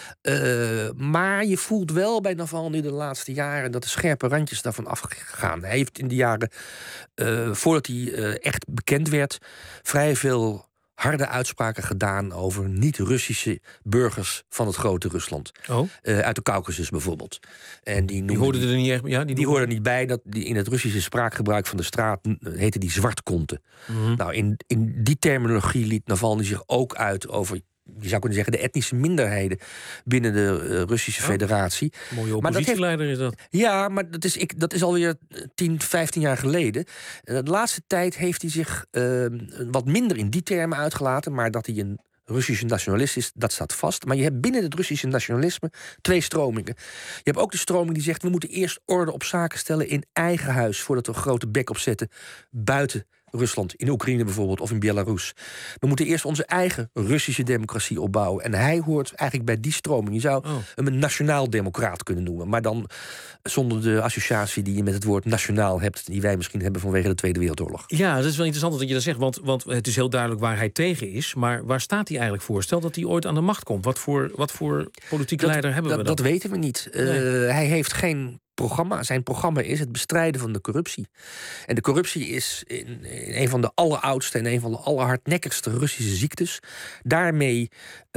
Uh, maar je voelt wel bij Navalny de laatste jaren dat de scherpe randjes daarvan afgegaan. Hij heeft in de jaren, uh, voordat hij uh, echt bekend werd, vrij veel harde uitspraken gedaan over niet-Russische burgers van het grote Rusland. Oh? Uh, uit de Caucasus bijvoorbeeld. En die, die hoorden er niet echt, ja, die, die hoorden niet bij. Dat die in het Russische spraakgebruik van de straat heette die zwartkonten. Mm-hmm. Nou, in, in die terminologie liet Navalny zich ook uit over, je zou kunnen zeggen, de etnische minderheden binnen de uh, Russische ja. Federatie. Mooie oppositieleider is dat. Ja, maar dat is, ik, dat is alweer tien, vijftien jaar geleden. Uh, de laatste tijd heeft hij zich uh, wat minder in die termen uitgelaten, maar dat hij een Russische nationalist is, dat staat vast. Maar je hebt binnen het Russische nationalisme twee stromingen. Je hebt ook de stroming die zegt, we moeten eerst orde op zaken stellen in eigen huis, voordat we een grote bek opzetten buiten Rusland, in Oekraïne bijvoorbeeld, of in Belarus. We moeten eerst onze eigen Russische democratie opbouwen. En hij hoort eigenlijk bij die stroming. Je zou oh. hem een nationaal-democraat kunnen noemen. Maar dan zonder de associatie die je met het woord nationaal hebt, die wij misschien hebben vanwege de Tweede Wereldoorlog. Ja, dat is wel interessant dat je dat zegt, want, want het is heel duidelijk waar hij tegen is. Maar waar staat hij eigenlijk voor? Stel dat hij ooit aan de macht komt. Wat voor, wat voor politieke dat, leider hebben dat, we dan? Dat weten we niet. Nee. Uh, hij heeft geen programma. Zijn programma is het bestrijden van de corruptie. En de corruptie is in, in een van de alleroudste en een van de allerhardnekkigste Russische ziektes. Daarmee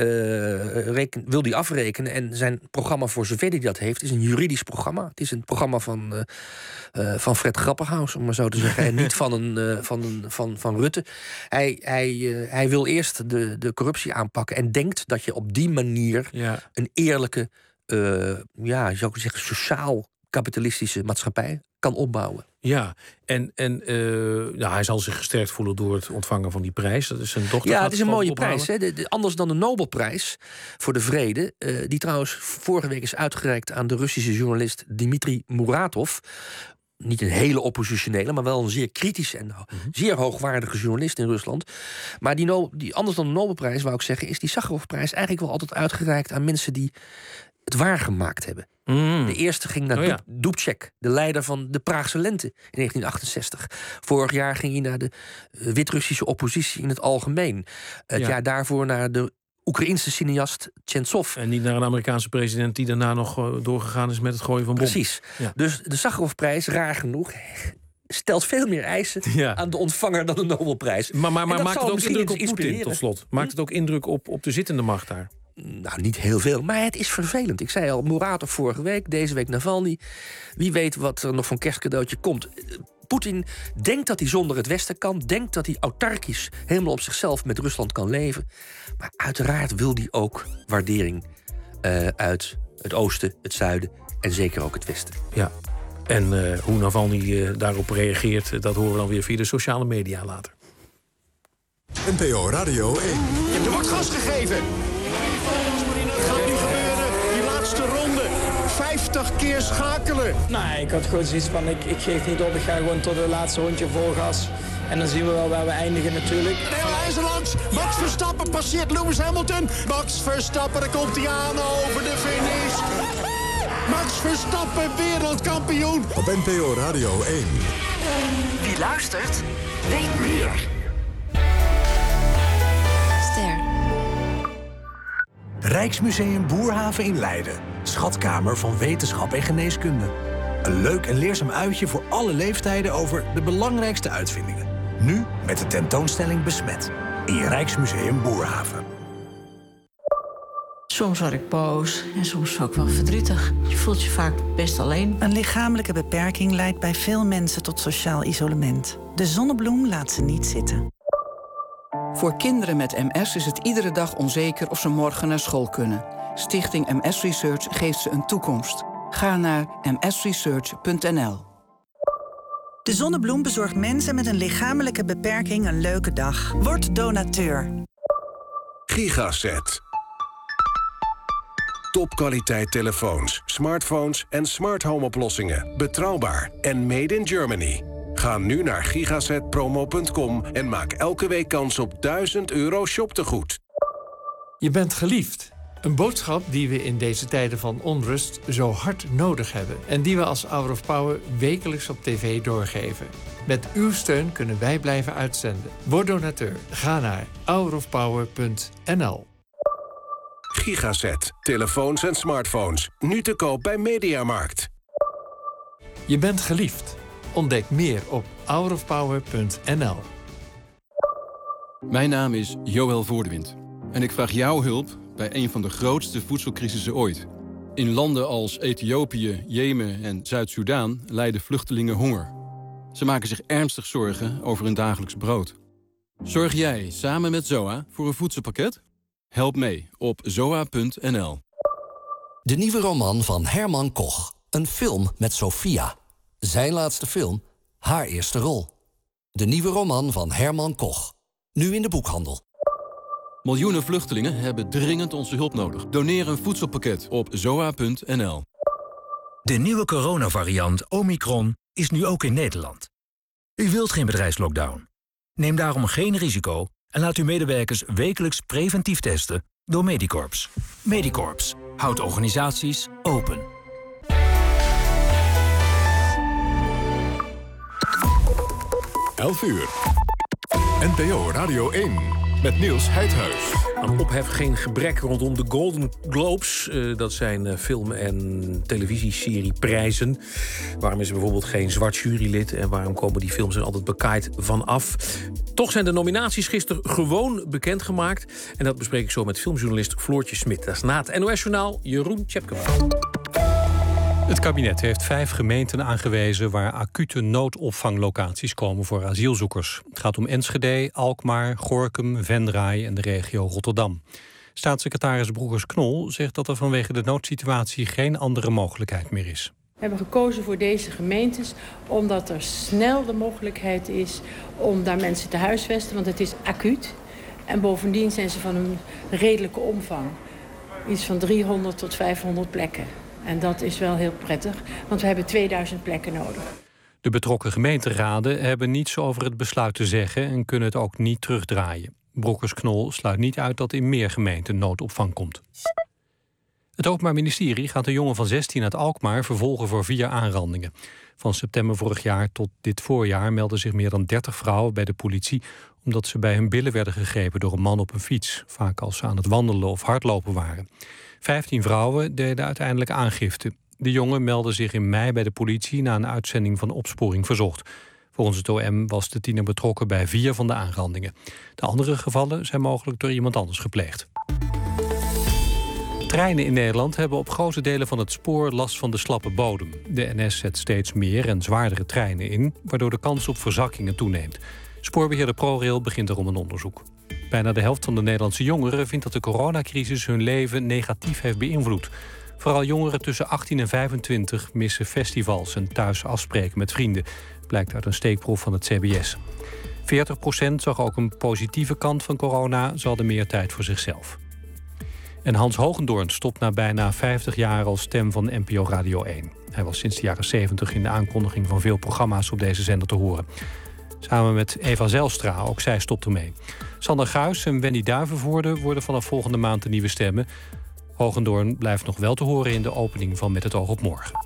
uh, reken, wil hij afrekenen. En zijn programma, voor zover hij dat heeft, is een juridisch programma. Het is een programma van, uh, uh, van Fred Grapperhaus, om maar zo te zeggen. En niet van, een, uh, van, een, van, van Rutte. Hij, hij, uh, hij wil eerst de, de corruptie aanpakken en denkt dat je op die manier ja. een eerlijke, uh, ja, je zou zeggen, sociaal kapitalistische maatschappij kan opbouwen. Ja, en, en uh, ja, hij zal zich gesterkt voelen door het ontvangen van die prijs. Dat is zijn dochter. Ja, het is een mooie prijs. Hè? De, de, anders dan de Nobelprijs voor de vrede, uh, die trouwens vorige week is uitgereikt aan de Russische journalist Dmitri Muratov. Niet een hele oppositionele, maar wel een zeer kritische en mm-hmm. zeer hoogwaardige journalist in Rusland. Maar die, no, die anders dan de Nobelprijs, wou ik zeggen, is die Sakharovprijs eigenlijk wel altijd uitgereikt aan mensen die het waargemaakt hebben. Mm. De eerste ging naar oh, ja. Dubček, de leider van de Praagse lente in negentien achtenzestig. Vorig jaar ging hij naar de uh, Wit-Russische oppositie in het algemeen. Het ja. jaar daarvoor naar de Oekraïense cineast Tsentsov. En niet naar een Amerikaanse president die daarna nog uh, doorgegaan is met het gooien van bommen. Precies. Ja. Dus de Sakharovprijs, raar genoeg, stelt veel meer eisen ja. aan de ontvanger dan de Nobelprijs. Maar, maar, maar maakt het ook indruk op Poetin, tot slot? Maakt hm? het ook indruk op, op de zittende macht daar? Nou, niet heel veel, maar het is vervelend. Ik zei al, Muratov vorige week, deze week Navalny. Wie weet wat er nog van kerstcadeautje komt. Poetin denkt dat hij zonder het Westen kan. Denkt dat hij autarkisch helemaal op zichzelf met Rusland kan leven. Maar uiteraard wil hij ook waardering uh, uit het oosten, het zuiden en zeker ook het westen. Ja, en uh, hoe Navalny uh, daarop reageert, dat horen we dan weer via de sociale media later. N P O Radio één. Er wordt gas gegeven. Het gaat nu gebeuren, die laatste ronde. vijftig keer schakelen. Nee, ik had gewoon zoiets van, ik, ik geef niet op. Ik ga gewoon tot het laatste rondje vol gas. En dan zien we wel waar we eindigen natuurlijk. Een heel IJzerlands. Max Verstappen passeert Lewis Hamilton. Max Verstappen, daar komt hij aan over de finish. Max Verstappen, wereldkampioen. Op N P O Radio één. Wie luistert, weet meer. Rijksmuseum Boerhaven in Leiden. Schatkamer van wetenschap en geneeskunde. Een leuk en leerzaam uitje voor alle leeftijden over de belangrijkste uitvindingen. Nu met de tentoonstelling Besmet in je Rijksmuseum Boerhaven. Soms word ik boos en soms ook wel verdrietig. Je voelt je vaak best alleen. Een lichamelijke beperking leidt bij veel mensen tot sociaal isolement. De Zonnebloem laat ze niet zitten. Voor kinderen met M S is het iedere dag onzeker of ze morgen naar school kunnen. Stichting M S Research geeft ze een toekomst. Ga naar m s research punt n l. De Zonnebloem bezorgt mensen met een lichamelijke beperking een leuke dag. Word donateur. Gigaset. Topkwaliteit telefoons, smartphones en smart home oplossingen. Betrouwbaar en made in Germany. Ga nu naar gigaset promo punt com en maak elke week kans op duizend euro shoptegoed. Je bent geliefd. Een boodschap die we in deze tijden van onrust zo hard nodig hebben. En die we als Hour of Power wekelijks op tv doorgeven. Met uw steun kunnen wij blijven uitzenden. Word donateur. Ga naar hour of power punt n l. Gigaset. Telefoons en smartphones. Nu te koop bij Mediamarkt. Je bent geliefd. Ontdek meer op hour of power punt n l. Mijn naam is Joël Voordewind. En ik vraag jouw hulp bij een van de grootste voedselcrisissen ooit. In landen als Ethiopië, Jemen en Zuid-Soedan lijden vluchtelingen honger. Ze maken zich ernstig zorgen over hun dagelijks brood. Zorg jij samen met Z O A voor een voedselpakket? Help mee op zoa punt n l. De nieuwe roman van Herman Koch. Een film met Sophia. Zijn laatste film, haar eerste rol. De nieuwe roman van Herman Koch. Nu in de boekhandel. Miljoenen vluchtelingen hebben dringend onze hulp nodig. Doneer een voedselpakket op zoa punt n l. De nieuwe coronavariant Omicron is nu ook in Nederland. U wilt geen bedrijfslockdown. Neem daarom geen risico en laat uw medewerkers wekelijks preventief testen door Medicorps. Medicorps houdt organisaties open. elf uur. N P O Radio één. Met Niels Heidhuis. Aan ophef geen gebrek rondom de Golden Globes. Uh, dat zijn uh, film- en televisieserieprijzen. Waarom is er bijvoorbeeld geen zwart jurylid? En waarom komen die films er altijd bekaaid vanaf? Toch zijn de nominaties gisteren gewoon bekendgemaakt. En dat bespreek ik zo met filmjournalist Floortje Smit. Dat is na het N O S-journaal Jeroen Tjepkema. Het kabinet heeft vijf gemeenten aangewezen waar acute noodopvanglocaties komen voor asielzoekers. Het gaat om Enschede, Alkmaar, Gorinchem, Venray en de regio Rotterdam. Staatssecretaris Broekers-Knol zegt dat er vanwege de noodsituatie geen andere mogelijkheid meer is. We hebben gekozen voor deze gemeentes omdat er snel de mogelijkheid is om daar mensen te huisvesten, want het is acuut. En bovendien zijn ze van een redelijke omvang. Iets van driehonderd tot vijfhonderd plekken. En dat is wel heel prettig, want we hebben tweeduizend plekken nodig. De betrokken gemeenteraden hebben niets over het besluit te zeggen en kunnen het ook niet terugdraaien. Broekers-Knol sluit niet uit dat in meer gemeenten noodopvang komt. Het Openbaar Ministerie gaat een jongen van zestien uit Alkmaar vervolgen voor vier aanrandingen. Van september vorig jaar tot dit voorjaar melden zich meer dan dertig vrouwen bij de politie omdat ze bij hun billen werden gegrepen door een man op een fiets, vaak als ze aan het wandelen of hardlopen waren. Vijftien vrouwen deden uiteindelijk aangifte. De jongen meldde zich in mei bij de politie na een uitzending van Opsporing Verzocht. Volgens het O M was de tiener betrokken bij vier van de aanrandingen. De andere gevallen zijn mogelijk door iemand anders gepleegd. Treinen in Nederland hebben op grote delen van het spoor last van de slappe bodem. De N S zet steeds meer en zwaardere treinen in, waardoor de kans op verzakkingen toeneemt. Spoorbeheerder ProRail begint erom een onderzoek. Bijna de helft van de Nederlandse jongeren vindt dat de coronacrisis hun leven negatief heeft beïnvloed. Vooral jongeren tussen achttien en vijfentwintig missen festivals en thuis afspreken met vrienden, blijkt uit een steekproef van het C B S. veertig procent zag ook een positieve kant van corona, ze hadden meer tijd voor zichzelf. En Hans Hogendoorn stopt na bijna vijftig jaar als stem van N P O Radio één. Hij was sinds de jaren zeventig in de aankondiging van veel programma's op deze zender te horen. Samen met Eva Zijlstra, ook zij stopt ermee. Sander Guijs en Wendy Duivenvoorde worden vanaf volgende maand de nieuwe stemmen. Hogendoorn blijft nog wel te horen in de opening van Met het oog op morgen.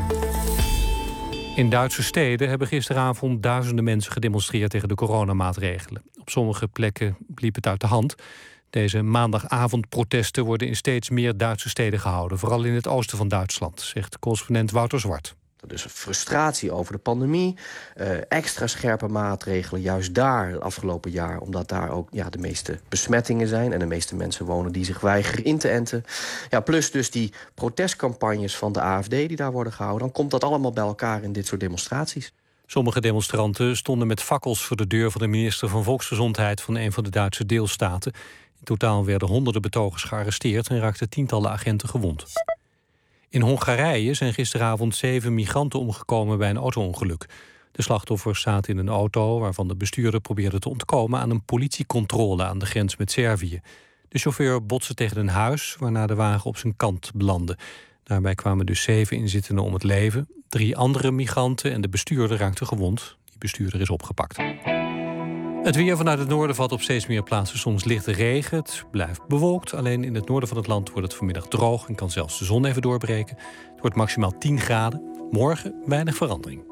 In Duitse steden hebben gisteravond duizenden mensen gedemonstreerd tegen de coronamaatregelen. Op sommige plekken liep het uit de hand. Deze maandagavondprotesten worden in steeds meer Duitse steden gehouden, vooral in het oosten van Duitsland, zegt correspondent Wouter Zwart. Dus frustratie over de pandemie, uh, extra scherpe maatregelen, juist daar het afgelopen jaar, omdat daar ook ja, de meeste besmettingen zijn en de meeste mensen wonen die zich weigeren in te enten. Ja, plus dus die protestcampagnes van de A F D die daar worden gehouden, dan komt dat allemaal bij elkaar in dit soort demonstraties. Sommige demonstranten stonden met fakkels voor de deur van de minister van Volksgezondheid van een van de Duitse deelstaten. In totaal werden honderden betogers gearresteerd en raakten tientallen agenten gewond. In Hongarije zijn gisteravond zeven migranten omgekomen bij een auto-ongeluk. De slachtoffers zaten in een auto waarvan de bestuurder probeerde te ontkomen aan een politiecontrole aan de grens met Servië. De chauffeur botste tegen een huis, waarna de wagen op zijn kant belandde. Daarbij kwamen dus zeven inzittenden om het leven. Drie andere migranten en de bestuurder raakten gewond. Die bestuurder is opgepakt. Het weer vanuit het noorden valt op steeds meer plaatsen soms lichte regen. Het blijft bewolkt. Alleen in het noorden van het land wordt het vanmiddag droog en kan zelfs de zon even doorbreken. Het wordt maximaal tien graden. Morgen weinig verandering.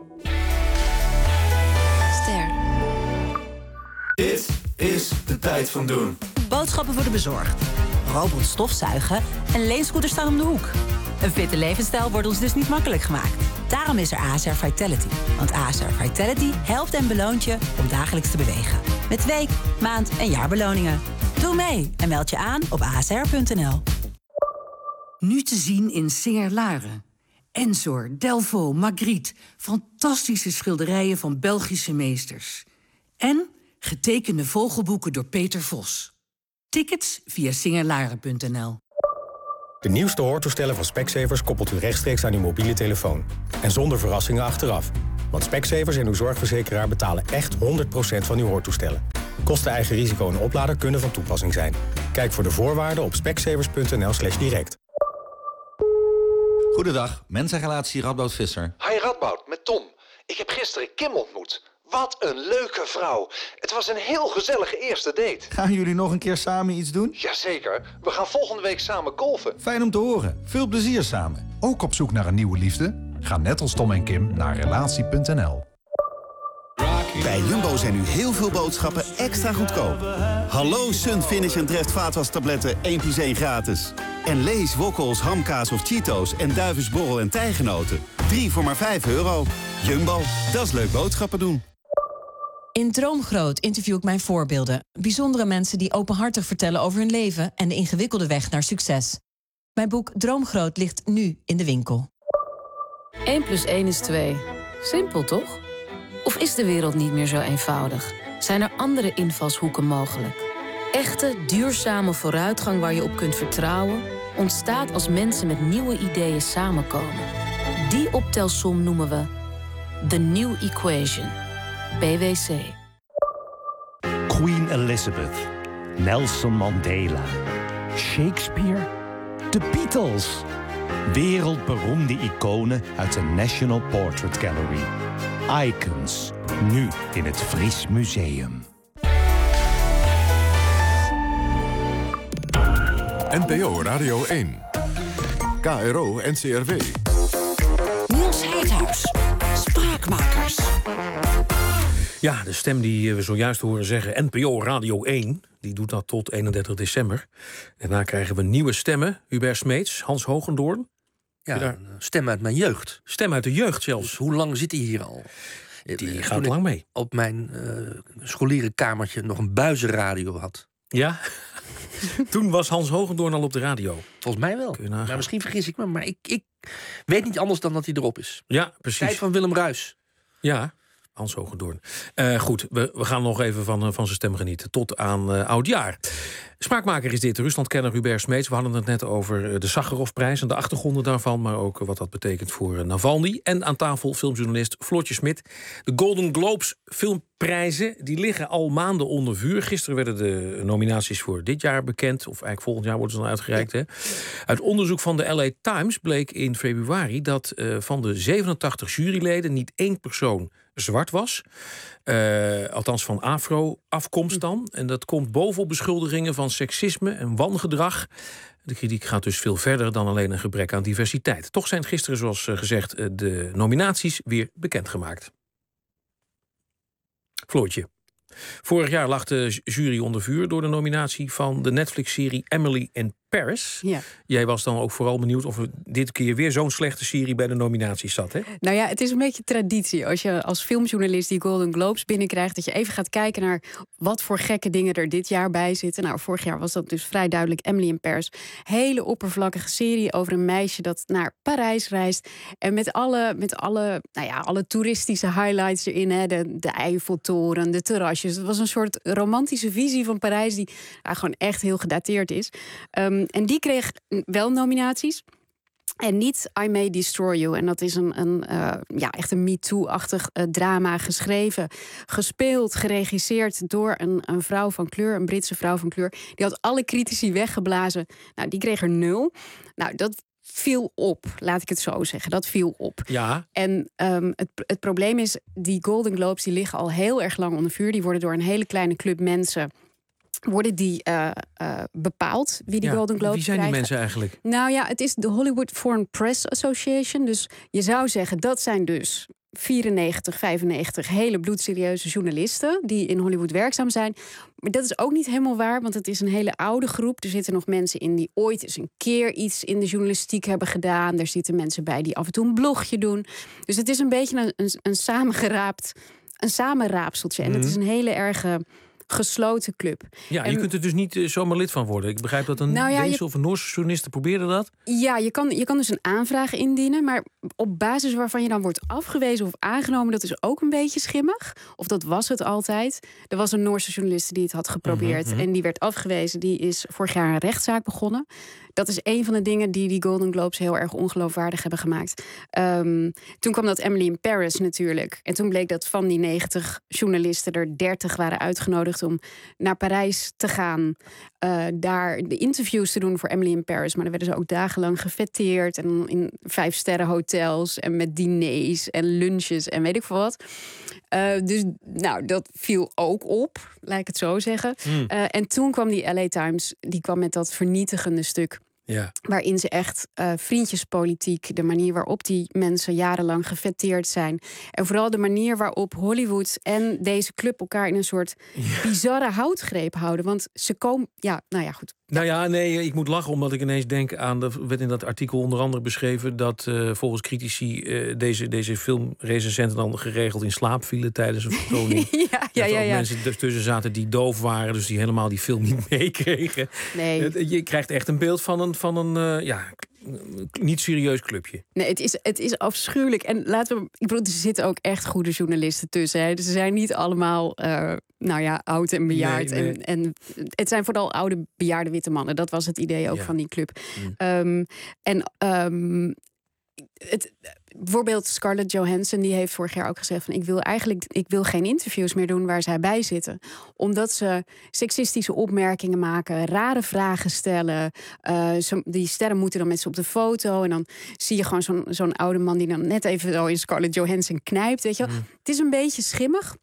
Ster. Dit is de tijd van doen. Boodschappen worden bezorgd. Robot stofzuigen en leenscooters staan om de hoek. Een fitte levensstijl wordt ons dus niet makkelijk gemaakt. Daarom is er A S R Vitality. Want A S R Vitality helpt en beloont je om dagelijks te bewegen. Met week, maand en jaarbeloningen. Doe mee en meld je aan op a s r punt n l. Nu te zien in Singer-Laren. Ensor, Delvaux, Magritte. Fantastische schilderijen van Belgische meesters. En getekende vogelboeken door Peter Vos. Tickets via singer-laren punt n l. De nieuwste hoortoestellen van Specsavers koppelt u rechtstreeks aan uw mobiele telefoon. En zonder verrassingen achteraf. Want Specsavers en uw zorgverzekeraar betalen echt honderd procent van uw hoortoestellen. Kosten eigen risico en oplader kunnen van toepassing zijn. Kijk voor de voorwaarden op specsavers punt n l slash direct. Goedendag, mensenrelatie Radboud Visser. Hi Radboud, met Tom. Ik heb gisteren Kim ontmoet. Wat een leuke vrouw. Het was een heel gezellige eerste date. Gaan jullie nog een keer samen iets doen? Jazeker. We gaan volgende week samen golfen. Fijn om te horen. Veel plezier samen. Ook op zoek naar een nieuwe liefde? Ga net als Tom en Kim naar relatie punt n l. Bij Jumbo zijn nu heel veel boodschappen extra goedkoop. Hallo Sunfinish en Dreft vaatwastabletten één plus één gratis. En Lees, Wokkels, Hamkaas of Cheetos en Duivensborrel en Tijgenoten. drie voor maar vijf euro. Jumbo, dat is leuk boodschappen doen. In Droomgroot interview ik mijn voorbeelden. Bijzondere mensen die openhartig vertellen over hun leven en de ingewikkelde weg naar succes. Mijn boek Droomgroot ligt nu in de winkel. één plus één is twee. Simpel, toch? Of is de wereld niet meer zo eenvoudig? Zijn er andere invalshoeken mogelijk? Echte, duurzame vooruitgang waar je op kunt vertrouwen ontstaat als mensen met nieuwe ideeën samenkomen. Die optelsom noemen we The New Equation. B W C. Queen Elizabeth, Nelson Mandela, Shakespeare, de Beatles. Wereldberoemde iconen uit de National Portrait Gallery. Icons, nu in het Fries Museum. N P O Radio één. K R O N C R W. Niels Heidhuis. Spraakmakers. Ja, de stem die we zojuist horen zeggen, N P O Radio één... die doet dat tot eenendertig december. Daarna krijgen we nieuwe stemmen. Hubert Smeets, Hans Hogendoorn. Ja, daar... stem uit mijn jeugd. Stem uit de jeugd zelfs. Dus hoe lang zit hij hier al? Die uh, gaat lang mee. Op mijn uh, scholierenkamertje nog een buizenradio had. Ja? Toen was Hans Hogendoorn al op de radio. Volgens mij wel. Maar misschien vergis ik me, maar ik, ik weet niet anders dan dat hij erop is. Ja, precies. Tijd van Willem Ruijs. Ja, Hans Hogendoorn. Uh, goed, we, we gaan nog even van, uh, van zijn stem genieten. Tot aan uh, oudjaar. Smaakmaker is dit, Ruslandkenner Hubert Smeets. We hadden het net over de Sakharovprijs en de achtergronden daarvan, maar ook wat dat betekent voor uh, Navalny. En aan tafel filmjournalist Floortje Smit. De Golden Globes filmprijzen die liggen al maanden onder vuur. Gisteren werden de nominaties voor dit jaar bekend. Of eigenlijk volgend jaar worden ze dan uitgereikt. Hè? Uit onderzoek van de L A Times bleek in februari dat uh, van de zevenentachtig juryleden niet één persoon zwart was. Uh, althans van afro-afkomst dan. En dat komt bovenop beschuldigingen van seksisme en wangedrag. De kritiek gaat dus veel verder dan alleen een gebrek aan diversiteit. Toch zijn gisteren, zoals gezegd, de nominaties weer bekendgemaakt. Floortje. Vorig jaar lag de jury onder vuur door de nominatie van de Netflix-serie Emily in Paris. Ja. Jij was dan ook vooral benieuwd of er dit keer weer zo'n slechte serie bij de nominaties zat, hè? Nou ja, het is een beetje traditie. Als je als filmjournalist die Golden Globes binnenkrijgt, dat je even gaat kijken naar wat voor gekke dingen er dit jaar bij zitten. Nou, vorig jaar was dat dus vrij duidelijk Emily in Paris. Hele oppervlakkige serie over een meisje dat naar Parijs reist. En met alle, met alle, nou ja, alle toeristische highlights erin. Hè, de, de Eiffeltoren, de terrasjes. Het was een soort romantische visie van Parijs die nou, gewoon echt heel gedateerd is. Um, en die kreeg wel nominaties. En niet I May Destroy You. En dat is een, een uh, ja, echt een MeToo-achtig uh, drama geschreven, gespeeld, geregisseerd door een, een vrouw van kleur, een Britse vrouw van kleur. Die had alle critici weggeblazen. Nou, die kreeg er nul. Nou, dat viel op, laat ik het zo zeggen. Dat viel op. Ja. En um, het, het probleem is, die Golden Globes die liggen al heel erg lang onder vuur. Die worden door een hele kleine club mensen worden die uh, uh, bepaald, wie die ja, Golden Globes wie zijn krijgen. die mensen eigenlijk? Nou ja, het is de Hollywood Foreign Press Association. Dus je zou zeggen, dat zijn dus vierennegentig, vijfennegentig hele bloedserieuze journalisten die in Hollywood werkzaam zijn. Maar dat is ook niet helemaal waar, want het is een hele oude groep. Er zitten nog mensen in die ooit eens een keer iets in de journalistiek hebben gedaan. Er zitten mensen bij die af en toe een blogje doen. Dus het is een beetje een, een, een samengeraapt, een samenraapseltje. En het is een hele erge gesloten club. Ja, en je kunt er dus niet uh, zomaar lid van worden. Ik begrijp dat een nou ja, Deense je, of een Noorse journalist probeerde dat. Ja, je kan, je kan dus een aanvraag indienen, maar op basis waarvan je dan wordt afgewezen of aangenomen, dat is ook een beetje schimmig. Of dat was het altijd. Er was een Noorse journalist die het had geprobeerd Mm-hmm. en die werd afgewezen. Die is vorig jaar een rechtszaak begonnen. Dat is een van de dingen die die Golden Globes heel erg ongeloofwaardig hebben gemaakt. Um, toen kwam dat Emily in Paris natuurlijk. En toen bleek dat van die negentig journalisten er dertig waren uitgenodigd om naar Parijs te gaan. Uh, daar de interviews te doen voor Emily in Paris. Maar dan werden ze ook dagenlang gefêteerd. En in vijfsterren hotels en met diners en lunches en weet ik veel wat. Uh, dus nou, dat viel ook op, laat ik het zo zeggen. Mm. Uh, en toen kwam die L A Times, die kwam met dat vernietigende stuk. Ja. Waarin ze echt uh, vriendjespolitiek, de manier waarop die mensen jarenlang gefêteerd zijn. En vooral de manier waarop Hollywood en deze club elkaar in een soort ja. bizarre houtgreep houden. Want ze komen, ja, nou ja, goed. Nou ja, nee, ik moet lachen omdat ik ineens denk aan, de werd in dat artikel onder andere beschreven dat uh, volgens critici uh, deze, deze filmrecensenten dan geregeld in slaap vielen tijdens een vertoning. ja, ja, ja, ja, ja. Mensen er tussen zaten die doof waren, dus die helemaal die film niet meekregen. Nee. Je krijgt echt een beeld van een, van een uh, ja, niet serieus clubje. Nee, het is, het is afschuwelijk. En laten we, ik bedoel, er zitten ook echt goede journalisten tussen. Hè. Dus ze zijn niet allemaal, uh, nou ja, oud en bejaard. Nee, nee. En, en het zijn vooral oude, bejaarde witte mannen. Dat was het idee ook ja. van die club. Mm. Um, en um, het, bijvoorbeeld Scarlett Johansson, die heeft vorig jaar ook gezegd van ik wil eigenlijk ik wil geen interviews meer doen waar zij bij zitten, omdat ze seksistische opmerkingen maken, rare vragen stellen. Uh, zo, die sterren moeten dan met ze op de foto en dan zie je gewoon zo'n zo'n oude man die dan net even zo in Scarlett Johansson knijpt, weet je wel. Mm. Het is een beetje schimmig.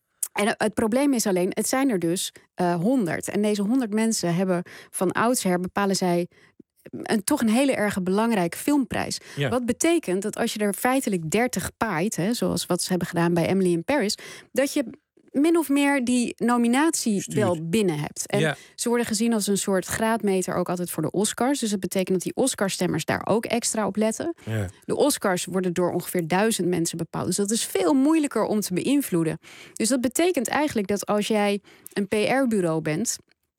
En het probleem is alleen, het zijn er dus honderd. Uh, en deze honderd mensen hebben van oudsher bepalen zij een, toch een hele erg belangrijke filmprijs. Ja. Wat betekent dat als je er feitelijk dertig paait, hè, zoals wat ze hebben gedaan bij Emily in Paris, dat je min of meer die nominatie Stuur. wel binnen hebt. En ja. ze worden gezien als een soort graadmeter ook altijd voor de Oscars. Dus dat betekent dat die Oscarstemmers daar ook extra op letten. Ja. De Oscars worden door ongeveer duizend mensen bepaald. Dus dat is veel moeilijker om te beïnvloeden. Dus dat betekent eigenlijk dat als jij een P R-bureau bent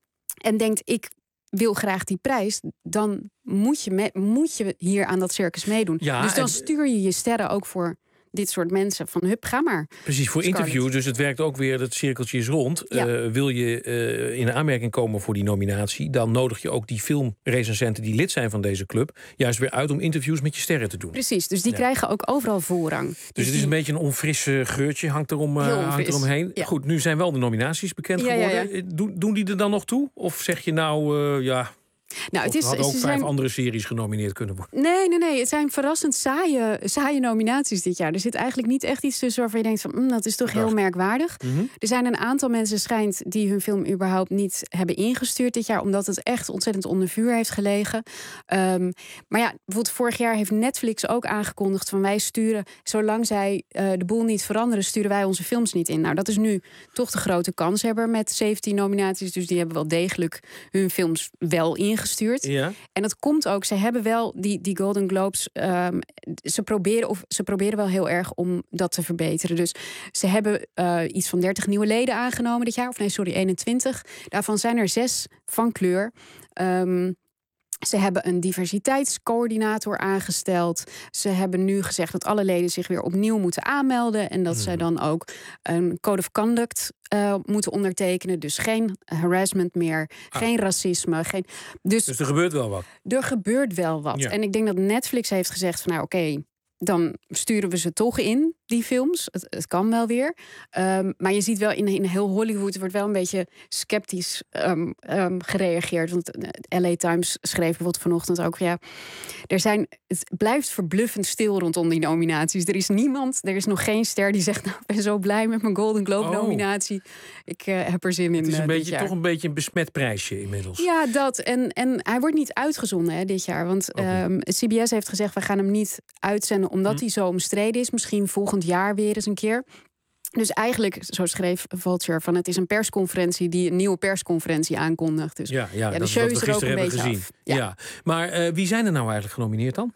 en denkt ik wil graag die prijs, dan moet je, me, moet je hier aan dat circus meedoen. Ja, dus dan en stuur je je sterren ook voor dit soort mensen van hup, ga maar. Precies, voor Scarlett. Interview. Dus het werkt ook weer, het cirkeltje is rond. Ja. Uh, wil je uh, in aanmerking komen voor die nominatie, dan nodig je ook die filmrecensenten die lid zijn van deze club juist weer uit om interviews met je sterren te doen. Precies, dus die ja. krijgen ook overal voorrang. Dus, dus het is die... een beetje een onfris uh, geurtje, hangt, erom, uh, hangt eromheen. Ja. Goed, nu zijn wel de nominaties bekend ja, geworden. Ja, ja. Do, doen die er dan nog toe? Of zeg je nou, uh, ja... Nou, het is, er hadden ook ze vijf zijn... andere series genomineerd kunnen worden. Nee, nee, nee. Het zijn verrassend saaie, saaie nominaties dit jaar. Er zit eigenlijk niet echt iets tussen waarvan je denkt van mm, dat is toch heel Dacht. merkwaardig. Mm-hmm. Er zijn een aantal mensen, schijnt, die hun film überhaupt niet hebben ingestuurd dit jaar, omdat het echt ontzettend onder vuur heeft gelegen. Um, maar ja, bijvoorbeeld vorig jaar heeft Netflix ook aangekondigd van wij sturen, zolang zij uh, de boel niet veranderen, sturen wij onze films niet in. Nou, dat is nu toch de grote kanshebber met zeventien nominaties. Dus die hebben wel degelijk hun films wel ingestuurd. ingestuurd. Ja. En dat komt ook, ze hebben wel die, die Golden Globes... Um, ze, proberen, of, ze proberen wel heel erg om dat te verbeteren. Dus ze hebben uh, iets van dertig nieuwe leden aangenomen dit jaar. Of nee, sorry, eenentwintig. Daarvan zijn er zes van kleur. Um, Ze hebben een diversiteitscoördinator aangesteld. Ze hebben nu gezegd dat alle leden zich weer opnieuw moeten aanmelden. En dat mm. zij dan ook een code of conduct uh, moeten ondertekenen. Dus geen harassment meer, ah. geen racisme. Geen... Dus, dus er gebeurt wel wat? Er gebeurt wel wat. Ja. En ik denk dat Netflix heeft gezegd van nou oké... Okay, dan sturen we ze toch in, die films. Het, het kan wel weer. Um, maar je ziet wel in, in heel Hollywood... wordt wel een beetje sceptisch um, um, gereageerd. Want de L A Times schreef bijvoorbeeld vanochtend ook... ja, er zijn, het blijft verbluffend stil rondom die nominaties. Er is niemand, er is nog geen ster die zegt... nou, ik ben zo blij met mijn Golden Globe-nominatie. Oh. Ik uh, heb er zin in. Het is een uh, beetje, toch een beetje een besmet prijsje inmiddels. Ja, dat. En, en hij wordt niet uitgezonden hè, dit jaar. Want okay. um, C B S heeft gezegd... we gaan hem niet uitzenden omdat hij zo omstreden is. Misschien volgend jaar weer eens een keer. Dus eigenlijk, zo schreef Vulture, van het is een persconferentie die een nieuwe persconferentie aankondigt. Dus ja, ja, ja, de dat show is wat we er ook een beetje gezien. af. Ja. Ja. Maar uh, wie zijn er nou eigenlijk genomineerd dan?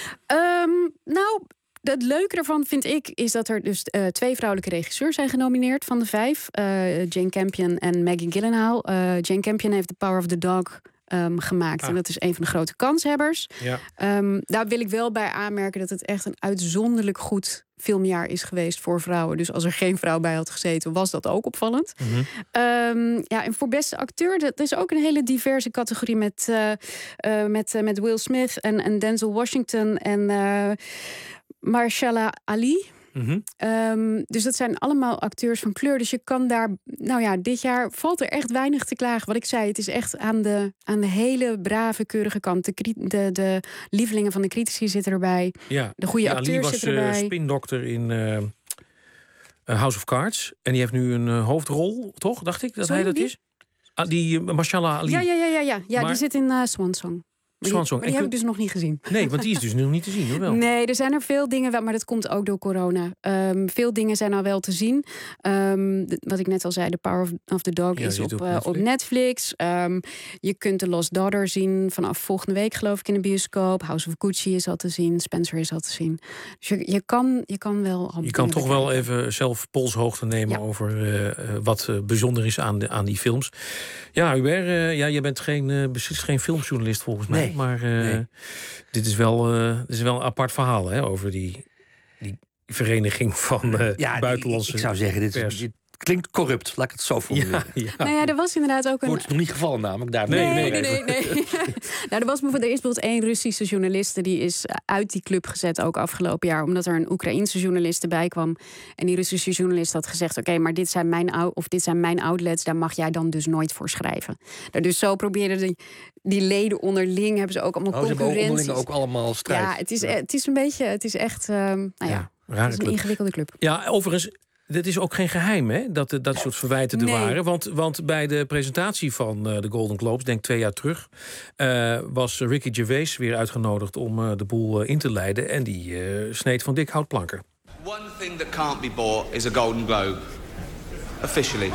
Um, nou, het leuke ervan vind ik is dat er dus uh, twee vrouwelijke regisseurs zijn genomineerd van de vijf. Uh, Jane Campion en Maggie Gyllenhaal. Uh, Jane Campion heeft The Power of the Dog Um, gemaakt. Ah. En dat is een van de grote kanshebbers. Ja. Um, daar wil ik wel bij aanmerken dat het echt een uitzonderlijk goed filmjaar is geweest voor vrouwen. Dus als er geen vrouw bij had gezeten, was dat ook opvallend. Mm-hmm. Um, ja, en voor beste acteur, dat is ook een hele diverse categorie met, uh, uh, met, uh, met Will Smith en, en Denzel Washington en uh, Mahershala Ali. Mm-hmm. Um, dus dat zijn allemaal acteurs van kleur. Dus je kan daar... Nou ja, dit jaar valt er echt weinig te klagen. Wat ik zei, het is echt aan de, aan de hele brave, keurige kant. De, de, de lievelingen van de critici zitten erbij. Ja, de goede acteurs zitten erbij. Ali was uh, spindokter in uh, House of Cards. En die heeft nu een uh, hoofdrol, toch? Dacht ik dat Sorry, hij dat die? is? Ah, die uh, Mahershala Ali. Ja, ja, ja, ja, ja. ja maar... die zit in uh, Swan Song. Maar die, maar die heb ik dus nog niet gezien. Nee, want die is dus nog niet te zien, hoor wel? Nee, er zijn er veel dingen wel, maar dat komt ook door corona. Um, veel dingen zijn al wel te zien. Um, de, wat ik net al zei, The Power of the Dog ja, is op, op Netflix. Uh, op Netflix. Um, je kunt The Lost Daughter zien vanaf volgende week, geloof ik, in de bioscoop. House of Gucci is al te zien. Spencer is al te zien. Dus je, je, kan, je kan wel... Je kan toch bekijken. Wel even zelf polshoogte nemen ja. over uh, wat uh, bijzonder is aan, de, aan die films. Ja, Hubert, uh, ja, je bent geen, uh, beslist geen filmjournalist volgens mij. Nee. Maar uh, nee. dit, is wel, uh, dit is wel een apart verhaal hè, over die, die vereniging van uh, ja, buitenlandse ik, ik zou zeggen, dit, is, dit klinkt corrupt. Laat ik het zo formuleren. Ja, ja. Nou ja, er was inderdaad ook een... Wordt nog niet gevallen namelijk. Daar nee, nee, nee. nee, nee. nou, er, was bijvoorbeeld, er is bijvoorbeeld één Russische journaliste... die is uit die club gezet, ook afgelopen jaar... omdat er een Oekraïense journalist erbij kwam. En die Russische journalist had gezegd... oké, okay, maar dit zijn, mijn, of dit zijn mijn outlets... daar mag jij dan dus nooit voor schrijven. Dus zo proberen die, die leden onderling... hebben ze ook allemaal oh, concurrenties. Ze ook allemaal strijd. Ja, het is, het is een beetje... het is echt um, nou ja, ja het is een club. ingewikkelde club. Ja, overigens... Dit is ook geen geheim, hè? Dat dat soort verwijten er nee. waren. Want, want bij de presentatie van uh, de Golden Globes, denk twee jaar terug... Uh, was Ricky Gervais weer uitgenodigd om uh, de boel uh, in te leiden. En die uh, sneed van dik hout planken. One thing that can't be bought is a Golden Globe. Officially.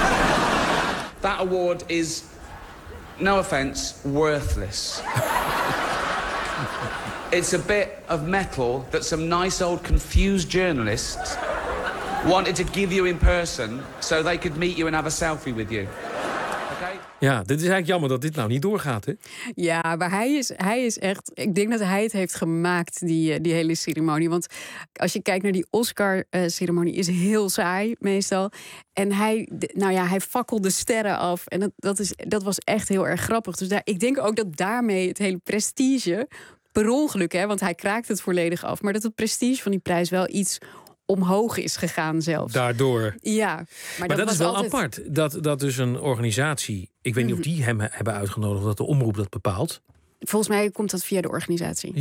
That award is, no offense, worthless. It's a bit of metal that some nice old confused journalists... wanted to give you in person so they could meet you and have a selfie with you. Okay? Ja, dit is eigenlijk jammer dat dit nou niet doorgaat, hè? Ja, maar hij is, hij is echt... Ik denk dat hij het heeft gemaakt, die, die hele ceremonie. Want als je kijkt naar die Oscar-ceremonie... is heel saai, meestal. En hij, nou ja, hij fakkelde sterren af. En dat, dat, is, dat was echt heel erg grappig. Dus daar, ik denk ook dat daarmee het hele prestige... per ongeluk, hè, want hij kraakt het volledig af... maar dat het prestige van die prijs wel iets... omhoog is gegaan zelfs. Daardoor. Ja. Maar, maar dat, dat is wel altijd... apart. Dat, dat dus een organisatie... Ik weet niet of die hem hebben uitgenodigd... dat de omroep dat bepaalt. Volgens mij komt dat via de organisatie. Ja.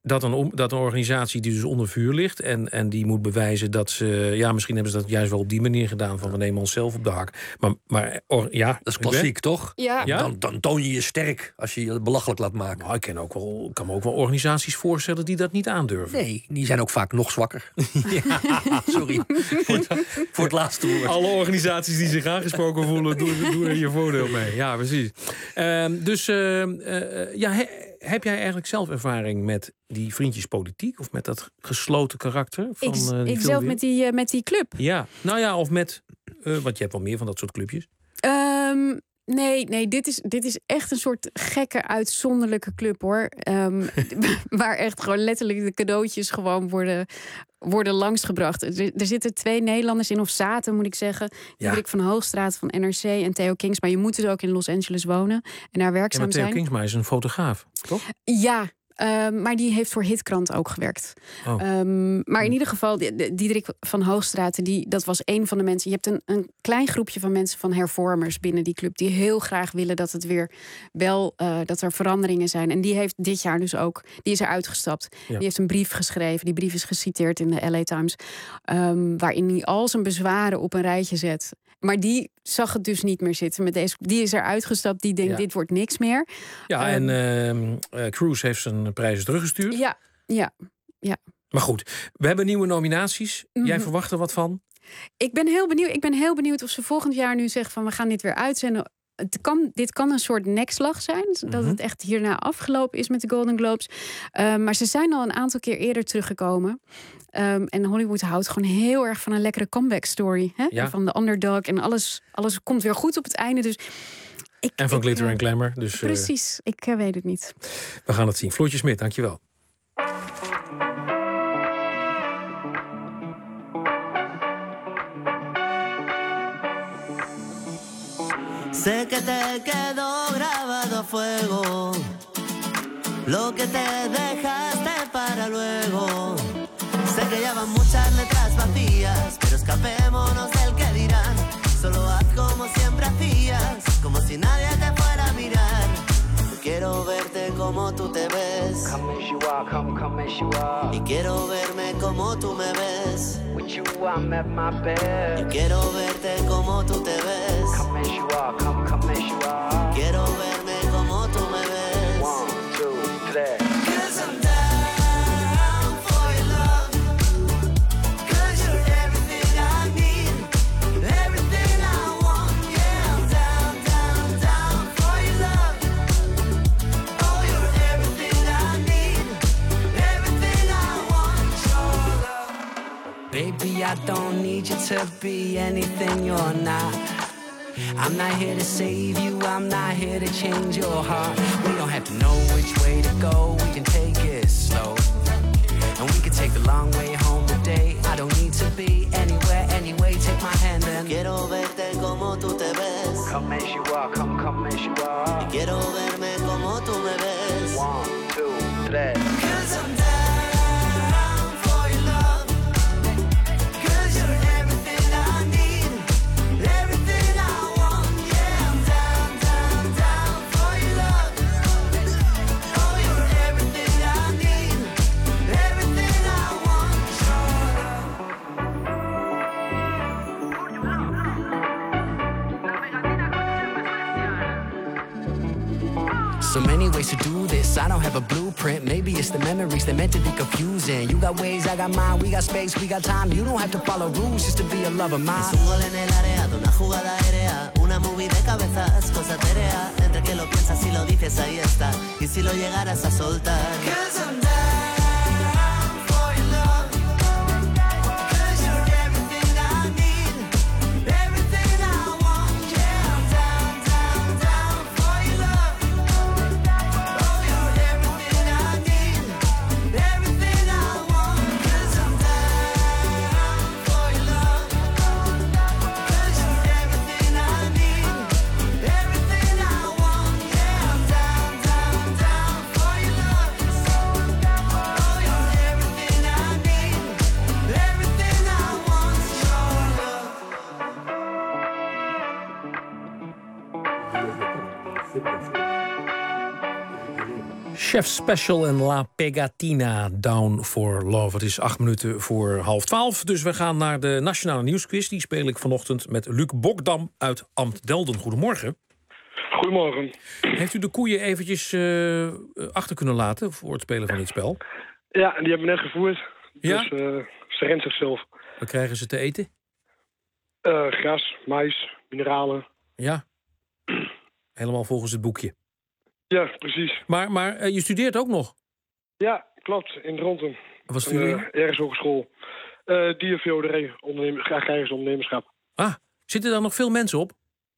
dat een, dat een organisatie die dus onder vuur ligt... En, en die moet bewijzen dat ze... Ja, misschien hebben ze dat juist wel op die manier gedaan... van we nemen onszelf op de hak. Maar, maar or, ja, dat is klassiek, toch? Ja. Ja? Dan, dan toon je je sterk als je je belachelijk laat maken. Nou, ik ken ook wel, kan me ook wel organisaties voorstellen... die dat niet aandurven. Nee, die zijn ook vaak nog zwakker. Ja, sorry voor het, voor het laatste woord. Alle organisaties die zich aangesproken voelen... doen, doen er je voordeel mee. Ja, precies. Uh, dus uh, uh, ja... He, heb jij eigenlijk zelf ervaring met die vriendjespolitiek? Of met dat gesloten karakter? Van, ik uh, die ik zelf met die, uh, met die club. Ja, nou ja, of met... Uh, want je hebt wel meer van dat soort clubjes. Um, nee, nee dit, is, dit is echt een soort gekke, uitzonderlijke club, hoor. Um, waar echt gewoon letterlijk de cadeautjes gewoon worden... worden langsgebracht. Er, er zitten twee Nederlanders in, of zaten, moet ik zeggen. Ja. Diederik van Hoogstraat van N R C en Theo Kingsma. Je moet dus ook in Los Angeles wonen en daar werkzaam ja, maar Theo zijn. Kingsma is een fotograaf, toch? Ja, Uh, maar die heeft voor Hitkrant ook gewerkt. Oh. Um, maar in ieder geval, Diederik van Hoogstraten, die, dat was een van de mensen. Je hebt een, een klein groepje van mensen van hervormers binnen die club... die heel graag willen dat het weer wel, uh, dat er veranderingen zijn. En die heeft dit jaar dus ook, die is er uitgestapt. Ja. Die heeft een brief geschreven, die brief is geciteerd in de L A Times... Um, waarin hij al zijn bezwaren op een rijtje zet... Maar die zag het dus niet meer zitten met deze. Die is er uitgestapt, die denkt, ja. dit wordt niks meer. Ja, um, en uh, Cruise heeft zijn prijzen teruggestuurd. Ja, ja, ja. Maar goed, we hebben nieuwe nominaties. Mm-hmm. Jij verwacht er wat van? Ik ben heel benieuwd. Ik ben heel benieuwd of ze volgend jaar nu zeggen van we gaan dit weer uitzenden. Het kan, dit kan een soort nekslag zijn. Dat mm-hmm. het echt hierna afgelopen is met de Golden Globes. Uh, maar ze zijn al een aantal keer eerder teruggekomen. Um, en Hollywood houdt gewoon heel erg van een lekkere comeback story. Hè? Ja. Van de underdog. En alles, alles komt weer goed op het einde. Dus ik, en van ik, glitter uh, en glamour. Dus, precies, uh, ik uh, weet het niet. We gaan het zien. Floortje Smit, dankjewel. Sé que te quedó grabado a fuego lo que te dejaste para luego. Sé que ya van muchas letras vacías, pero escapémonos del que dirán. Solo haz como siempre hacías, como si nadie te fuera a mirar. Quiero verte como tú te ves. Come as you are, come, come as you are. Y quiero verme como tú me ves. With you I'm at my best. Y quiero verte como tú te ves. Come as you are, come, come as you are. Quiero verme como tú me ves. One, two, three. 'Cause I'm down for your love. 'Cause you're everything I need. Everything I want. Yeah, I'm down, down, down for your love. Oh, you're everything I need. Everything I want. Your love. Baby, I don't need you to be anything you're not. I'm not here to save you, I'm not here to change your heart. We don't have to know which way to go, we can take it slow. And we can take the long way home today. I don't need to be anywhere, anyway, take my hand and quiero verte como tú te ves. Come as you are, come, come as you are. Y quiero verme como tú me ves. One, two, three. 'Cause I'm down for your love. 'Cause you're everything I need. Everything I want. Yeah, I'm down, down, down for your love. Oh, you're everything I need. Everything I want. So many ways to do this, I don't have a blueprint. Maybe it's the memories, they're meant to be confusing. You got ways, I got mine, we got space, we got time. You don't have to follow rules just to be a lover of mine. Es un gol en el área, de una jugada aérea. Una movie de cabezas, cosa terea. Entre que lo piensas y lo dices, ahí está. Y si lo llegaras a soltar. 'Cause I'm down for your love. 'Cause you're everything I need. Everything I want. Yeah, I'm down, down, down for your love. Oh, you're everything I need. Everything I want. 'Cause I'm down for your love. 'Cause you're everything I need. Everything I want. Yeah, I'm down, down, down for your love. Chef Special en La Pegatina, Down for Love. Het is acht minuten voor half twaalf, dus we gaan naar de Nationale Nieuwsquiz. Die speel ik vanochtend met Luc Bokdam uit Ambt-Delden. Goedemorgen. Goedemorgen. Heeft u de koeien eventjes uh, achter kunnen laten voor het spelen van dit spel? Ja, die hebben we net gevoerd. Ja? Dus uh, ze rent zichzelf. Wat krijgen ze te eten? Uh, gras, mais, mineralen. Ja. Helemaal volgens het boekje. Ja, precies. Maar, maar uh, je studeert ook nog? Ja, klopt. In Dronten. Wat studeer je? Uh, ergens hogeschool. Uh, D F O, de agrarische ondernemerschap. Ah, zitten daar nog veel mensen op?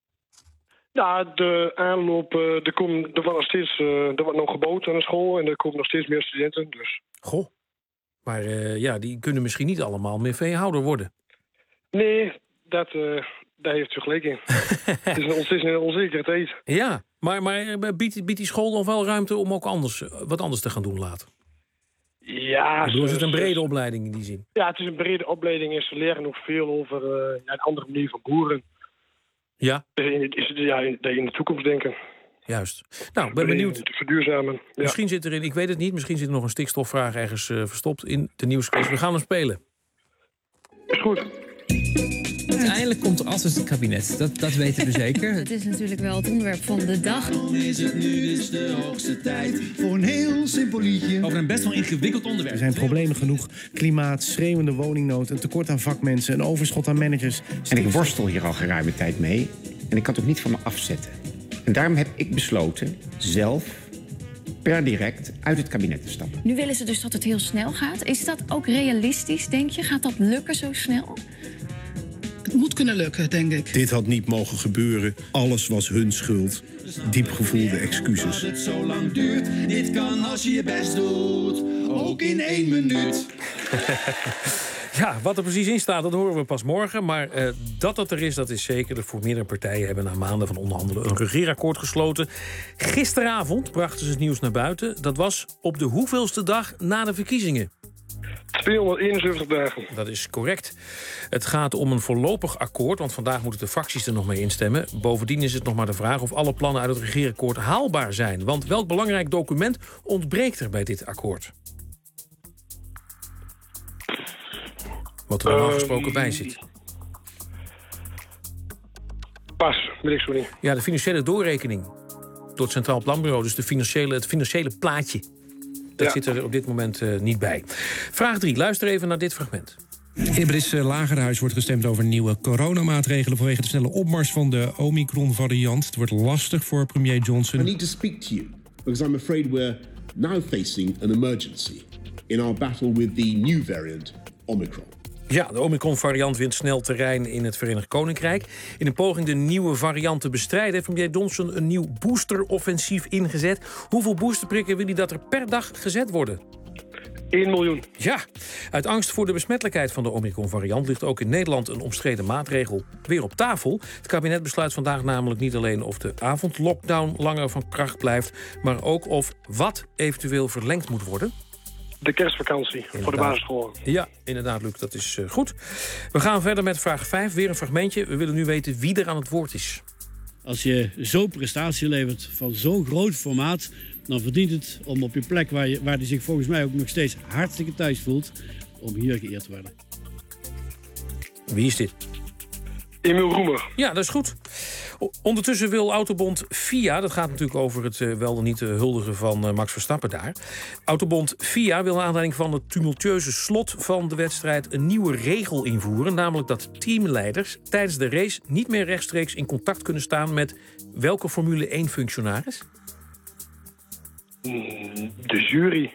Ja, de aanloop, uh, er, komen, er, wordt nog steeds, uh, er wordt nog gebouwd aan de school en er komen nog steeds meer studenten. Dus. Goh. Maar uh, ja, die kunnen misschien niet allemaal meer veehouder worden. Nee, dat, uh, daar heeft u gelijk in. Het is een, het is een onzekere tijd. Ja, maar, maar biedt, biedt die school nog wel ruimte om ook anders, wat anders te gaan doen later? Ja, ik bedoel, is het een brede opleiding in die zin? Ja, het is een brede opleiding en ze leren nog veel over uh, ja, een andere manier van boeren. Ja. In, is het, ja, in, in de toekomst denken. Juist. Nou, ben benieuwd. Te verduurzamen. Ja. Misschien zit erin, ik weet het niet, misschien zit er nog een stikstofvraag ergens uh, verstopt in de nieuwsquiz. We gaan hem spelen. Is goed. Uiteindelijk komt er altijd het kabinet, dat, dat weten we zeker. Het is natuurlijk wel het onderwerp van de dag. Dan is het nu dus de hoogste tijd voor een heel simpel liedje. Over een best wel ingewikkeld onderwerp. Er zijn problemen genoeg. Klimaat, schreeuwende woningnood, een tekort aan vakmensen, een overschot aan managers. En ik worstel hier al geruime tijd mee. En ik kan het ook niet van me afzetten. En daarom heb ik besloten zelf per direct uit het kabinet te stappen. Nu willen ze dus dat het heel snel gaat. Is dat ook realistisch, denk je? Gaat dat lukken zo snel? Het moet kunnen lukken, denk ik. Dit had niet mogen gebeuren. Alles was hun schuld. Diep gevoelde excuses. Dat het zo lang duurt. Dit kan als je je best doet. Ook in één minuut. Ja, wat er precies in staat, dat horen we pas morgen. Maar uh, dat het er is, dat is zeker. De formeerde partijen hebben na maanden van onderhandelen een regeerakkoord gesloten. Gisteravond brachten ze het nieuws naar buiten. Dat was op de hoeveelste dag na de verkiezingen? tweehonderdeenenzeventig dagen. Dat is correct. Het gaat om een voorlopig akkoord, want vandaag moeten de fracties er nog mee instemmen. Bovendien is het nog maar de vraag of alle plannen uit het regeerakkoord haalbaar zijn. Want welk belangrijk document ontbreekt er bij dit akkoord? Wat er normaal gesproken um, bij zit. Pas, weet ik zo niet. Ja, de financiële doorrekening. Door het Centraal Planbureau, dus de financiële, het financiële plaatje. Dat ja. zit er op dit moment uh, niet bij. Vraag drie, luister even naar dit fragment. In het Britse Lagerhuis wordt gestemd over nieuwe coronamaatregelen vanwege de snelle opmars van de Omicron-variant. Het wordt lastig voor premier Johnson. I need to speak to you because I'm afraid we're now facing an emergency in our battle with the new variant Omicron. Ja, de Omicron-variant wint snel terrein in het Verenigd Koninkrijk. In een poging de nieuwe variant te bestrijden heeft premier Johnson een nieuw boosteroffensief ingezet. Hoeveel boosterprikken wil hij dat er per dag gezet worden? één miljoen. Ja, uit angst voor de besmettelijkheid van de Omicron-variant ligt ook in Nederland een omstreden maatregel weer op tafel. Het kabinet besluit vandaag namelijk niet alleen of de avondlockdown langer van kracht blijft, maar ook of wat eventueel verlengd moet worden. De kerstvakantie inderdaad. Voor de basisschool. Ja, inderdaad, Luc, dat is uh, goed. We gaan verder met vraag vijf, weer een fragmentje. We willen nu weten wie er aan het woord is. Als je zo'n prestatie levert van zo'n groot formaat, dan verdient het om op je plek, waar hij waar zich volgens mij ook nog steeds hartstikke thuis voelt, om hier geëerd te worden. Wie is dit? Emiel Roemer. Ja, dat is goed. Ondertussen wil Autobond FIA, dat gaat natuurlijk over het uh, wel dan niet uh, huldigen van uh, Max Verstappen daar. Autobond FIA wil naar aanleiding van het tumultueuze slot van de wedstrijd een nieuwe regel invoeren. Namelijk dat teamleiders tijdens de race niet meer rechtstreeks in contact kunnen staan met welke Formule één functionaris? De jury.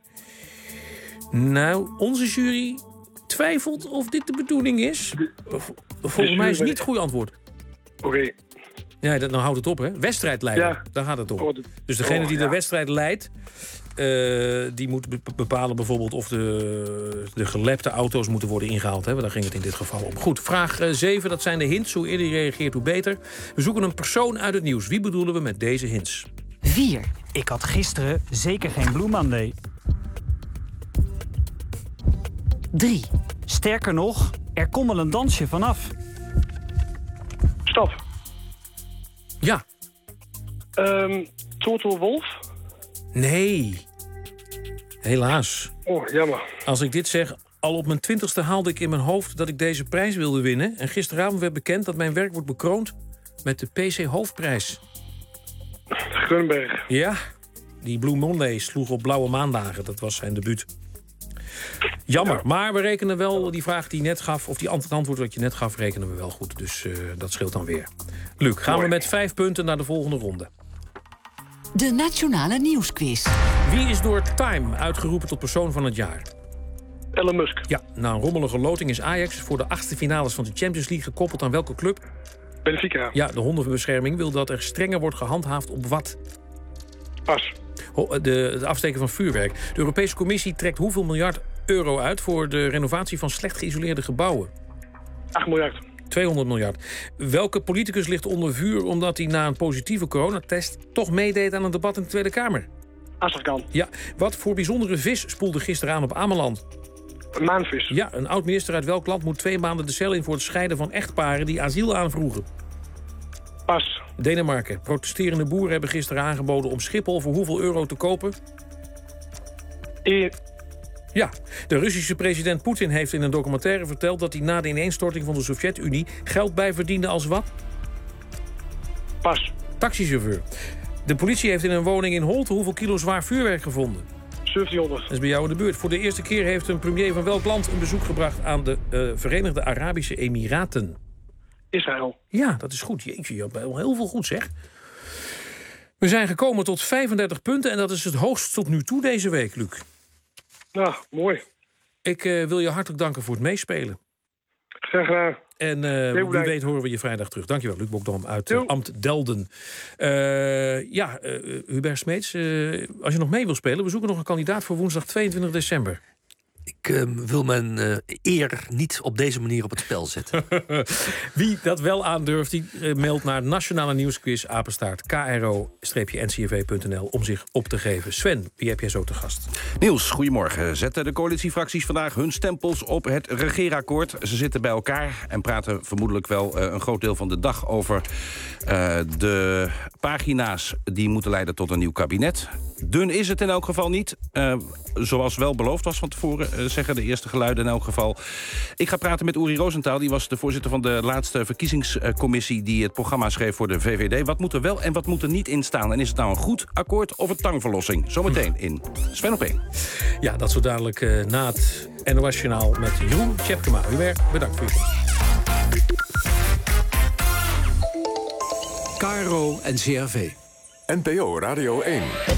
Nou, onze jury twijfelt of dit de bedoeling is. Volgens mij is het niet het goede antwoord. Oké. Okay. Ja, dan houdt het op, hè? Wedstrijdleider, ja. Daar gaat het om. Oh, de... Dus degene oh, die ja. de wedstrijd leidt, uh, die moet bepalen bijvoorbeeld of de, de gelepte auto's moeten worden ingehaald. Hè? Daar ging het in dit geval om. Goed, vraag uh, zeven, dat zijn de hints. Hoe eerder je reageert, hoe beter. We zoeken een persoon uit het nieuws. Wie bedoelen we met deze hints? vier. Ik had gisteren zeker geen Blue Monday. drie. Sterker nog, er komt wel een dansje vanaf. Stop. Ja. Um, Toto Wolff. Nee. Helaas. Oh, jammer. Als ik dit zeg, al op mijn twintigste haalde ik in mijn hoofd dat ik deze prijs wilde winnen. En gisteravond werd bekend dat mijn werk wordt bekroond met de P C Hoofdprijs. Grunberg. Ja, die Blue Monday sloeg op blauwe maandagen. Dat was zijn debuut. Jammer, ja. Maar we rekenen wel die vraag die je net gaf... of die antwoord wat je net gaf, rekenen we wel goed. Dus uh, dat scheelt dan weer. Luc, gaan Mooi. we met vijf punten naar de volgende ronde. De Nationale Nieuwsquiz. Wie is door Time uitgeroepen tot persoon van het jaar? Elon Musk. Ja, na een rommelige loting is Ajax voor de achtste finales van de Champions League gekoppeld aan welke club? Benfica. Ja, de hondenbescherming wil dat er strenger wordt gehandhaafd op wat? Pas. De, het afsteken van vuurwerk. De Europese Commissie trekt hoeveel miljard euro uit voor de renovatie van slecht geïsoleerde gebouwen? acht miljard. tweehonderd miljard. Welke politicus ligt onder vuur omdat hij na een positieve coronatest toch meedeed aan een debat in de Tweede Kamer? Astrid. Ja, wat voor bijzondere vis spoelde gisteren aan op Ameland? Een maanvis. Ja, een oud-minister uit welk land moet twee maanden de cel in voor het scheiden van echtparen die asiel aanvroegen? Pas. Denemarken. Protesterende boeren hebben gisteren aangeboden om Schiphol voor hoeveel euro te kopen? E Ja, de Russische president Poetin heeft in een documentaire verteld dat hij na de ineenstorting van de Sovjet-Unie geld bijverdiende als wat? Pas. Taxichauffeur. De politie heeft in een woning in Holte hoeveel kilo zwaar vuurwerk gevonden? zeventienhonderd. Dat is bij jou in de buurt. Voor de eerste keer heeft een premier van welk land een bezoek gebracht aan de uh, Verenigde Arabische Emiraten? Israël. Ja, dat is goed. Jeetje, je hebt wel heel veel goed, zeg. We zijn gekomen tot vijfendertig punten en dat is het hoogst tot nu toe deze week, Luc. Nou, mooi. Ik uh, wil je hartelijk danken voor het meespelen. Graag gedaan. En uh, wie weet horen we je vrijdag terug. Dankjewel, Luc Bokdam uit uh, Ambt Delden. Uh, ja, uh, Hubert Smeets, uh, als je nog mee wil spelen... we zoeken nog een kandidaat voor woensdag tweeëntwintig december. Ik uh, wil mijn uh, eer niet op deze manier op het spel zetten. Wie dat wel aandurft, die uh, mailt naar Nationale Nieuwsquiz... apenstaart k r o n c v punt n l om zich op te geven. Sven, wie heb jij zo te gast? Niels, goedemorgen. Zetten de coalitiefracties vandaag hun stempels op het regeerakkoord? Ze zitten bij elkaar en praten vermoedelijk wel uh, een groot deel van de dag... over uh, de pagina's die moeten leiden tot een nieuw kabinet. Dun is het in elk geval niet. Uh, zoals wel beloofd was van tevoren, uh, zeggen de eerste geluiden in elk geval. Ik ga praten met Uri Rosenthal. Die was de voorzitter van de laatste verkiezingscommissie... die het programma schreef voor de V V D. Wat moet er wel en wat moet er niet in staan? En is het nou een goed akkoord of een tangverlossing? Zometeen in Sven op één. Ja, dat zo dadelijk uh, na het N O S-journaal met Jeroen Tjepkema. Hubert, bedankt voor je komst. K R O en C R V. N P O Radio één.